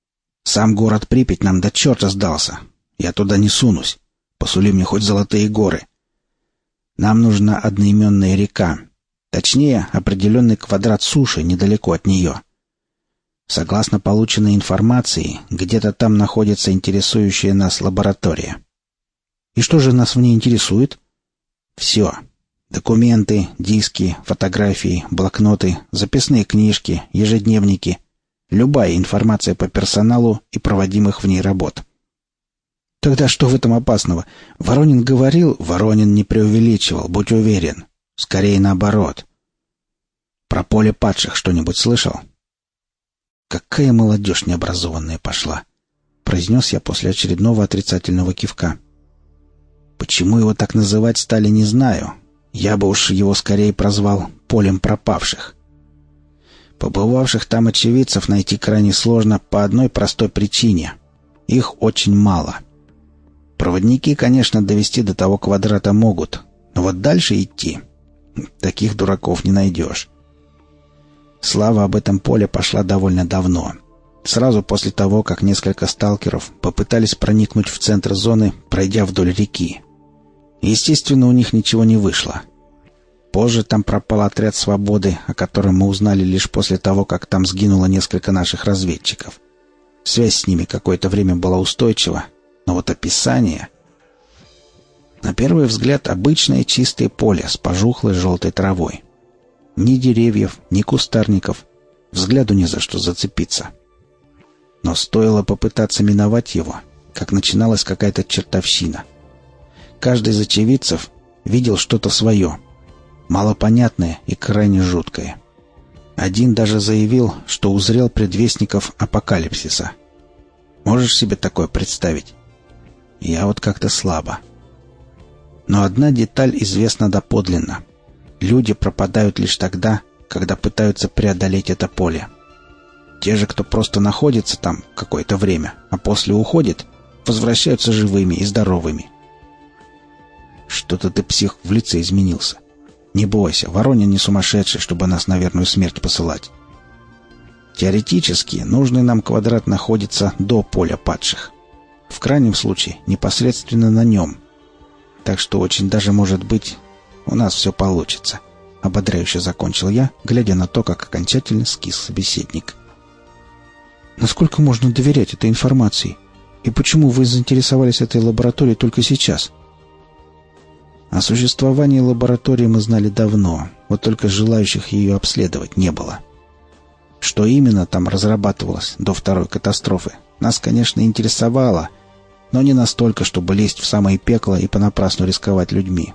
Speaker 1: Сам город Припять нам до черта сдался. Я туда не сунусь. Посули мне хоть золотые горы. Нам нужна одноименная река. Точнее, определенный квадрат суши недалеко от нее. Согласно полученной информации, где-то там находится интересующая нас лаборатория. И что же нас в ней интересует? Все. Документы, диски, фотографии, блокноты, записные книжки, ежедневники. Любая информация по персоналу и проводимых в ней работ. Тогда что в этом опасного? Воронин говорил, Воронин не преувеличивал, будь уверен. Скорее наоборот. Про поле падших что-нибудь слышал? Какая молодежь необразованная пошла, произнес я после очередного отрицательного кивка. Почему его так называть стали, не знаю. Я бы уж его скорее прозвал полем пропавших. Побывавших там очевидцев найти крайне сложно по одной простой причине. Их очень мало. Проводники, конечно, довести до того квадрата могут, но вот дальше идти — таких дураков не найдешь. Слава об этом поле пошла довольно давно. Сразу после того, как несколько сталкеров попытались проникнуть в центр зоны, пройдя вдоль реки. Естественно, у них ничего не вышло. Позже там пропал отряд «Свободы», о котором мы узнали лишь после того, как там сгинуло несколько наших разведчиков. Связь с ними какое-то время была устойчива, но вот описание... На первый взгляд обычное чистое поле с пожухлой желтой травой. Ни деревьев, ни кустарников. Взгляду не за что зацепиться. Но стоило попытаться миновать его, как начиналась какая-то чертовщина. Каждый из очевидцев видел что-то свое, малопонятное и крайне жуткое. Один даже заявил, что узрел предвестников апокалипсиса. Можешь себе такое представить? Я вот как-то слабо. Но одна деталь известна доподлинно. Люди пропадают лишь тогда, когда пытаются преодолеть это поле. Те же, кто просто находится там какое-то время, а после уходит, возвращаются живыми и здоровыми. Что-то ты, псих, в лице изменился. Не бойся, Воронин не сумасшедший, чтобы нас на верную смерть посылать. Теоретически, нужный нам квадрат находится до поля падших. В крайнем случае, непосредственно на нем. Так что очень даже может быть, у нас все получится. Ободряюще закончил я, глядя на то, как окончательно скис собеседник. Насколько можно доверять этой информации? И почему вы заинтересовались этой лабораторией только сейчас? О существовании лаборатории мы знали давно, вот только желающих ее обследовать не было. Что именно там разрабатывалось до второй катастрофы, нас, конечно, интересовало, но не настолько, чтобы лезть в самое пекло и понапрасну рисковать людьми.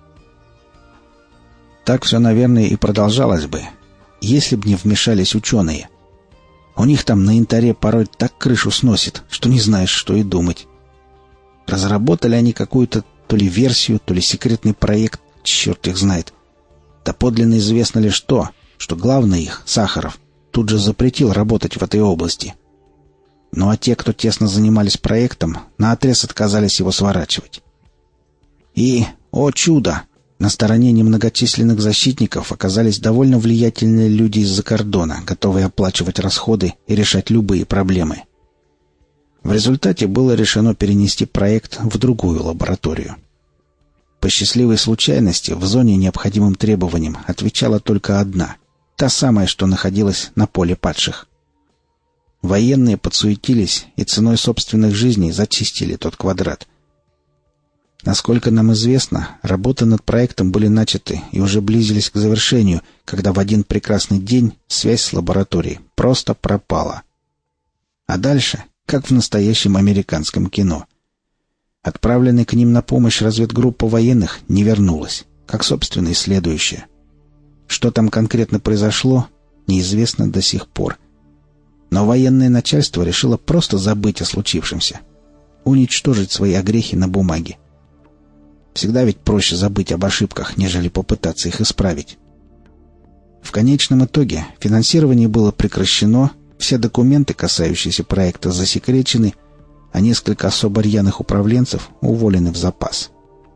Speaker 1: Так все, наверное, и продолжалось бы, если б не вмешались ученые. У них там на Янтаре порой так крышу сносит, что не знаешь, что и думать. Разработали они какую-то то ли версию, то ли секретный проект, черт их знает. Доподлинно известно лишь то, что главный их, Сахаров, тут же запретил работать в этой области. Ну а те, кто тесно занимались проектом, наотрез отказались его сворачивать. И, о чудо, на стороне немногочисленных защитников оказались довольно влиятельные люди из-за кордона, готовые оплачивать расходы и решать любые проблемы. В результате было решено перенести проект в другую лабораторию. По счастливой случайности в зоне необходимым требованиям отвечала только одна, та самая, что находилась на поле падших. Военные подсуетились и ценой собственных жизней зачистили тот квадрат. Насколько нам известно, работы над проектом были начаты и уже близились к завершению, когда в один прекрасный день связь с лабораторией просто пропала. А дальше, как в настоящем американском кино. Отправленная к ним на помощь разведгруппа военных не вернулась, как, собственно, и следующее. Что там конкретно произошло, неизвестно до сих пор. Но военное начальство решило просто забыть о случившемся, уничтожить свои огрехи на бумаге. Всегда ведь проще забыть об ошибках, нежели попытаться их исправить. В конечном итоге финансирование было прекращено, все документы, касающиеся проекта, засекречены, а несколько особо рьяных управленцев уволены в запас.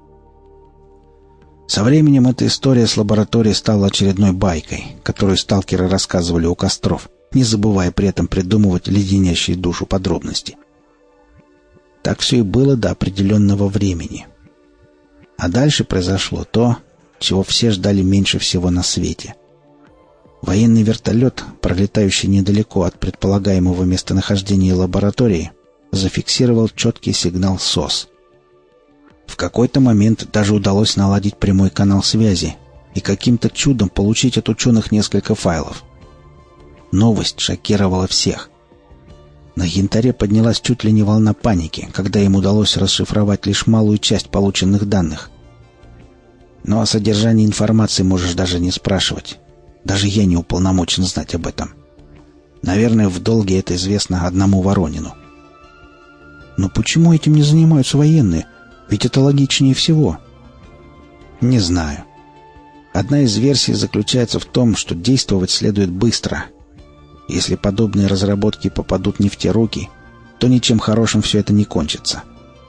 Speaker 1: Со временем эта история с лабораторией стала очередной байкой, которую сталкеры рассказывали у костров, не забывая при этом придумывать леденящие душу подробности. Так все и было до определенного времени. А дальше произошло то, чего все ждали меньше всего на свете. Военный вертолет, пролетающий недалеко от предполагаемого местонахождения лаборатории, зафиксировал четкий сигнал СОС. В какой-то момент даже удалось наладить прямой канал связи и каким-то чудом получить от ученых несколько файлов. Новость шокировала всех. На Янтаре поднялась чуть ли не волна паники, когда им удалось расшифровать лишь малую часть полученных данных. Но о содержании информации можешь даже не спрашивать. Даже я не уполномочен знать об этом. Наверное, в долге это известно одному Воронину. Но почему этим не занимаются военные? Ведь это логичнее всего. Не знаю. Одна из версий заключается в том, что действовать следует быстро. Если подобные разработки попадут не в те руки, то ничем хорошим все это не кончится.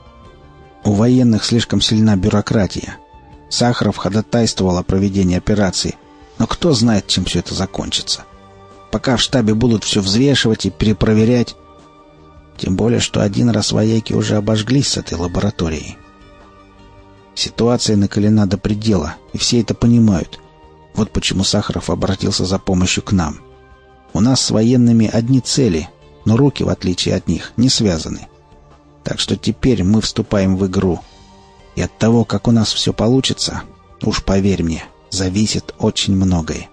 Speaker 1: У военных слишком сильна бюрократия. Сахаров ходатайствовал о проведении операции, но кто знает, чем все это закончится. Пока в штабе будут все взвешивать и перепроверять. Тем более, что один раз вояки уже обожглись с этой лабораторией. Ситуация накалена до предела, и все это понимают. Вот почему Сахаров обратился за помощью к нам. У нас с военными одни цели, но руки, в отличие от них, не связаны. Так что теперь мы вступаем в игру. И от того, как у нас все получится, уж поверь мне, зависит очень многое.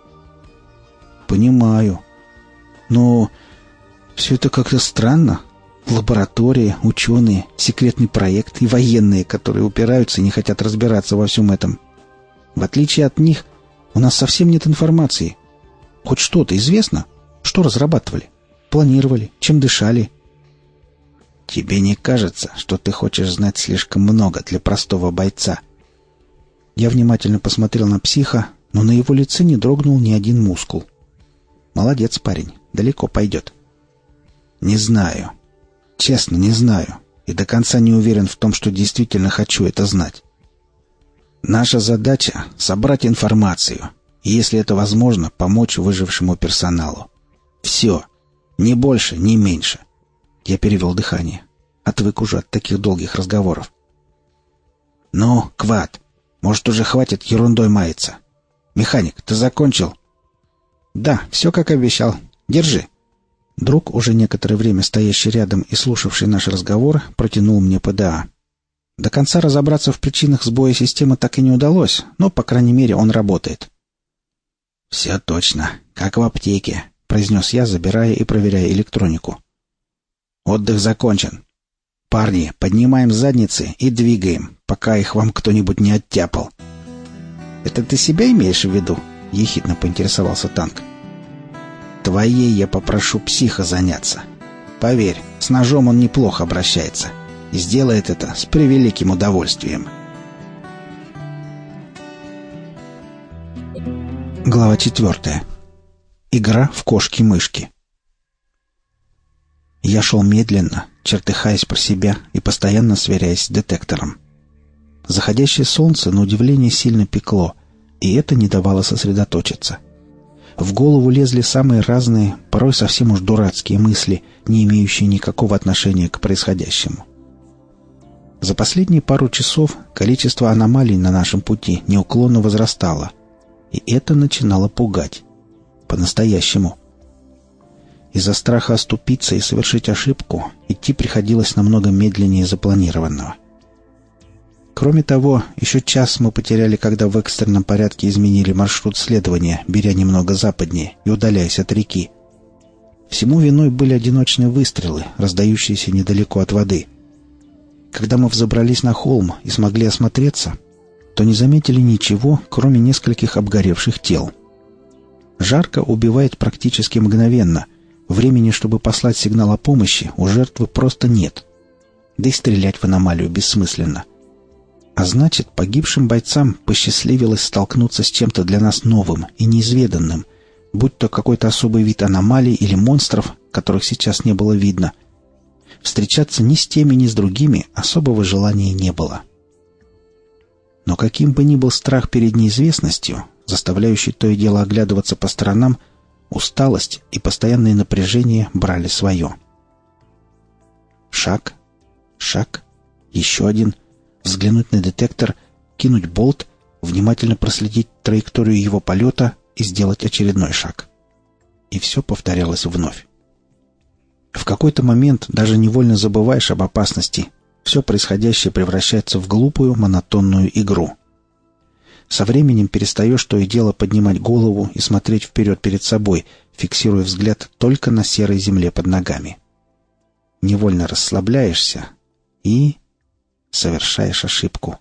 Speaker 1: Понимаю. Но все это как-то странно. Лаборатория, ученые, секретный проект и военные, которые упираются и не хотят разбираться во всем этом. В отличие от них, у нас совсем нет информации. Хоть что-то известно? Что разрабатывали? Планировали? Чем дышали? Тебе не кажется, что ты хочешь знать слишком много для простого бойца? Я внимательно посмотрел на психа, но на его лице не дрогнул ни один мускул. Молодец, парень, далеко пойдет. Не знаю. Честно, не знаю. И до конца не уверен в том, что действительно хочу это знать. Наша задача — собрать информацию. И, если это возможно, помочь выжившему персоналу. Все. Ни больше, ни меньше. Я перевел дыхание. Отвык уже от таких долгих разговоров. Ну, Квад, может, уже хватит ерундой маяться? Механик, ты закончил? Да, все как обещал. Держи. Друг, уже некоторое время стоящий рядом и слушавший наш разговор, протянул мне ПДА. До конца разобраться в причинах сбоя системы так и не удалось, но, по крайней мере, он работает. «Все точно, как в аптеке», — произнес я, забирая и проверяя электронику. «Отдых закончен. Парни, поднимаем задницы и двигаем, пока их вам кто-нибудь не оттяпал». «Это ты себя имеешь в виду?» — ехидно поинтересовался танк. «Твоей я попрошу психа заняться. Поверь, с ножом он неплохо обращается и сделает это с превеликим удовольствием». Глава четвертая. Игра в кошки-мышки. Я шел медленно, чертыхаясь про себя и постоянно сверяясь с детектором. Заходящее солнце, на удивление, сильно пекло, и это не давало сосредоточиться. В голову лезли самые разные, порой совсем уж дурацкие мысли, не имеющие никакого отношения к происходящему. За последние пару часов количество аномалий на нашем пути неуклонно возрастало, и это начинало пугать. По-настоящему. Из-за страха оступиться и совершить ошибку идти приходилось намного медленнее запланированного. Кроме того, еще час мы потеряли, когда в экстренном порядке изменили маршрут следования, беря немного западнее и удаляясь от реки. Всему виной были одиночные выстрелы, раздающиеся недалеко от воды. Когда мы взобрались на холм и смогли осмотреться, то не заметили ничего, кроме нескольких обгоревших тел. Жарко убивает практически мгновенно. Времени, чтобы послать сигнал о помощи, у жертвы просто нет. Да и стрелять в аномалию бессмысленно. А значит, погибшим бойцам посчастливилось столкнуться с чем-то для нас новым и неизведанным, будь то какой-то особый вид аномалий или монстров, которых сейчас не было видно. Встречаться ни с теми, ни с другими особого желания не было. Но каким бы ни был страх перед неизвестностью, заставляющий то и дело оглядываться по сторонам, Усталость и постоянное напряжение брали свое. Шаг, шаг, еще один, взглянуть на детектор, кинуть болт, внимательно проследить траекторию его полета и сделать очередной шаг. И все повторялось вновь. В какой-то момент даже невольно забываешь об опасности. Все происходящее превращается в глупую, монотонную игру. Со временем перестаешь то и дело поднимать голову и смотреть вперед перед собой, фиксируя взгляд только на серой земле под ногами. Невольно расслабляешься и совершаешь ошибку.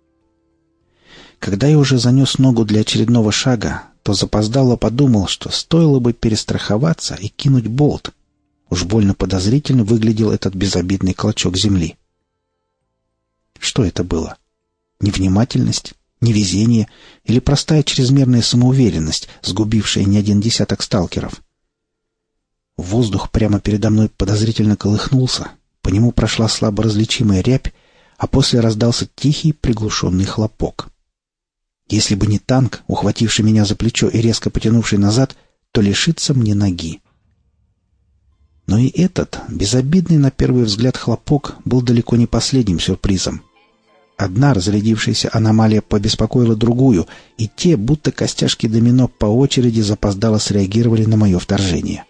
Speaker 1: Когда я уже занес ногу для очередного шага, то запоздало подумал, что стоило бы перестраховаться и кинуть болт. Уж больно подозрительно выглядел этот безобидный клочок земли. Что это было? Невнимательность? Невезение? Или простая чрезмерная самоуверенность, сгубившая не один десяток сталкеров? Воздух прямо передо мной подозрительно колыхнулся, по нему прошла слабо различимая рябь, а после раздался тихий приглушенный хлопок. Если бы не танк, ухвативший меня за плечо и резко потянувший назад, то лишиться мне ноги. Но и этот, безобидный на первый взгляд хлопок, был далеко не последним сюрпризом. Одна разрядившаяся аномалия побеспокоила другую, и те, будто костяшки домино, по очереди запоздало среагировали на мое вторжение.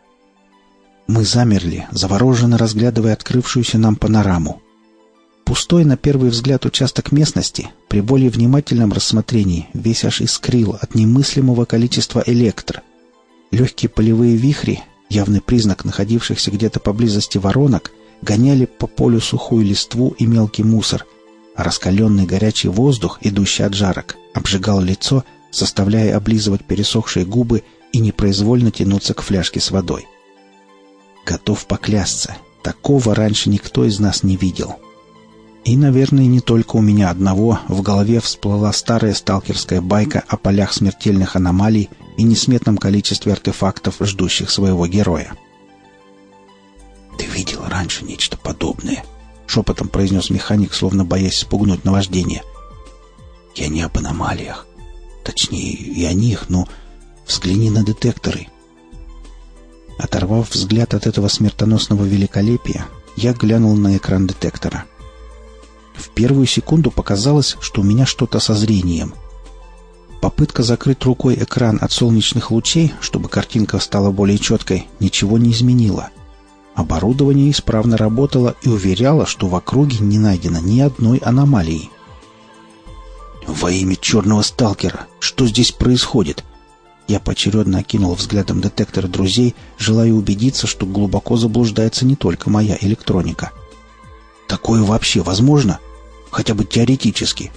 Speaker 1: Мы замерли, завороженно разглядывая открывшуюся нам панораму. Пустой на первый взгляд участок местности, при более внимательном рассмотрении, весь аж искрил от немыслимого количества электро. Легкие полевые вихри, явный признак находившихся где-то поблизости воронок, гоняли по полю сухую листву и мелкий мусор, а раскаленный горячий воздух, идущий от жарок, обжигал лицо, заставляя облизывать пересохшие губы и непроизвольно тянуться к фляжке с водой. Готов поклясться, такого раньше никто из нас не видел. И, наверное, не только у меня одного в голове всплыла старая сталкерская байка о полях смертельных аномалий и несметном количестве артефактов, ждущих своего героя. «Ты видел раньше нечто подобное?» — шепотом произнес механик, словно боясь спугнуть наваждение. «Я не об аномалиях. Точнее, и о них, но взгляни на детекторы». Оторвав взгляд от этого смертоносного великолепия, я глянул на экран детектора. В первую секунду показалось, что у меня что-то со зрением. Попытка закрыть рукой экран от солнечных лучей, чтобы картинка стала более четкой, ничего не изменила. Оборудование исправно работало и уверяло, что в округе не найдено ни одной аномалии. «Во имя черного сталкера! Что здесь происходит?» Я поочередно окинул взглядом детектор друзей, желая убедиться, что глубоко заблуждается не только моя электроника. «Такое вообще возможно? Хотя бы теоретически?»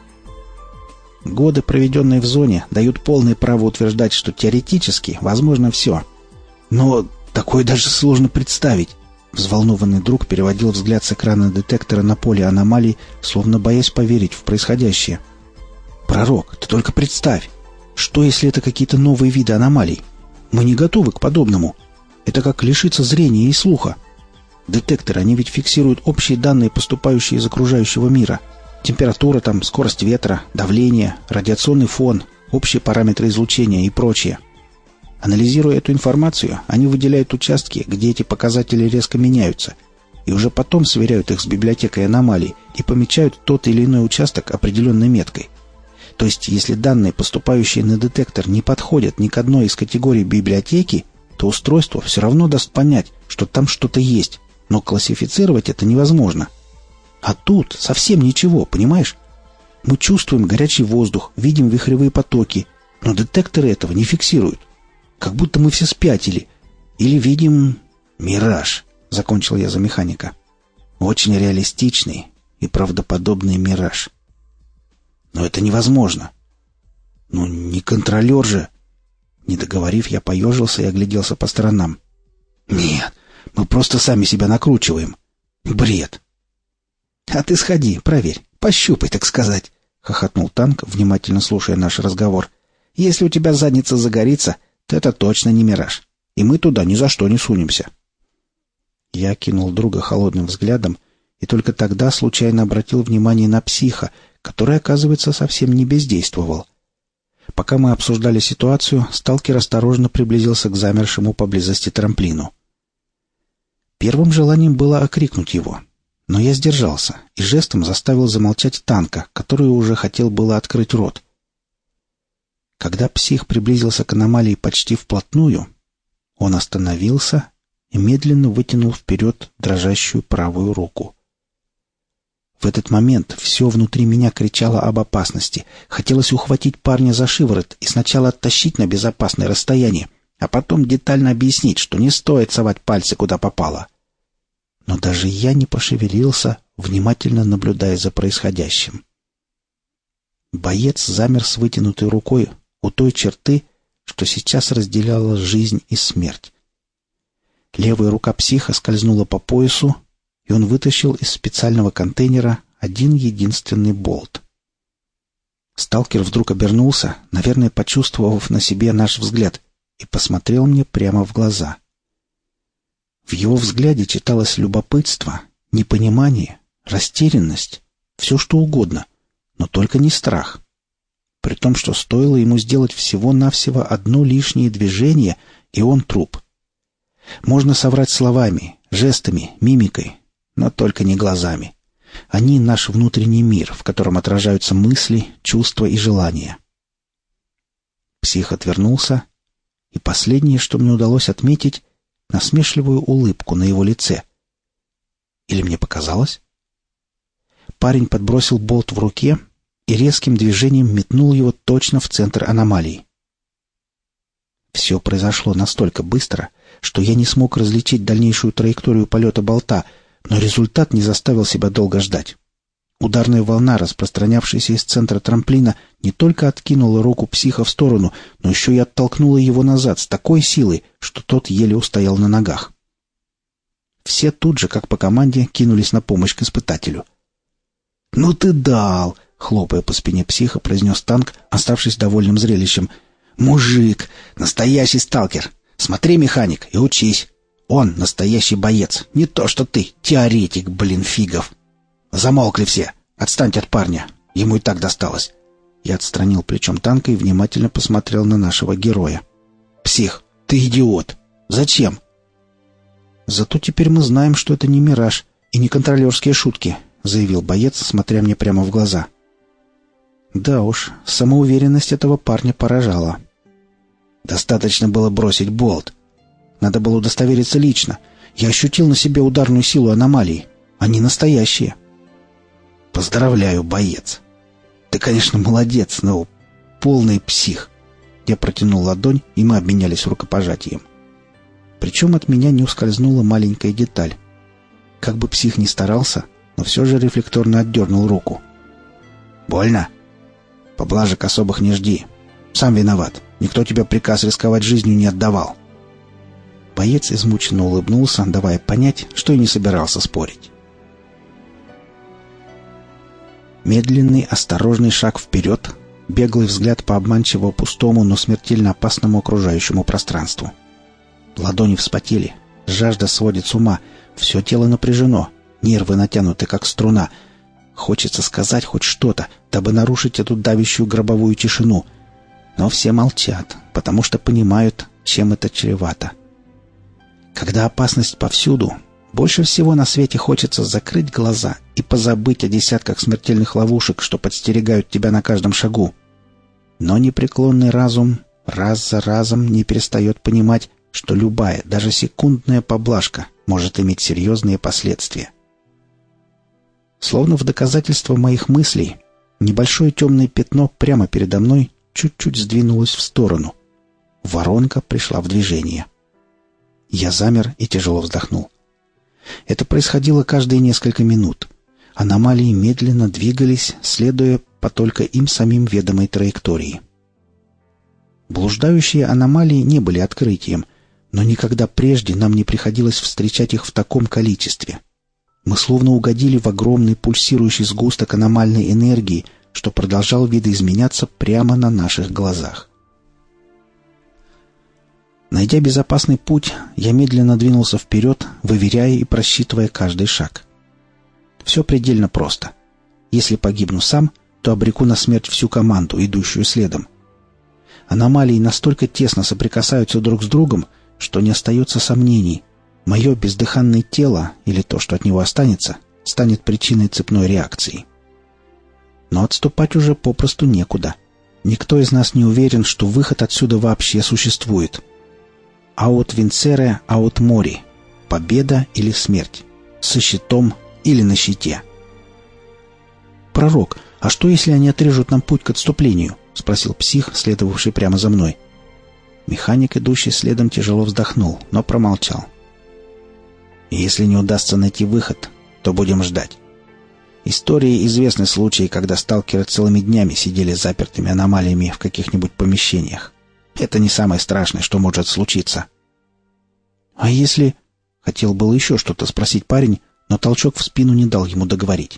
Speaker 1: Годы, проведенные в зоне, дают полное право утверждать, что теоретически возможно все. Но такое даже сложно представить. Взволнованный друг переводил взгляд с экрана детектора на поле аномалий, словно боясь поверить в происходящее. «Пророк, ты только представь! Что, если это какие-то новые виды аномалий? Мы не готовы к подобному. Это как лишиться зрения и слуха. Детекторы, они ведь фиксируют общие данные, поступающие из окружающего мира. Температура там, скорость ветра, давление, радиационный фон, общие параметры излучения и прочее. Анализируя эту информацию, они выделяют участки, где эти показатели резко меняются, и уже потом сверяют их с библиотекой аномалий и помечают тот или иной участок определенной меткой. То есть, если данные, поступающие на детектор, не подходят ни к одной из категорий библиотеки, то устройство все равно даст понять, что там что-то есть, но классифицировать это невозможно. А тут совсем ничего, понимаешь? Мы чувствуем горячий воздух, видим вихревые потоки, но детекторы этого не фиксируют. Как будто мы все спятили. Или видим мираж, закончил я за механика. Очень реалистичный и правдоподобный мираж. Но это невозможно. Ну, не контролер же. Не договорив, я поежился и огляделся по сторонам. Нет, мы просто сами себя накручиваем. Бред. А ты сходи, проверь, пощупай, так сказать, хохотнул танк, внимательно слушая наш разговор. Если у тебя задница загорится, то это точно не мираж, и мы туда ни за что не сунемся. Я кинул друга холодным взглядом и только тогда случайно обратил внимание на психа, который, оказывается, совсем не бездействовал. Пока мы обсуждали ситуацию, сталкер осторожно приблизился к замершему поблизости трамплину. Первым желанием было окрикнуть его, но я сдержался и жестом заставил замолчать танка, который уже хотел было открыть рот. Когда псих приблизился к аномалии почти вплотную, он остановился и медленно вытянул вперед дрожащую правую руку. В этот момент все внутри меня кричало об опасности. Хотелось ухватить парня за шиворот и сначала оттащить на безопасное расстояние, а потом детально объяснить, что не стоит совать пальцы куда попало. Но даже я не пошевелился, внимательно наблюдая за происходящим. Боец замер с вытянутой рукой у той черты, что сейчас разделяла жизнь и смерть. Левая рука психа скользнула по поясу, и он вытащил из специального контейнера один единственный болт. Сталкер вдруг обернулся, наверное, почувствовав на себе наш взгляд, и посмотрел мне прямо в глаза. В его взгляде читалось любопытство, непонимание, растерянность, все что угодно, но только не страх. При том, что стоило ему сделать всего-навсего одно лишнее движение, и он труп. Можно соврать словами, жестами, мимикой, но только не глазами. Они — наш внутренний мир, в котором отражаются мысли, чувства и желания. Псих отвернулся, и последнее, что мне удалось отметить, насмешливую улыбку на его лице. Или мне показалось? Парень подбросил болт в руке и резким движением метнул его точно в центр аномалии. Все произошло настолько быстро, что я не смог различить дальнейшую траекторию полета болта, но результат не заставил себя долго ждать. Ударная волна, распространявшаяся из центра трамплина, не только откинула руку психа в сторону, но еще и оттолкнула его назад с такой силой, что тот еле устоял на ногах. Все тут же, как по команде, кинулись на помощь к испытателю. «Ну ты дал!» — хлопая по спине психа, произнес танк, оставшись довольным зрелищем. «Мужик! Настоящий сталкер! Смотри, механик, и учись! Он настоящий боец, не то что ты, теоретик, блин, фигов! Замолкли все! Отстаньте от парня! Ему и так досталось!» Я отстранил плечом танка и внимательно посмотрел на нашего героя. «Псих, ты идиот! Зачем?» «Зато теперь мы знаем, что это не мираж и не контролерские шутки», — заявил боец, смотря мне прямо в глаза. Да уж, самоуверенность этого парня поражала. «Достаточно было бросить болт. Надо было удостовериться лично. Я ощутил на себе ударную силу аномалии. Они настоящие». «Поздравляю, боец. Ты, конечно, молодец, но полный псих». Я протянул ладонь, и мы обменялись рукопожатием. Причем от меня не ускользнула маленькая деталь. Как бы псих ни старался, но все же рефлекторно отдернул руку. «Больно? Поблажек особых не жди. Сам виноват. Никто тебе приказ рисковать жизнью не отдавал». Боец измученно улыбнулся, давая понять, что и не собирался спорить. Медленный, осторожный шаг вперед, беглый взгляд по обманчиво пустому, но смертельно опасному окружающему пространству. Ладони вспотели, жажда сводит с ума, все тело напряжено, нервы натянуты, как струна. Хочется сказать хоть что-то, дабы нарушить эту давящую гробовую тишину. Но все молчат, потому что понимают, чем это чревато. Когда опасность повсюду, больше всего на свете хочется закрыть глаза и позабыть о десятках смертельных ловушек, что подстерегают тебя на каждом шагу. Но непреклонный разум раз за разом не перестает понимать, что любая, даже секундная поблажка может иметь серьезные последствия. Словно в доказательство моих мыслей, небольшое темное пятно прямо передо мной чуть-чуть сдвинулось в сторону. Воронка пришла в движение. Я замер и тяжело вздохнул. Это происходило каждые несколько минут. Аномалии медленно двигались, следуя по только им самим ведомой траектории. Блуждающие аномалии не были открытием, но никогда прежде нам не приходилось встречать их в таком количестве. Мы словно угодили в огромный пульсирующий сгусток аномальной энергии, что продолжал видоизменяться прямо на наших глазах. Найдя безопасный путь, я медленно двинулся вперед, выверяя и просчитывая каждый шаг. Все предельно просто. Если погибну сам, то обреку на смерть всю команду, идущую следом. Аномалии настолько тесно соприкасаются друг с другом, что не остается сомнений. Мое бездыханное тело, или то, что от него останется, станет причиной цепной реакции. Но отступать уже попросту некуда. Никто из нас не уверен, что выход отсюда вообще существует. Аут винцере, аут мори. Победа или смерть. Со щитом или на щите. «Пророк, а что, если они отрежут нам путь к отступлению?» — спросил псих, следовавший прямо за мной. Механик, идущий следом, тяжело вздохнул, но промолчал. «Если не удастся найти выход, то будем ждать. Истории известны случаи, когда сталкеры целыми днями сидели запертыми аномалиями в каких-нибудь помещениях. Это не самое страшное, что может случиться». «А если...» — хотел было еще что-то спросить парень, но толчок в спину не дал ему договорить.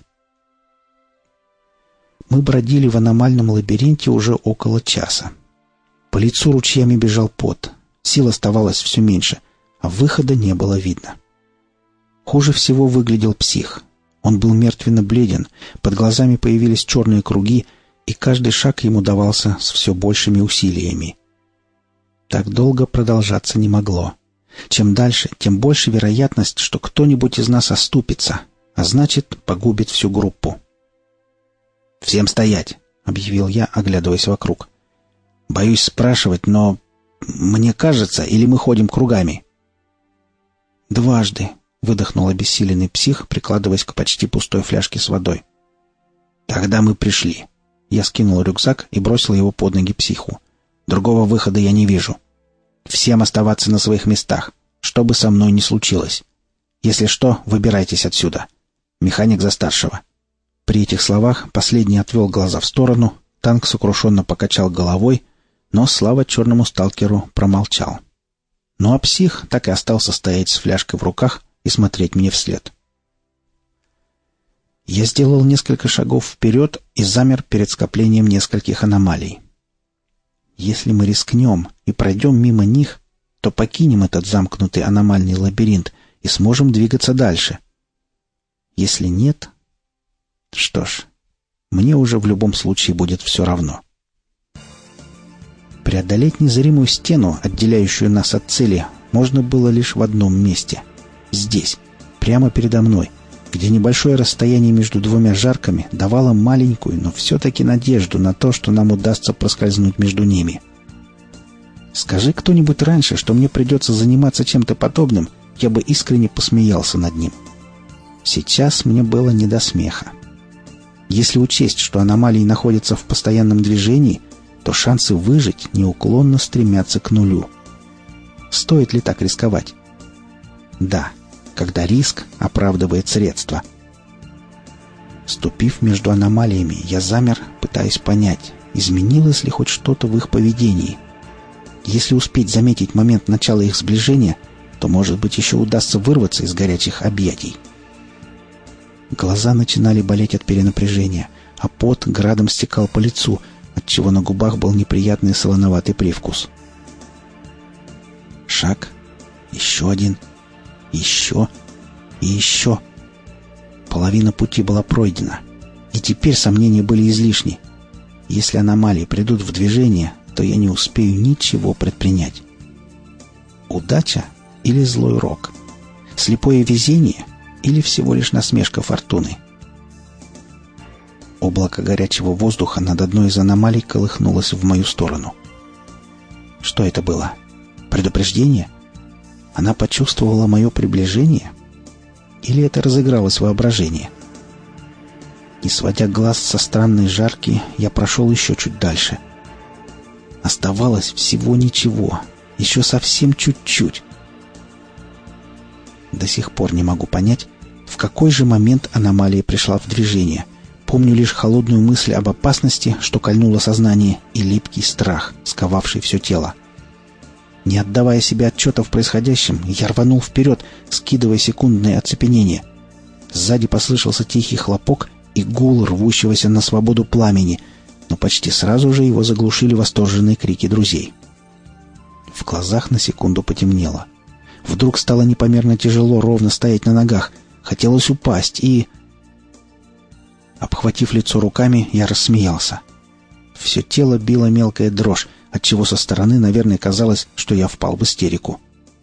Speaker 1: Мы бродили в аномальном лабиринте уже около часа. По лицу ручьями бежал пот, сил оставалось все меньше, а выхода не было видно. Хуже всего выглядел псих. Он был мертвенно бледен, под глазами появились черные круги, и каждый шаг ему давался с все большими усилиями. Так долго продолжаться не могло. Чем дальше, тем больше вероятность, что кто-нибудь из нас оступится, а значит, погубит всю группу. «Всем стоять!» — объявил я, оглядываясь вокруг. «Боюсь спрашивать, но мне кажется, или мы ходим кругами?» «Дважды», — выдохнул обессиленный псих, прикладываясь к почти пустой фляжке с водой. «Тогда мы пришли». Я скинул рюкзак и бросил его под ноги психу. «Другого выхода я не вижу. Всем оставаться на своих местах, что бы со мной ни случилось. Если что, выбирайтесь отсюда. Механик за старшего». При этих словах последний отвел глаза в сторону, танк сокрушенно покачал головой, но слава черному сталкеру промолчал. Ну а псих так и остался стоять с фляжкой в руках и смотреть мне вслед. Я сделал несколько шагов вперед и замер перед скоплением нескольких аномалий. Если мы рискнем и пройдем мимо них, то покинем этот замкнутый аномальный лабиринт и сможем двигаться дальше. Если нет... Что ж, мне уже в любом случае будет все равно. Преодолеть незримую стену, отделяющую нас от цели, можно было лишь в одном месте. Здесь, прямо передо мной, где небольшое расстояние между двумя жарками давало маленькую, но все-таки надежду на то, что нам удастся проскользнуть между ними. Скажи кто-нибудь раньше, что мне придется заниматься чем-то подобным, я бы искренне посмеялся над ним. Сейчас мне было не до смеха. Если учесть, что аномалии находятся в постоянном движении, то шансы выжить неуклонно стремятся к нулю. Стоит ли так рисковать? Да, когда риск оправдывает средства. Ступив между аномалиями, я замер, пытаясь понять, изменилось ли хоть что-то в их поведении. Если успеть заметить момент начала их сближения, то, может быть, еще удастся вырваться из горячих объятий. Глаза начинали болеть от перенапряжения, а пот градом стекал по лицу, отчего на губах был неприятный солоноватый привкус. Шаг, еще один, еще и еще. Половина пути была пройдена, и теперь сомнения были излишни. Если аномалии придут в движение, то я не успею ничего предпринять. Удача или злой рок? Слепое везение или всего лишь насмешка фортуны? Облако горячего воздуха над одной из аномалий колыхнулось в мою сторону. Что это было? Предупреждение? Она почувствовала мое приближение? Или это разыгралось воображение? Не сводя глаз со странной жарки, я прошел еще чуть дальше. Оставалось всего ничего, еще совсем чуть-чуть. До сих пор не могу понять, в какой же момент аномалия пришла в движение. Помню лишь холодную мысль об опасности, что кольнуло сознание, и липкий страх, сковавший все тело. Не отдавая себе отчета в происходящем, я рванул вперед, скидывая секундное оцепенение. Сзади послышался тихий хлопок и гул рвущегося на свободу пламени, но почти сразу же его заглушили восторженные крики друзей. В глазах на секунду потемнело. Вдруг стало непомерно тяжело ровно стоять на ногах. Хотелось упасть и... Обхватив лицо руками, я рассмеялся. Все тело било мелкая дрожь, отчего со стороны, наверное, казалось, что я впал в истерику.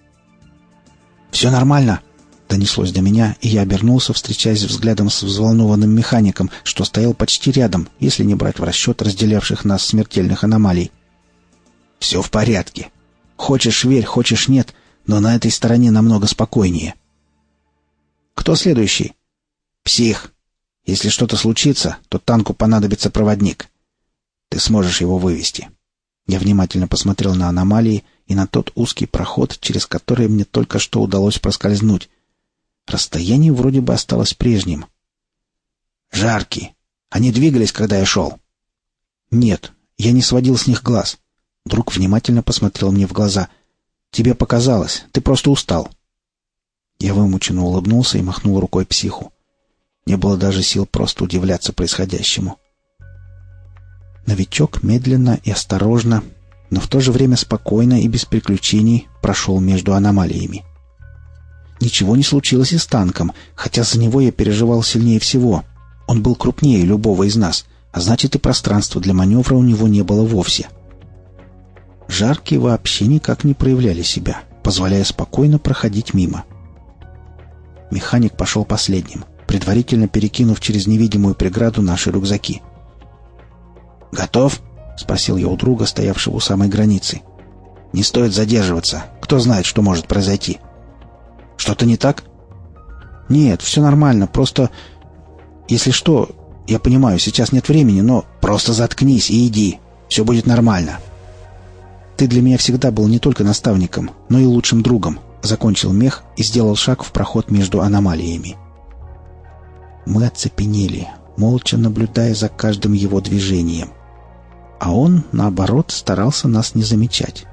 Speaker 1: «Все нормально!» — донеслось до меня, и я обернулся, встречаясь взглядом с взволнованным механиком, что стоял почти рядом, если не брать в расчет разделявших нас смертельных аномалий. «Все в порядке. Хочешь — верь, хочешь — нет, но на этой стороне намного спокойнее». «Кто следующий?» «Псих. Если что-то случится, то танку понадобится проводник. Ты сможешь его вывести». Я внимательно посмотрел на аномалии и на тот узкий проход, через который мне только что удалось проскользнуть. Расстояние вроде бы осталось прежним. «Жаркие. Они двигались, когда я шел?» «Нет, я не сводил с них глаз». Друг внимательно посмотрел мне в глаза. «Тебе показалось. Ты просто устал». Я вымученно улыбнулся и махнул рукой психу. Не было даже сил просто удивляться происходящему. Новичок медленно и осторожно, но в то же время спокойно и без приключений прошел между аномалиями. Ничего не случилось и с танком, хотя за него я переживал сильнее всего. Он был крупнее любого из нас, а значит и пространства для маневра у него не было вовсе. Жаркие вообще никак не проявляли себя, позволяя спокойно проходить мимо. Механик пошел последним, предварительно перекинув через невидимую преграду наши рюкзаки. «Готов?» — спросил я у друга, стоявшего у самой границы. «Не стоит задерживаться. Кто знает, что может произойти?» «Что-то не так?» «Нет, все нормально. Просто... Если что... Я понимаю, сейчас нет времени, но... Просто заткнись и иди. Все будет нормально». «Ты для меня всегда был не только наставником, но и лучшим другом», — закончил мех и сделал шаг в проход между аномалиями. Мы оцепенели, молча наблюдая за каждым его движением. А он, наоборот, старался нас не замечать.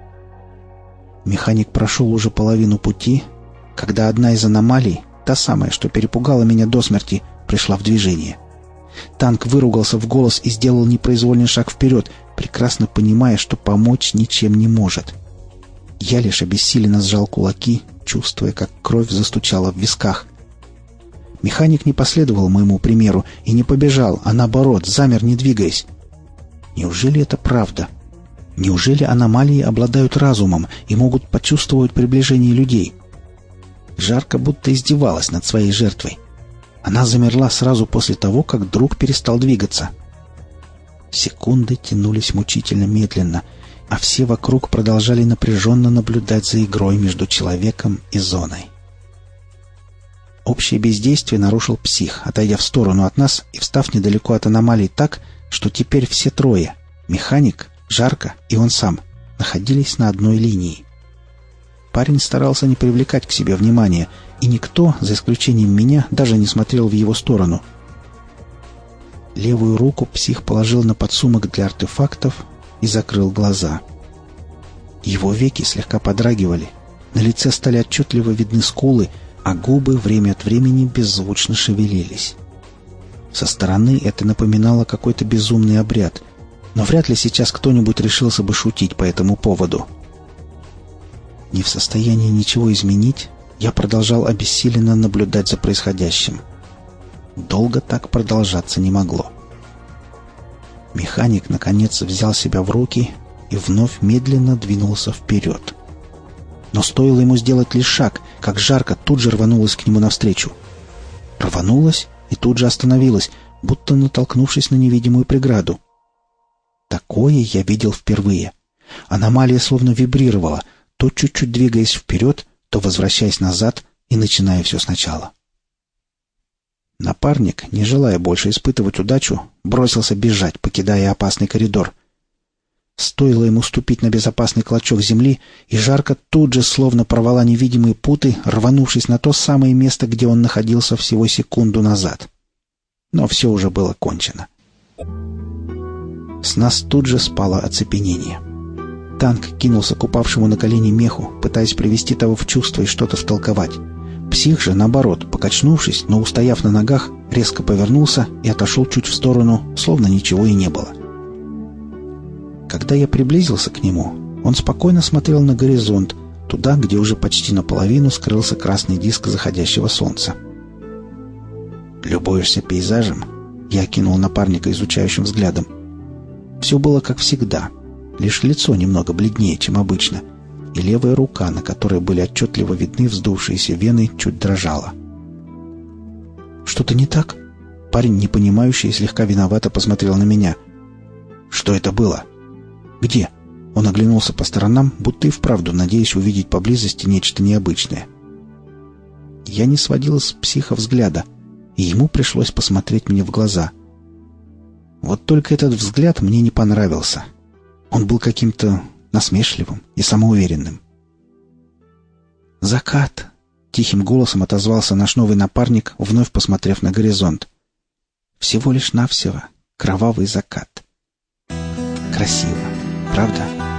Speaker 1: Механик прошел уже половину пути, когда одна из аномалий, та самая, что перепугала меня до смерти, пришла в движение. Танк выругался в голос и сделал непроизвольный шаг вперед, прекрасно понимая, что помочь ничем не может. Я лишь обессиленно сжал кулаки, чувствуя, как кровь застучала в висках. Механик не последовал моему примеру и не побежал, а наоборот, замер, не двигаясь. Неужели это правда? Неужели аномалии обладают разумом и могут почувствовать приближение людей? Жарко будто издевалась над своей жертвой. Она замерла сразу после того, как друг перестал двигаться. Секунды тянулись мучительно медленно, а все вокруг продолжали напряженно наблюдать за игрой между человеком и зоной. Общее бездействие нарушил псих, отойдя в сторону от нас и встав недалеко от аномалий так, что теперь все трое — механик, Жарко и он сам — находились на одной линии. Парень старался не привлекать к себе внимания, и никто, за исключением меня, даже не смотрел в его сторону. Левую руку псих положил на подсумок для артефактов и закрыл глаза. Его веки слегка подрагивали, на лице стали отчетливо видны скулы, а губы время от времени беззвучно шевелились. Со стороны это напоминало какой-то безумный обряд, но вряд ли сейчас кто-нибудь решился бы шутить по этому поводу. Не в состоянии ничего изменить, я продолжал обессиленно наблюдать за происходящим. Долго так продолжаться не могло. Механик, наконец, взял себя в руки и вновь медленно двинулся вперед. Но стоило ему сделать лишь шаг, как Жарко тут же рванулась к нему навстречу. Рванулась и тут же остановилась, будто натолкнувшись на невидимую преграду. Такое я видел впервые. Аномалия словно вибрировала, то чуть-чуть двигаясь вперед, то возвращаясь назад и начиная все сначала. Напарник, не желая больше испытывать удачу, бросился бежать, покидая опасный коридор. Стоило ему ступить на безопасный клочок земли, и Жарко тут же словно порвала невидимые путы, рванувшись на то самое место, где он находился всего секунду назад. Но все уже было кончено. С нас тут же спало оцепенение. Танк кинулся к упавшему на колени меху, пытаясь привести того в чувство и что-то втолковать. Псих же, наоборот, покачнувшись, но устояв на ногах, резко повернулся и отошел чуть в сторону, словно ничего и не было. Когда я приблизился к нему, он спокойно смотрел на горизонт, туда, где уже почти наполовину скрылся красный диск заходящего солнца. «Любуешься пейзажем?» — я окинул напарника изучающим взглядом. Все было как всегда. Лишь лицо немного бледнее, чем обычно, и левая рука, на которой были отчетливо видны вздувшиеся вены, чуть дрожала. «Что-то не так?» Парень, непонимающий и слегка виновато, посмотрел на меня. «Что это было?» «Где?» Он оглянулся по сторонам, будто и вправду надеясь увидеть поблизости нечто необычное. Я не сводил с психа взгляда, и ему пришлось посмотреть мне в глаза. Вот только этот взгляд мне не понравился. Он был каким-то насмешливым и самоуверенным. «Закат!» — тихим голосом отозвался наш новый напарник, вновь посмотрев на горизонт. «Всего лишь навсего кровавый закат. Красиво, правда?»